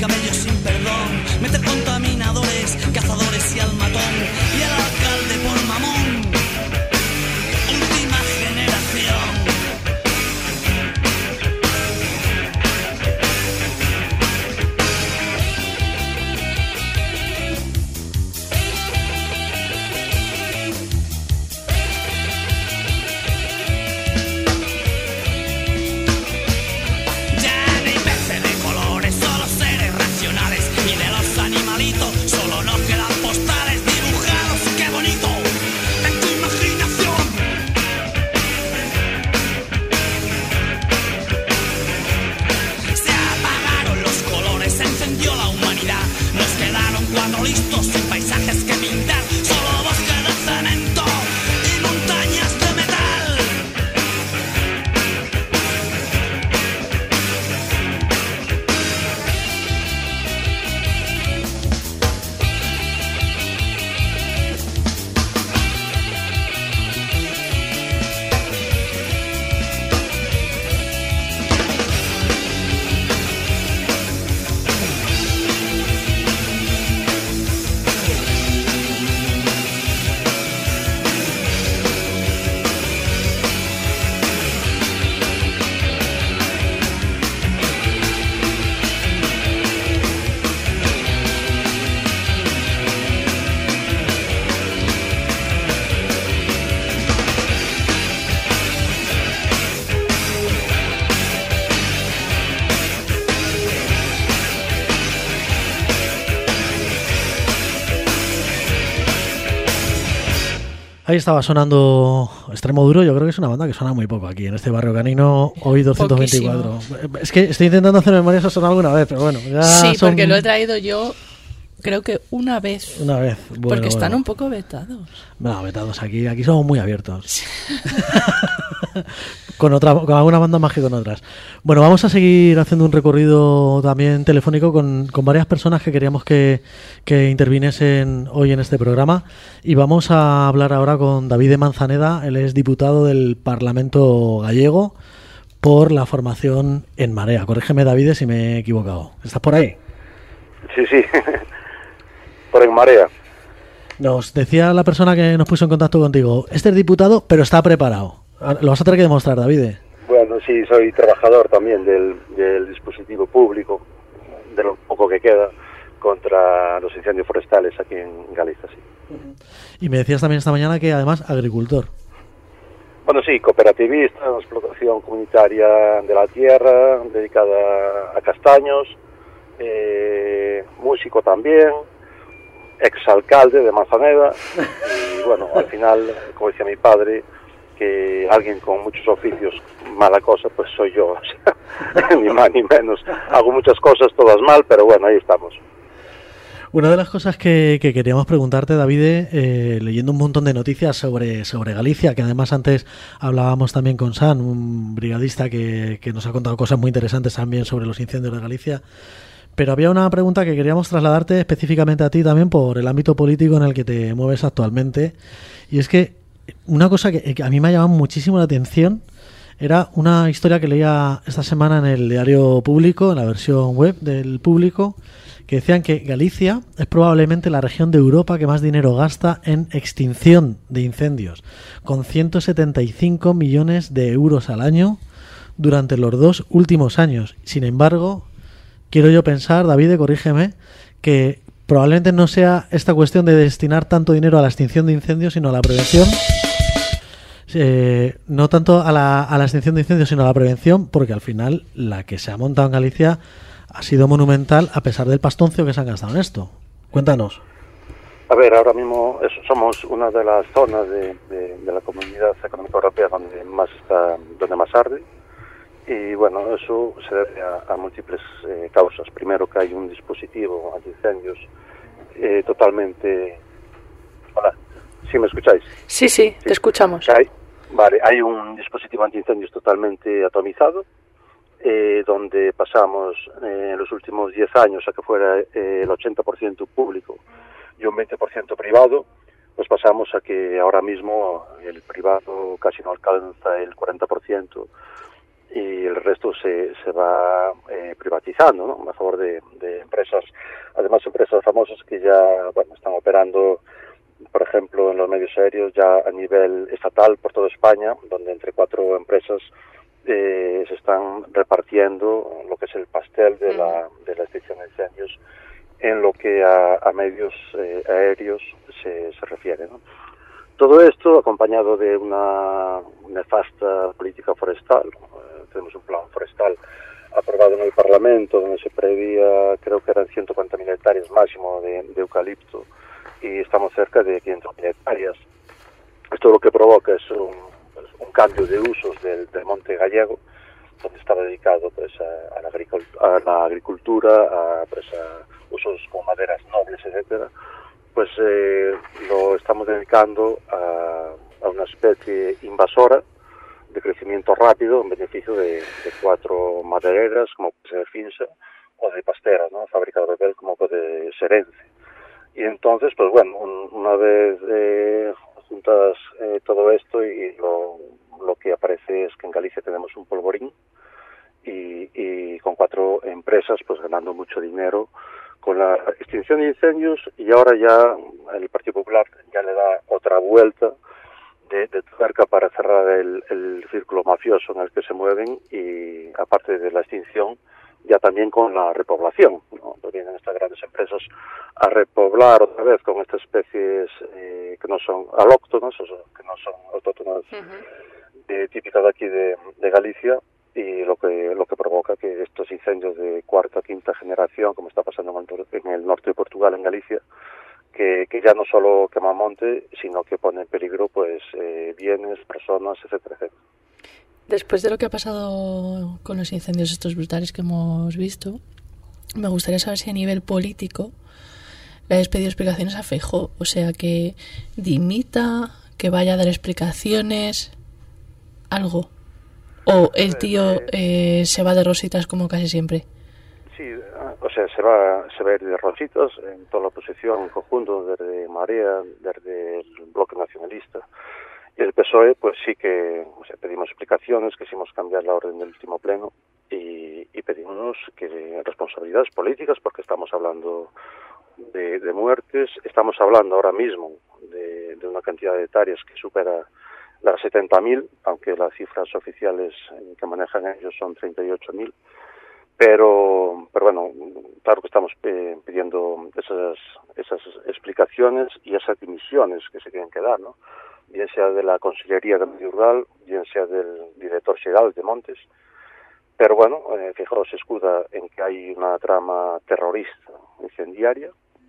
cabello sin perdón, meter contaminadores, cazadores y al matón, y el alcalde por mamón. Última generación. Solo nos quedan postales dibujados, qué bonito, en tu imaginación. Se apagaron los colores, se encendió la humanidad. Nos quedaron cuatro listos sin paisajes que pintar, solo bosque de cemento y montañas de metal.
Ahí estaba sonando Extremoduro. Yo creo que es una banda que suena muy poco aquí en este barrio canino. Hoy 224. Poquísimo. Es que estoy intentando hacer memoria, eso ha sonado alguna vez, pero bueno. Ya
sí, porque lo he traído yo, creo que una vez.
Una vez. Bueno,
porque están un poco vetados.
No, vetados aquí somos muy abiertos. con alguna banda más que con otras. Bueno, vamos a seguir haciendo un recorrido también telefónico con varias personas que queríamos que interviniesen hoy en este programa, y vamos a hablar ahora con David Manzaneda. Él es diputado del Parlamento gallego por la formación En Marea. Corrígeme, David, si me he equivocado. ¿Estás por ahí?
Sí, por En Marea.
Nos decía la persona que nos puso en contacto contigo, este es diputado, pero está preparado. Lo vas a tener que demostrar, David.
Bueno, sí, soy trabajador también del dispositivo público, de lo poco que queda, contra los incendios forestales aquí en Galicia, sí.
Y me decías también esta mañana que además agricultor.
Bueno, sí, cooperativista, explotación comunitaria de la tierra, dedicada a castaños, músico también, exalcalde de Manzaneda, y bueno, al final, como decía mi padre, que alguien con muchos oficios, mala cosa, pues soy yo, o sea, ni más ni menos. Hago muchas cosas, todas mal, pero bueno, ahí estamos.
Una de las cosas que queríamos preguntarte, David, leyendo un montón de noticias sobre Galicia, que además antes hablábamos también con San, un brigadista que nos ha contado cosas muy interesantes también sobre los incendios de Galicia, pero había una pregunta que queríamos trasladarte específicamente a ti también por el ámbito político en el que te mueves actualmente, y es que una cosa que a mí me ha llamado muchísimo la atención era una historia que leía esta semana en el diario Público, en la versión web del Público, que decían que Galicia es probablemente la región de Europa que más dinero gasta en extinción de incendios, con 175 millones de euros al año durante los 2 últimos años. Sin embargo, quiero yo pensar, David, corrígeme, que probablemente no sea esta cuestión de destinar tanto dinero a la extinción de incendios, sino a la prevención. No tanto a la extinción de incendios, sino a la prevención, porque al final la que se ha montado en Galicia ha sido monumental a pesar del pastoncio que se han gastado en esto. Cuéntanos.
A ver, ahora mismo somos una de las zonas de la Comunidad Económica Europea donde más arde. Y bueno, eso se debe a múltiples causas. Primero, que hay un dispositivo antiincendios totalmente... Hola, ¿sí me escucháis?
Sí, te escuchamos.
Hay un dispositivo antiincendios totalmente atomizado, donde pasamos en los últimos 10 años a que fuera el 80% público y un 20% privado, pues pasamos a que ahora mismo el privado casi no alcanza el 40%. y el resto se va privatizando, ¿no? A favor de empresas, además empresas famosas que ya están operando, por ejemplo, en los medios aéreos ya a nivel estatal por toda España, donde entre 4 empresas se están repartiendo lo que es el pastel de la extinción de incendios en lo que a medios aéreos se refiere, ¿no? Todo esto acompañado de una nefasta política forestal. Tenemos un plan forestal aprobado en el Parlamento donde se preveía, creo que eran 140.000 hectáreas máximo de eucalipto, y estamos cerca de 500.000 hectáreas. Esto lo que provoca es un cambio de usos del monte gallego, donde estaba dedicado pues a la agricultura, a usos con maderas nobles, etcétera. Pues lo estamos dedicando a una especie invasora de crecimiento rápido en beneficio de 4 madereras como puede ser Finsa, o de pasteras, ¿no? Fábrica de Rebel como puede ser Ence. Y entonces, pues bueno, una vez juntas todo esto y lo que aparece es que en Galicia tenemos un polvorín y con 4 empresas pues ganando mucho dinero con la extinción de incendios, y ahora ya el Partido Popular ya le da otra vuelta de tuerca para cerrar el círculo mafioso en el que se mueven, y aparte de la extinción ya también con la repoblación, ¿no? Vienen estas grandes empresas a repoblar otra vez con estas especies que no son alóctonas, o sea, que no son autóctonas típicas de aquí de Galicia, y lo que provoca que estos incendios de 4ª, 5ª generación, como está pasando en el norte de Portugal, en Galicia, que ya no solo quema monte, sino que pone en peligro pues bienes, personas, etcétera, etcétera.
Después de lo que ha pasado con los incendios estos brutales que hemos visto, me gustaría saber si a nivel político le habéis pedido explicaciones a Feijóo, o sea, que dimita, que vaya a dar explicaciones, algo. ¿O el tío se va de rositas como casi siempre?
Sí, o sea, se va a ir de rositas en toda la oposición, en conjunto, desde Marea, desde el Bloque Nacionalista. Y el PSOE, pues sí que pedimos explicaciones, quisimos cambiar la orden del último pleno y pedimos que responsabilidades políticas, porque estamos hablando de muertes, estamos hablando ahora mismo de una cantidad de hectáreas que supera las 70.000, aunque las cifras oficiales que manejan ellos son 38.000. Pero bueno, claro que estamos pidiendo esas explicaciones y esas dimisiones que se tienen que dar, ¿no? Bien sea de la Consellería de Medio Rural, bien sea del director xeral de Montes. Pero bueno, Feijóo se escuda en que hay una trama terrorista incendiaria.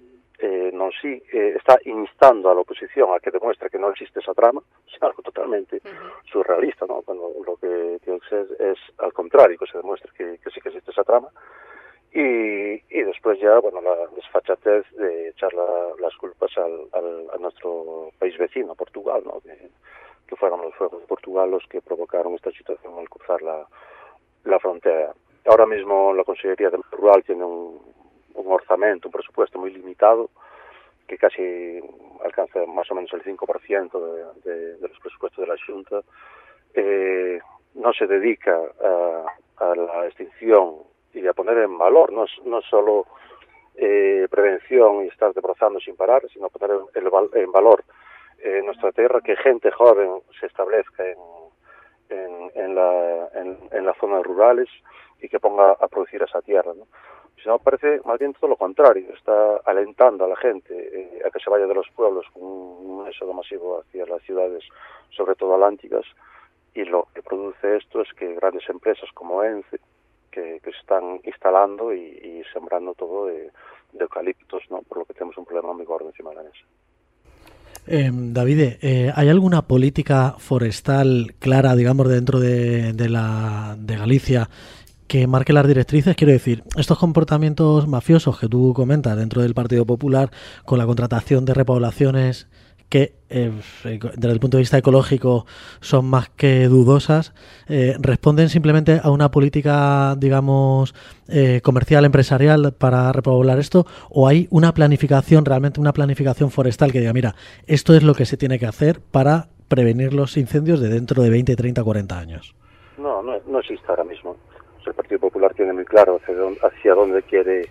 Está instando a la oposición a que demuestre que no existe esa trama, es algo totalmente surrealista, ¿no? Cuando lo que es al contrario, que se demuestre que sí que existe esa trama, y después ya, bueno, la desfachatez de echar las culpas a nuestro país vecino, Portugal, ¿no? Que fueron los fuegos de Portugal los que provocaron esta situación al cruzar la frontera. Ahora mismo la Consellería de Medio Rural tiene un orzamento, un presupuesto muy limitado, que casi alcanza más o menos el 5% de los presupuestos de la Xunta. No se dedica a la extinción y a poner en valor, no solo prevención y estar debrozando sin parar, sino poner en valor nuestra tierra, que gente joven se establezca en las zonas rurales y que ponga a producir esa tierra, ¿no? Si no, parece más bien todo lo contrario, está alentando a la gente a que se vaya de los pueblos con un éxodo masivo hacia las ciudades, sobre todo atlánticas, y lo que produce esto es que grandes empresas como Ence, que se están instalando y sembrando todo de eucaliptos, ¿no? Por lo que tenemos un problema muy gordo encima de la mesa.
Davide, ¿hay alguna política forestal clara, digamos, dentro de Galicia que marque las directrices? Quiero decir, estos comportamientos mafiosos que tú comentas dentro del Partido Popular, con la contratación de repoblaciones que desde el punto de vista ecológico son más que dudosas, responden simplemente a una política, digamos, comercial, empresarial para repoblar esto, o hay una planificación, realmente una planificación forestal que diga, mira, esto es lo que se tiene que hacer para prevenir los incendios de dentro de 20, 30, 40 años?
No existe ahora mismo. O sea, el Partido Popular tiene muy claro hacia dónde quiere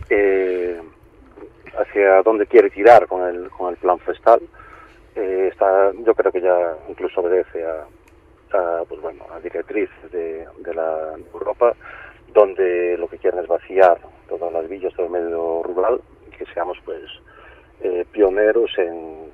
tirar con el plan forestal. Yo creo que ya incluso obedece a directrices de Europa, donde lo que quieren es vaciar todas las villas del medio rural y que seamos pioneros en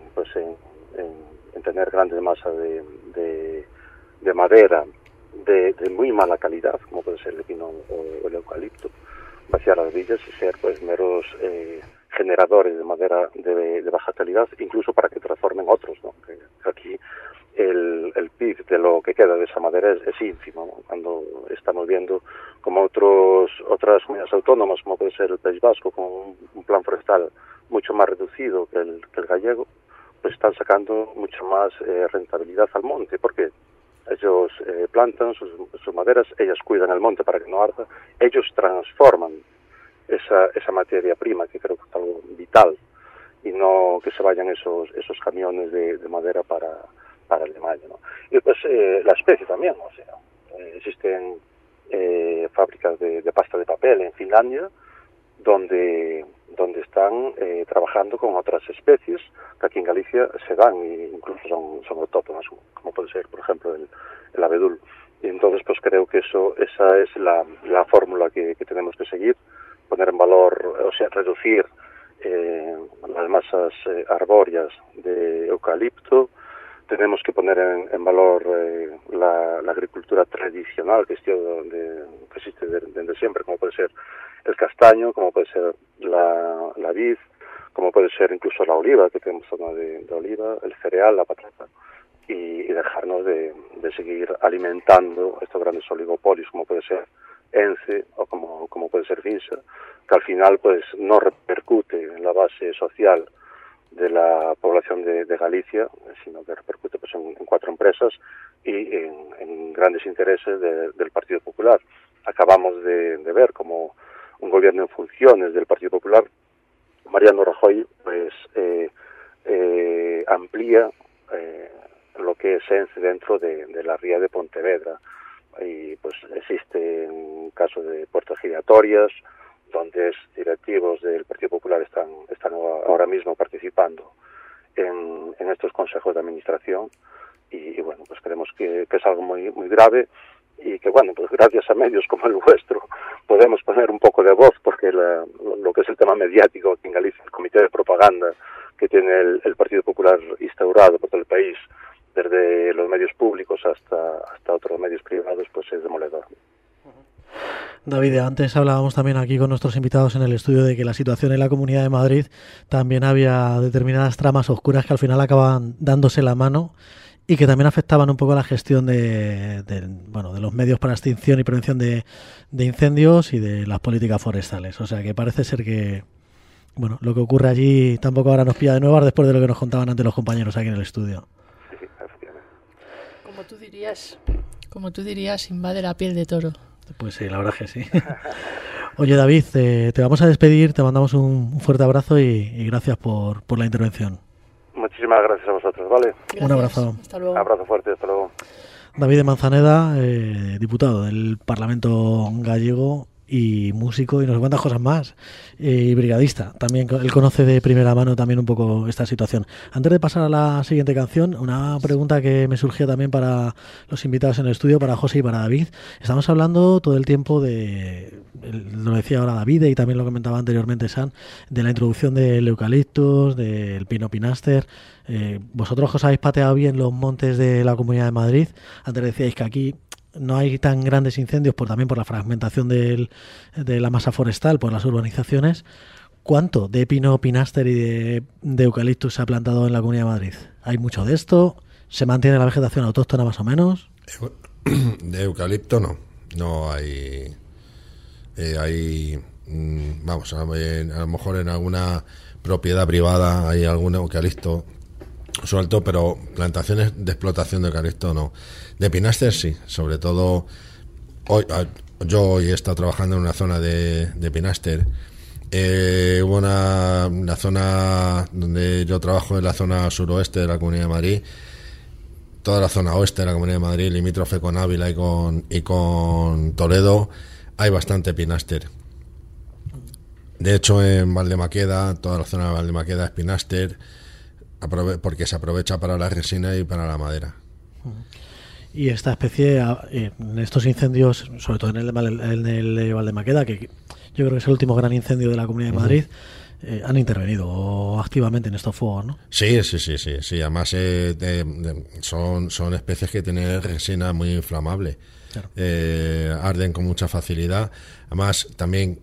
tener grandes masas de madera de muy mala calidad, como puede ser el pino o el eucalipto, vaciar las villas y ser meros generadores de madera de baja calidad, incluso para que transformen otros, ¿no? Que aquí el PIB de lo que queda de esa madera es ínfimo, ¿no? Cuando estamos viendo como otras comunidades autónomas, como puede ser el País Vasco, con un plan forestal mucho más reducido que el gallego, pues están sacando mucho más rentabilidad al monte, porque ellos plantan sus maderas, ellas cuidan el monte para que no arda, ellos transforman esa materia prima, que creo que es algo vital, y no que se vayan esos camiones de madera para el Mayo, ¿no? Y pues la especie también, o sea, existen fábricas de pasta de papel en Finlandia donde están trabajando con otras especies que aquí en Galicia se dan e incluso son autóctonas, como puede ser, por ejemplo, el abedul. Y entonces pues creo que esa es la fórmula que tenemos que seguir, poner en valor, o sea, reducir las masas arbóreas de eucalipto. Tenemos que poner en valor la agricultura tradicional que existe desde siempre, como puede ser el castaño, como puede ser la vid, como puede ser incluso la oliva, que tenemos zona de oliva, el cereal, la patata, y dejarnos de seguir alimentando estos grandes oligopolios, como puede ser ENCE o como puede ser Vinsa, que al final pues no repercute en la base social de la población de Galicia, sino que repercute pues en 4 empresas y en grandes intereses del Partido Popular. Acabamos de ver como un gobierno en funciones del Partido Popular, Mariano Rajoy, pues amplía lo que es ENCE dentro de la ría de Pontevedra, y pues existen casos de puertas giratorias donde directivos del Partido Popular están ahora mismo participando en estos consejos de administración, y bueno, pues creemos que es algo muy muy grave, y que bueno, pues gracias a medios como el vuestro podemos poner un poco de voz, porque lo que es el tema mediático aquí en Galicia, el comité de propaganda que tiene el Partido Popular instaurado por todo el país, desde los medios públicos hasta otros medios privados, pues es demoledor.
David, antes hablábamos también aquí con nuestros invitados en el estudio de que la situación en la Comunidad de Madrid también había determinadas tramas oscuras que al final acababan dándose la mano y que también afectaban un poco a la gestión de los medios para extinción y prevención de incendios y de las políticas forestales. O sea que parece ser que lo que ocurre allí tampoco ahora nos pilla de nuevas después de lo que nos contaban antes los compañeros aquí en el estudio.
Sí, efectivamente.
Como tú dirías, invade la piel de toro.
Pues sí, la verdad que sí. Oye, David, te vamos a despedir, te mandamos un fuerte abrazo y gracias por la intervención.
Muchísimas gracias a vosotros, ¿vale?
Gracias.
Un abrazo.
Hasta luego.
Un abrazo fuerte, hasta luego.
David de Manzaneda, diputado del Parlamento gallego y músico y no sé cuántas cosas más, y brigadista. También él conoce de primera mano también un poco esta situación. Antes de pasar a la siguiente canción, una pregunta que me surgió también para los invitados en el estudio, para José y para David. Estamos hablando todo el tiempo lo decía ahora David y también lo comentaba anteriormente San, de la introducción del eucaliptus, del pino pinaster. Vosotros que os habéis pateado bien los montes de la Comunidad de Madrid, antes decíais que aquí no hay tan grandes incendios también por la fragmentación de la masa forestal, por las urbanizaciones. ¿Cuánto de pino pinaster y de eucaliptus se ha plantado en la Comunidad de Madrid? ¿Hay mucho de esto? ¿Se mantiene la vegetación autóctona más o menos?
De eucalipto no hay. Vamos, a lo mejor en alguna propiedad privada hay algún eucalipto suelto, pero plantaciones de explotación de eucalipto no. De pinaster sí, sobre todo yo hoy he estado trabajando en una zona de pinaster. Hubo una zona donde yo trabajo, en la zona suroeste de la Comunidad de Madrid, toda la zona oeste de la Comunidad de Madrid, limítrofe con Ávila y con Toledo, hay bastante pináster. De hecho, en Valdemaqueda, toda la zona de Valdemaqueda es pináster, porque se aprovecha para la resina y para la madera.
Y esta especie, en estos incendios, sobre todo en el de Valdemaqueda, que yo creo que es el último gran incendio de la Comunidad de Madrid, han intervenido activamente en estos fuegos, ¿no?
Sí. Además, son especies que tienen resina muy inflamable. Claro. Arden con mucha facilidad. Además, también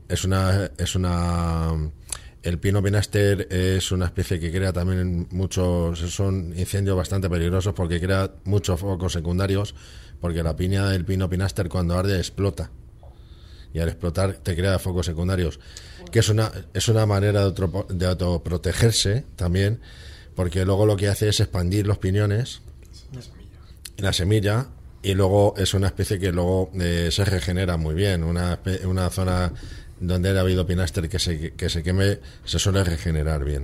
el pino pináster es una especie que crea también son incendios bastante peligrosos porque crea muchos focos secundarios, porque la piña del pino pináster cuando arde explota, y al explotar te crea focos secundarios, que es una manera de autoprotegerse también, porque luego lo que hace es expandir los piñones, la semilla, y luego es una especie que luego se regenera muy bien. Una zona donde ha habido pináster que se queme se suele regenerar bien.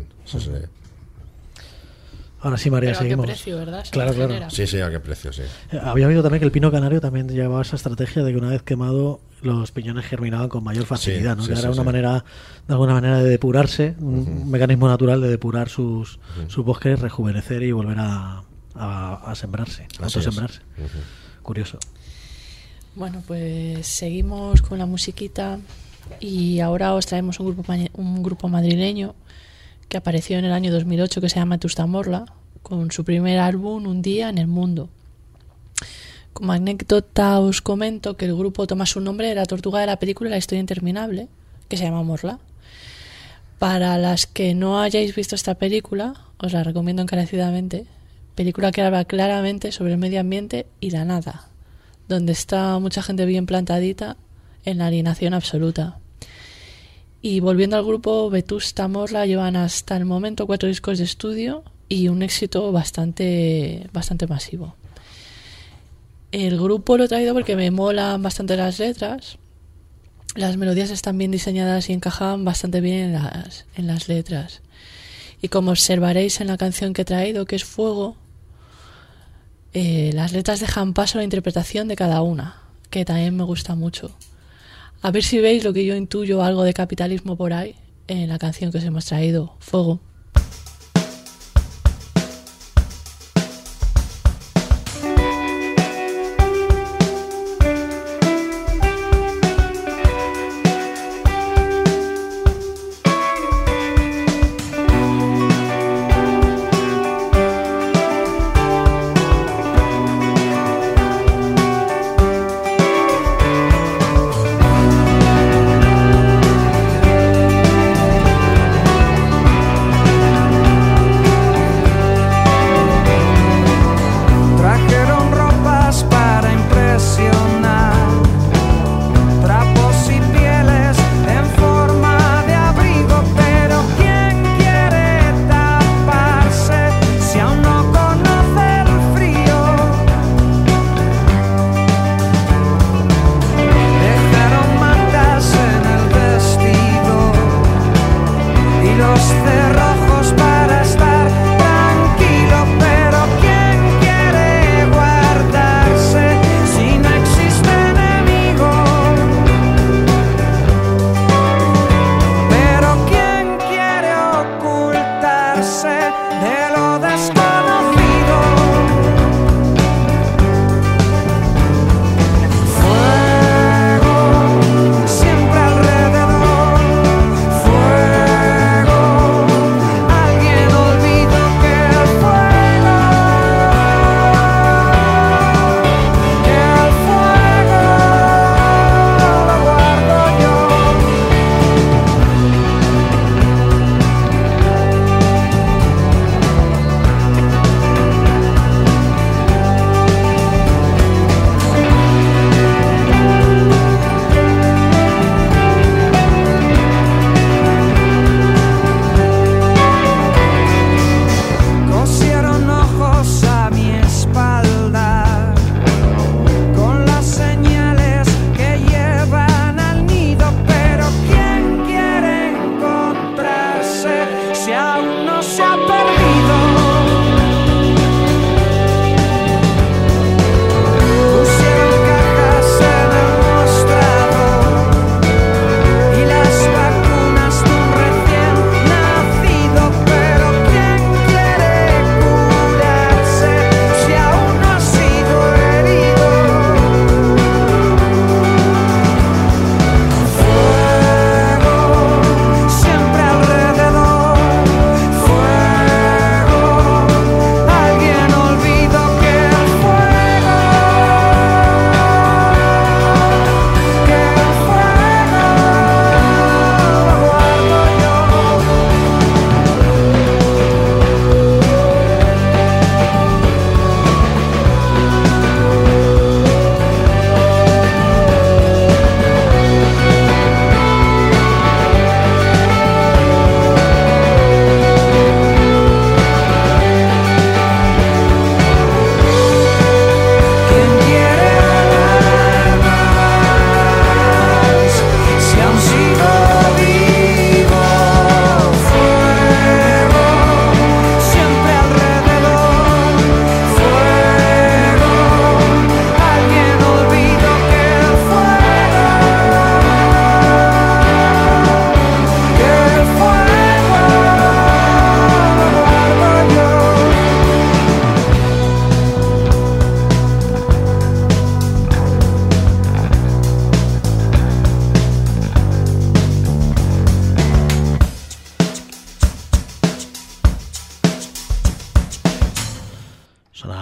Ahora sí, María,
pero
seguimos.
¿a qué precio, verdad?
Claro.
Sí, ¿a qué precio? Sí.
Había oído también que el pino canario también llevaba esa estrategia de que una vez quemado los piñones germinaban con mayor facilidad, ¿no? Que era una manera, de alguna manera, de depurarse, un mecanismo natural de depurar sus bosques, rejuvenecer y volver a sembrarse, autosembrarse. Curioso.
Bueno, pues seguimos con la musiquita y ahora os traemos un grupo madrileño que apareció en el año 2008 que se llama Tustamorla, con su primer álbum Un día en el mundo. Como anécdota os comento que el grupo toma su nombre de la tortuga de la película La historia interminable, que se llama Morla. Para las que no hayáis visto esta película, os la recomiendo encarecidamente. Película que habla claramente sobre el medio ambiente y la nada, donde está mucha gente bien plantadita en la alienación absoluta. Y volviendo al grupo, Vetusta Morla llevan hasta el momento 4 discos de estudio y un éxito bastante masivo. El grupo lo he traído porque me molan bastante las letras. Las melodías están bien diseñadas y encajan bastante bien en las letras. Y como observaréis en la canción que he traído, que es Fuego, las letras dejan paso a la interpretación de cada una, que también me gusta mucho. A ver si veis lo que yo intuyo, algo de capitalismo por ahí, en la canción que os hemos traído, Fuego.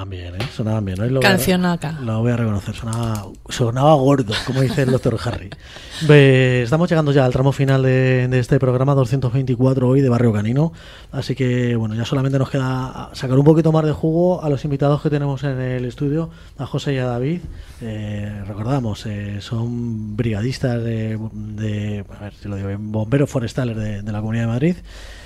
sonaban bien, ¿eh? Sonaban bien. ¿No?
Cancionaca.
Lo voy a reconocer, sonaba gordo, como dice el doctor Harry. Estamos llegando ya al tramo final de este programa 224 hoy de Barrio Canino, así que bueno, ya solamente nos queda sacar un poquito más de jugo a los invitados que tenemos en el estudio, a José y a David. Recordamos, son brigadistas de a ver si lo digo bien, bomberos forestales de la Comunidad de Madrid.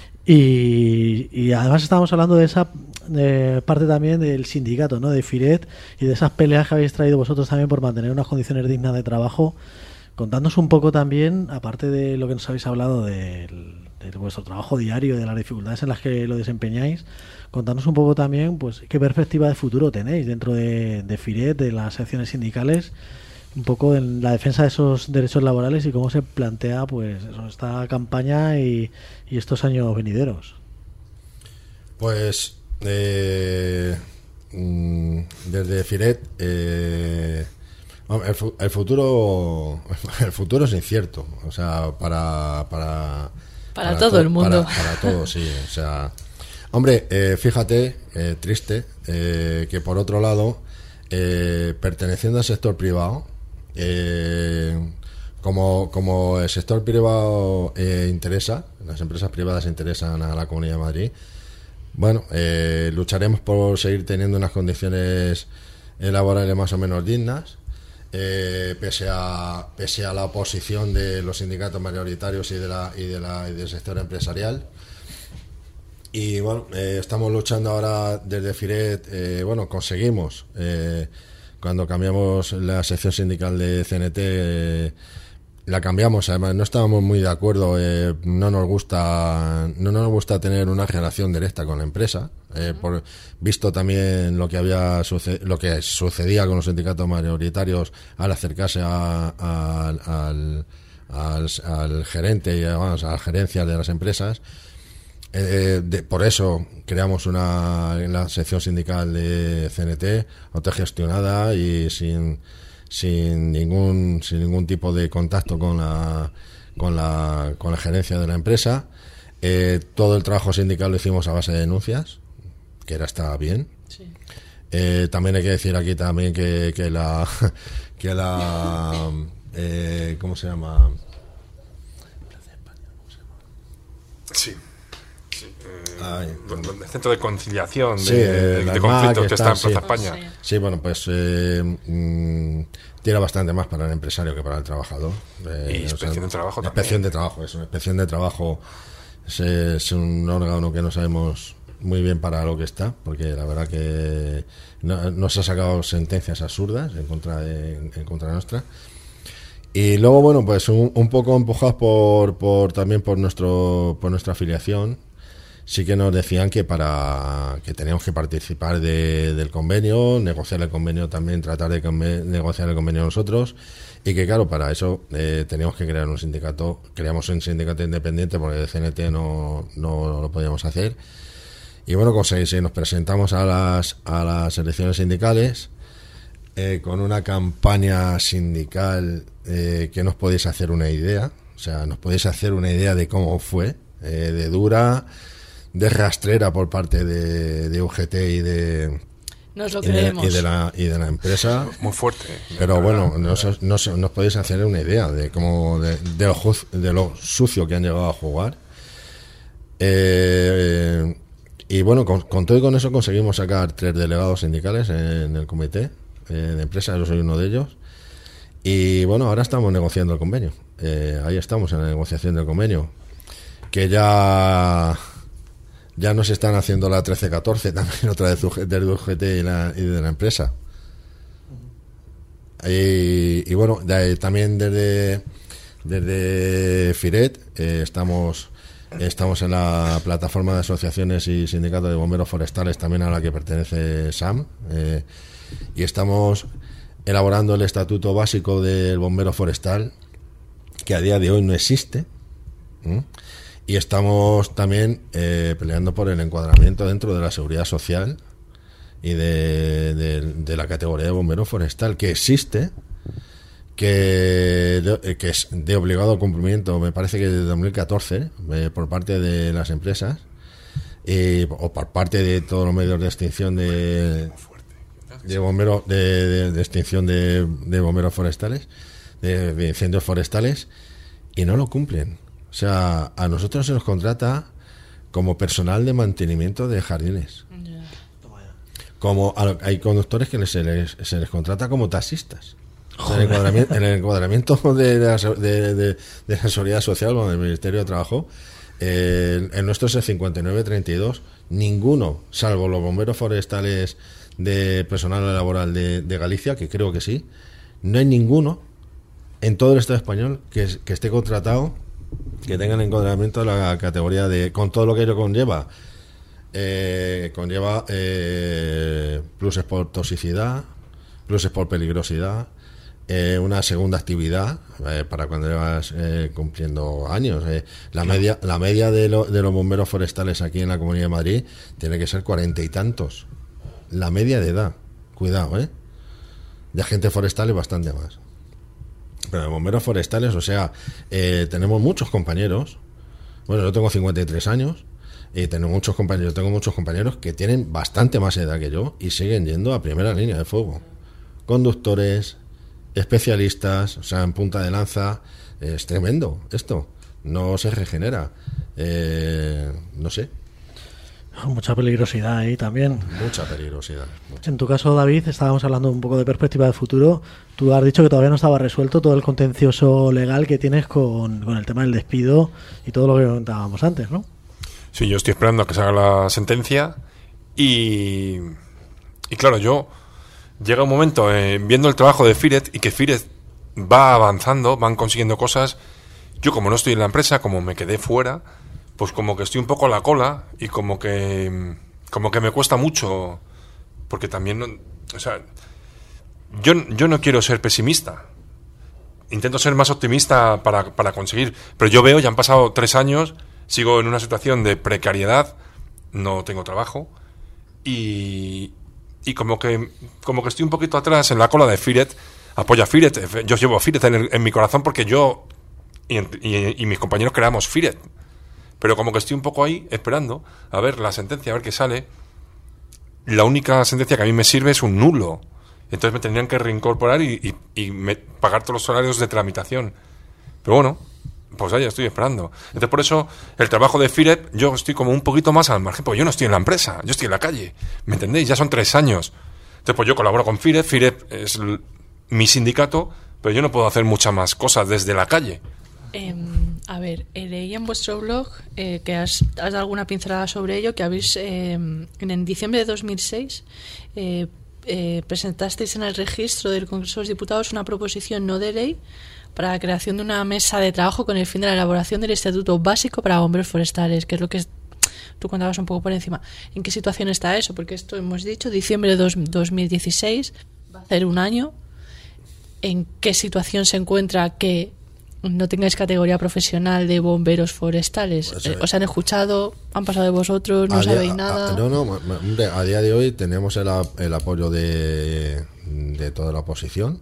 Y además estábamos hablando de esa parte también del sindicato, ¿no? De FIRET, y de esas peleas que habéis traído vosotros también por mantener unas condiciones dignas de trabajo. Contándonos un poco también, aparte de lo que nos habéis hablado de vuestro trabajo diario, de las dificultades en las que lo desempeñáis, contándonos un poco también pues qué perspectiva de futuro tenéis dentro de FIRET, de las secciones sindicales, un poco en la defensa de esos derechos laborales y cómo se plantea pues esta campaña y estos años venideros.
Pues desde FIRET el futuro es incierto, o sea, para
todo el mundo,
para todo, sí, o sea, hombre, fíjate, triste, que por otro lado, perteneciendo al sector privado, como el sector privado interesa, las empresas privadas interesan a la Comunidad de Madrid, bueno, lucharemos por seguir teniendo unas condiciones laborales más o menos dignas, pese a la oposición de los sindicatos mayoritarios y del sector empresarial. Y bueno, estamos luchando ahora desde FIRET, conseguimos, cuando cambiamos la sección sindical de CNT, la cambiamos, además no estábamos muy de acuerdo, no nos gusta tener una relación directa con la empresa, visto también lo que sucedía con los sindicatos mayoritarios al acercarse al gerente y además a la gerencia de las empresas. Por eso creamos la sección sindical de CNT autogestionada y sin ningún tipo de contacto con la gerencia de la empresa. Todo el trabajo sindical lo hicimos a base de denuncias, que estaba bien. Sí. También hay que decir aquí también que la ¿cómo se llama?
Sí. El centro de conciliación
de
conflictos que está en Plaza España.
Sí, bueno, pues tira bastante más para el empresario que para el trabajador.
Y inspección de trabajo también.
Inspección de trabajo, eso. Inspección de trabajo es un órgano que no sabemos muy bien para lo que está, porque la verdad que no se ha sacado sentencias absurdas en contra nuestra. Y luego, bueno, pues un poco empujados también por nuestra afiliación. Sí que nos decían que teníamos que participar del convenio, negociar el convenio también, tratar de negociar el convenio nosotros, y que claro, para eso teníamos que crear un sindicato. Creamos un sindicato independiente porque el CNT no lo podíamos hacer. Y bueno, nos presentamos a las elecciones sindicales con una campaña sindical que nos podéis hacer una idea, o sea, nos podéis hacer una idea de cómo fue, de dura, de rastrera por parte de UGT y de la empresa.
Muy fuerte.
Pero bueno, nos podéis hacer una idea de cómo de lo sucio que han llegado a jugar. Y bueno, con todo y con eso conseguimos sacar 3 delegados sindicales en el comité de empresa. Yo soy uno de ellos. Y bueno, ahora estamos negociando el convenio. Ahí estamos en la negociación del convenio, que ya nos están haciendo la 13-14 también otra vez del UGT y de la empresa. Y bueno, también desde FIRET estamos en la plataforma de asociaciones y sindicatos de bomberos forestales, también a la que pertenece SAM, y estamos elaborando el estatuto básico del bombero forestal, que a día de hoy no existe. Y estamos también peleando por el encuadramiento dentro de la seguridad social y de la categoría de bombero forestal, que existe, que es de obligado cumplimiento, me parece que desde 2014, por parte de las empresas o por parte de todos los medios de extinción de bomberos de extinción de bomberos forestales, de incendios forestales, y no lo cumplen. O sea, a nosotros se nos contrata como personal de mantenimiento de jardines. Como hay conductores que se les contrata como taxistas. O sea, en el encuadramiento de la Seguridad Social o del Ministerio de Trabajo, el nuestro es el 5932. Ninguno, salvo los bomberos forestales de personal laboral de Galicia, que creo que sí, no hay ninguno en todo el Estado español que esté contratado, que tenga el encuadramiento de la categoría con todo lo que ello conlleva. Conlleva pluses por toxicidad, pluses por peligrosidad, una segunda actividad para cuando llevas cumpliendo años. La media de los bomberos forestales aquí en la Comunidad de Madrid tiene que ser 40 y tantos. La media de edad, cuidado, de agentes forestales bastante más. Pero de bomberos forestales, o sea, tenemos muchos compañeros. Bueno, yo tengo 53 años. Y tengo muchos compañeros que tienen bastante más edad que yo y siguen yendo a primera línea de fuego. Conductores, especialistas, o sea, en punta de lanza. Es tremendo esto. No se regenera. No sé.
Mucha peligrosidad ahí también.
Mucha peligrosidad.
En tu caso, David, estábamos hablando un poco de perspectiva de futuro. Tú has dicho que todavía no estaba resuelto todo el contencioso legal que tienes con el tema del despido y todo lo que comentábamos antes, ¿no?
Sí, yo estoy esperando a que salga la sentencia y claro, llega un momento viendo el trabajo de Firet y que Firet va avanzando, van consiguiendo cosas. Yo, como no estoy en la empresa, como me quedé fuera, pues como que estoy un poco a la cola y como que me cuesta mucho, porque también, o sea, yo no quiero ser pesimista. Intento ser más optimista para conseguir, pero yo veo, ya han pasado 3 años. Sigo en una situación de precariedad, no tengo trabajo y como que estoy un poquito atrás en la cola de Firet. Apoyo a Firet, yo llevo a Firet en mi corazón porque yo y mis compañeros creamos Firet. Pero como que estoy un poco ahí esperando a ver la sentencia, a ver qué sale. La única sentencia que a mí me sirve es un nulo. Entonces me tendrían que reincorporar y pagar todos los salarios de tramitación. Pero bueno, pues ahí estoy esperando. Entonces por eso el trabajo de Firet, yo estoy como un poquito más al margen, porque yo no estoy en la empresa, yo estoy en la calle, ¿me entendéis? Ya son 3 años. Entonces pues yo colaboro con Firet, Firet es mi sindicato, pero yo no puedo hacer muchas más cosas desde la calle.
A ver, leí en vuestro blog que has dado alguna pincelada sobre ello, que habéis en diciembre de 2006 presentasteis en el registro del Congreso de los Diputados una proposición no de ley para la creación de una mesa de trabajo con el fin de la elaboración del Estatuto Básico para Bomberos Forestales, que es lo que tú contabas un poco por encima. ¿En qué situación está eso? Porque esto hemos dicho, diciembre de 2016, va a ser un año. ¿En qué situación se encuentra que no tengáis categoría profesional de bomberos forestales?
Pues,
¿os han escuchado? ¿Han pasado de vosotros? ¿No sabéis nada?
Hombre, a día de hoy tenemos el apoyo de toda la oposición,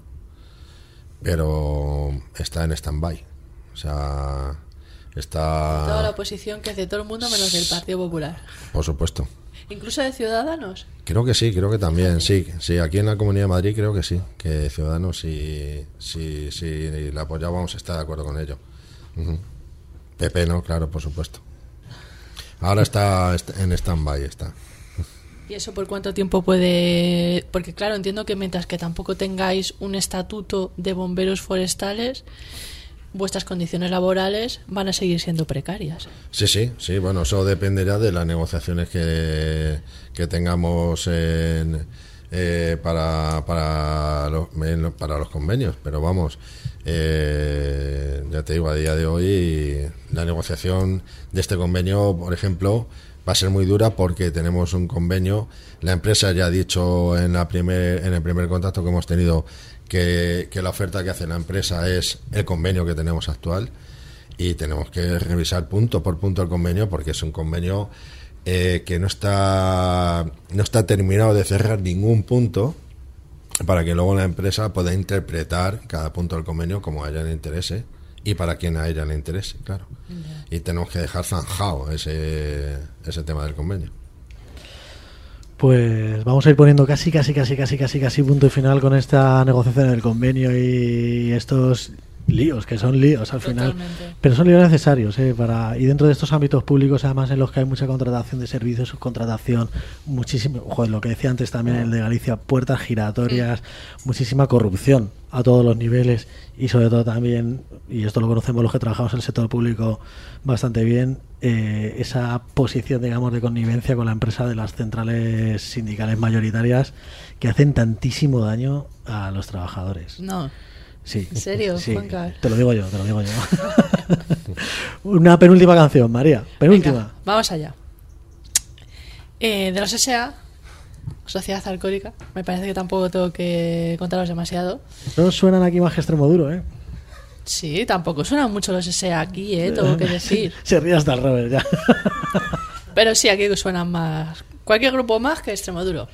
pero está en stand-by. O sea, está...
Toda la oposición, que es de todo el mundo menos del Partido Popular.
Por supuesto.
¿Incluso de Ciudadanos?
Creo que sí, creo que también, sí, aquí en la Comunidad de Madrid creo que sí, que Ciudadanos si la apoyábamos está de acuerdo con ello. Uh-huh. PP no, claro, por supuesto. Ahora está en stand-by, está.
¿Y eso por cuánto tiempo puede...? Porque claro, entiendo que mientras que tampoco tengáis un estatuto de bomberos forestales, vuestras condiciones laborales van a seguir siendo precarias. Sí,
bueno, eso dependerá de las negociaciones que tengamos para los convenios, pero vamos, ya te digo, a día de hoy la negociación de este convenio, por ejemplo, va a ser muy dura porque tenemos un convenio. La empresa ya ha dicho en el primer contacto que hemos tenido que la oferta que hace la empresa es el convenio que tenemos actual, y tenemos que revisar punto por punto el convenio porque es un convenio que no está terminado de cerrar ningún punto, para que luego la empresa pueda interpretar cada punto del convenio como a ella le interese y para quien a ella le interese, claro. Y tenemos que dejar zanjado ese tema del convenio.
Pues vamos a ir poniendo casi punto y final con esta negociación del convenio y estos líos, que son líos al final, pero son líos necesarios y dentro de estos ámbitos públicos, además, en los que hay mucha contratación de servicios, subcontratación, muchísimo, lo que decía antes también el de Galicia, puertas giratorias, muchísima corrupción a todos los niveles y sobre todo también, y esto lo conocemos los que trabajamos en el sector público bastante bien, esa posición, digamos, de connivencia con la empresa de las centrales sindicales mayoritarias que hacen tantísimo daño a los trabajadores.
No.
Sí.
¿En serio,
sí.
Juanca?
Te lo digo yo. Una penúltima canción, María. Penúltima.
Venga, vamos allá. De los S.A., Sociedad Alcohólica, me parece que tampoco tengo que contaros demasiado.
No suenan aquí más que Extremoduro, ¿eh?
Sí, tampoco suenan mucho los S.A. aquí, tengo que decir.
Se ríe hasta el Robert ya.
Pero sí, aquí suenan más. Cualquier grupo más que Extremoduro.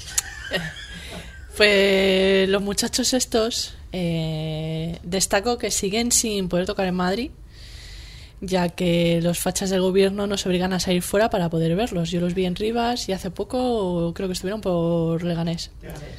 Pues los muchachos estos destaco que siguen sin poder tocar en Madrid, ya que los fachas del gobierno nos obligan a salir fuera para poder verlos. Yo los vi en Rivas y hace poco creo que estuvieron por Leganés.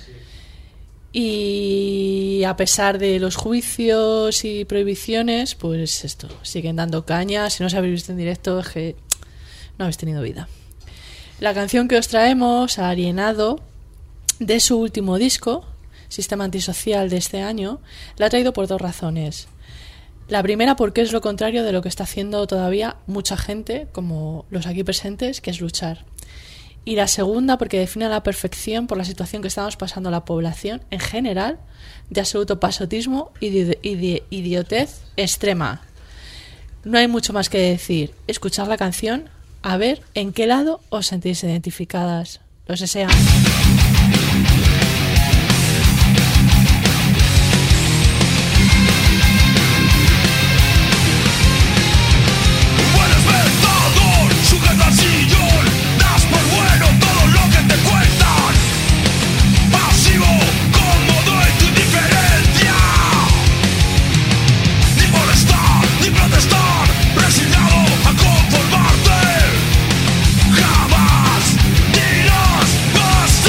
Y a pesar de los juicios y prohibiciones, pues esto, siguen dando caña. Si no os habéis visto en directo es que no habéis tenido vida. La canción que os traemos, Alienado, de su último disco, Sistema Antisocial, de este año, la ha traído por dos razones. La primera, porque es lo contrario de lo que está haciendo todavía mucha gente, como los aquí presentes, que es luchar. Y la segunda, porque define a la perfección por la situación que estamos pasando la población en general, de absoluto pasotismo y de idiotez extrema. No hay mucho más que decir. Escuchar la canción, a ver en qué lado os sentís identificadas. Los S.A.
Jamás dirás basta.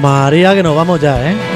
María, que nos vamos ya, ¿eh?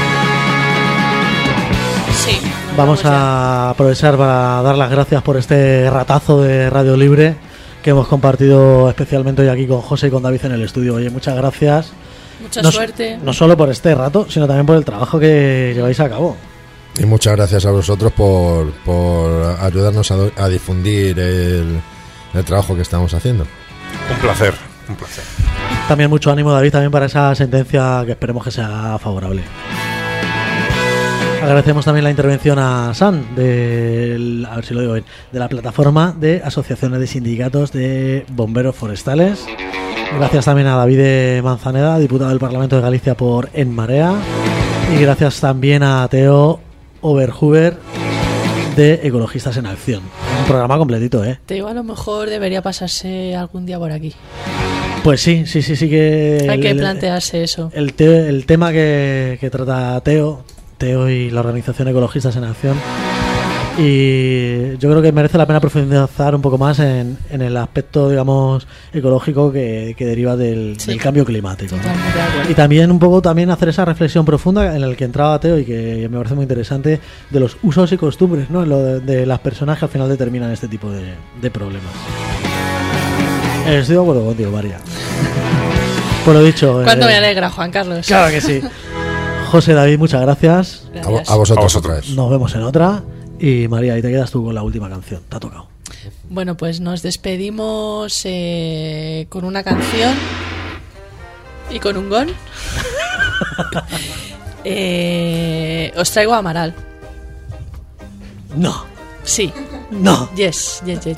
Sí.
Vamos a aprovechar para dar las gracias por este ratazo de Radio Libre que hemos compartido especialmente hoy aquí con José y con David en el estudio. Oye, muchas gracias.
Mucha suerte.
No solo por este rato, sino también por el trabajo que lleváis a cabo.
Y muchas gracias a vosotros por ayudarnos a difundir el trabajo que estamos haciendo.
Un placer, un placer.
También mucho ánimo, David, también para esa sentencia que esperemos que sea favorable. Agradecemos también la intervención a San, a ver si lo digo bien, de la plataforma de asociaciones de sindicatos de bomberos forestales. Gracias también a David Manzaneda, diputado del Parlamento de Galicia por En Marea. Y gracias también a Teo Oberhuber, de Ecologistas en Acción. Un programa completito, ¿eh?
Teo a lo mejor debería pasarse algún día por aquí.
Pues sí que...
Hay que plantearse eso.
El tema que trata Teo y la organización Ecologistas en Acción, y yo creo que merece la pena profundizar un poco más en el aspecto, digamos, ecológico que deriva del cambio climático, ¿no? Y también un poco también hacer esa reflexión profunda en el que entraba Teo y que me parece muy interesante, de los usos y costumbres, ¿no? De las personas que al final determinan este tipo de problemas. Estoy de acuerdo contigo, María. Por lo dicho.
¿Cuánto me alegra, Juan Carlos?
Claro que sí. José, David, muchas gracias.
A vosotros otra vez.
Nos vemos en otra. Y María, ahí te quedas tú con la última canción. Te ha tocado.
Bueno, pues nos despedimos con una canción y con un gong. Os traigo a Amaral.
No.
Sí.
No.
Yes.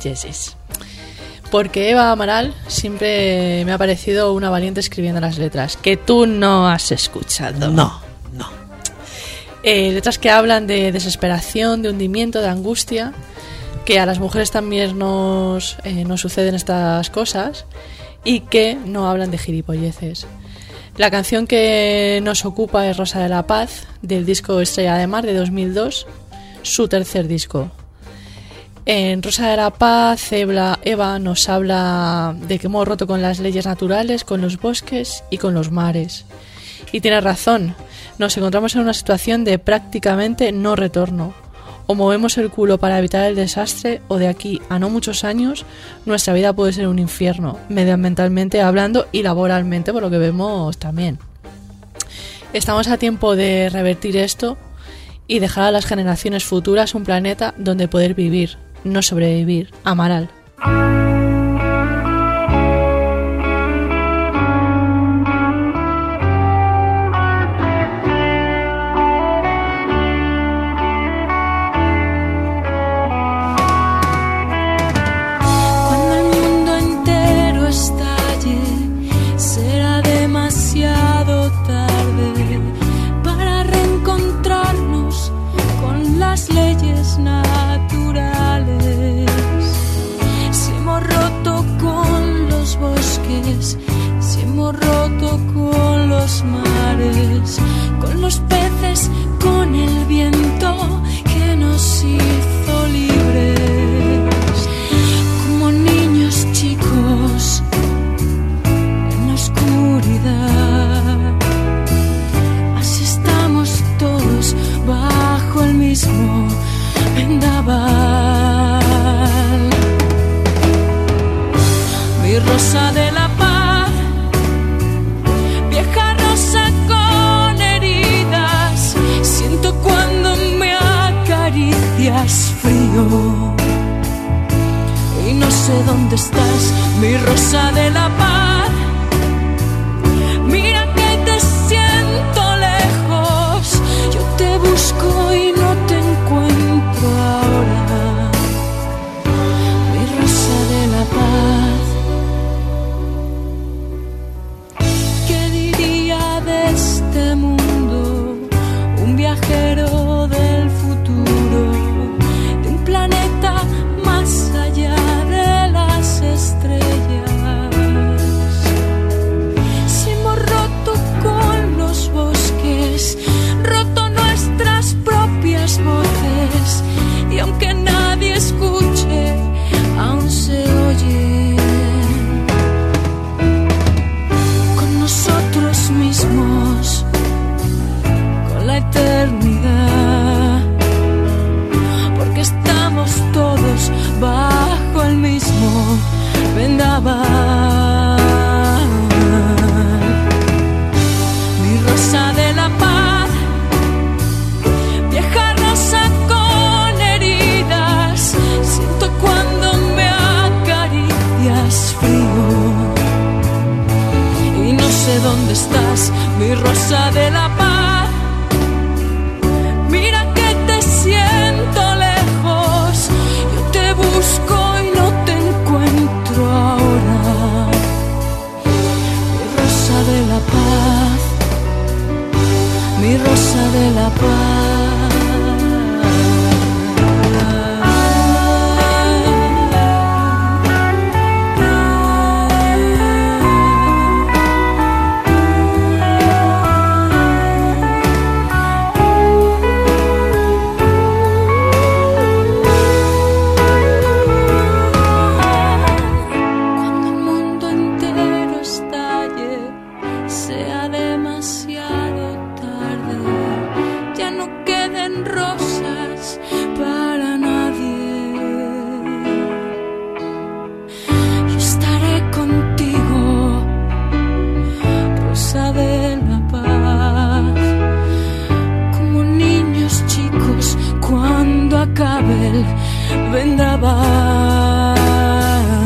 Porque Eva Amaral siempre me ha parecido una valiente escribiendo las letras, que tú no has escuchado.
No.
Letras que hablan de desesperación, de hundimiento, de angustia, que a las mujeres también nos suceden estas cosas, y que no hablan de gilipolleces. La canción que nos ocupa es Rosa de la Paz, del disco Estrella de Mar de 2002, su tercer disco. En Rosa de la Paz, Eva nos habla de que hemos roto con las leyes naturales, con los bosques y con los mares. Y tiene razón, nos encontramos en una situación de prácticamente no retorno. O movemos el culo para evitar el desastre, o de aquí a no muchos años nuestra vida puede ser un infierno, medioambientalmente hablando y laboralmente, por lo que vemos también. Estamos a tiempo de revertir esto y dejar a las generaciones futuras un planeta donde poder vivir, no sobrevivir. Amaral.
Mares, con los peces, con el viento que nos hizo libres, como niños chicos en la oscuridad. Así estamos todos bajo el mismo vendaval. Mi rosa de la paz, vieja rosa con heridas, siento cuando me acaricias frío. Y no sé dónde estás, mi rosa de la paz. Mira que te siento lejos, yo te busco y no te encuentro ahora. Mi rosa de la paz. Este mundo, un viajero del futuro, de un planeta más allá de las estrellas. Si hemos roto con los bosques, roto nuestras propias voces, vendaval.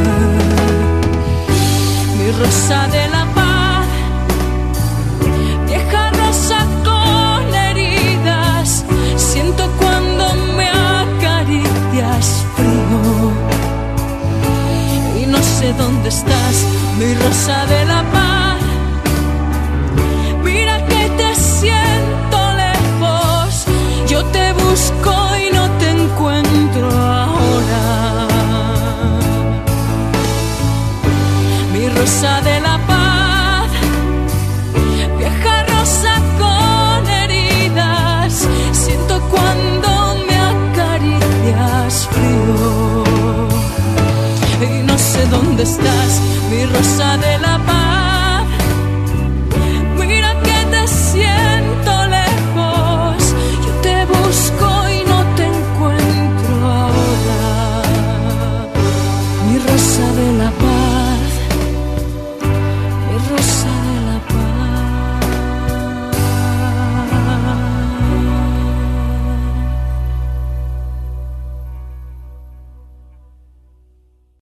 Mi rosa de la paz, vieja rosa con heridas, siento cuando me acaricias frío. Y no sé dónde estás, mi rosa de la paz. Mira que te siento lejos, yo te busco y no te encuentro ahora. Mi rosa de la paz, vieja rosa con heridas, siento cuando me acaricias frío. Y no sé dónde estás, mi rosa de la paz.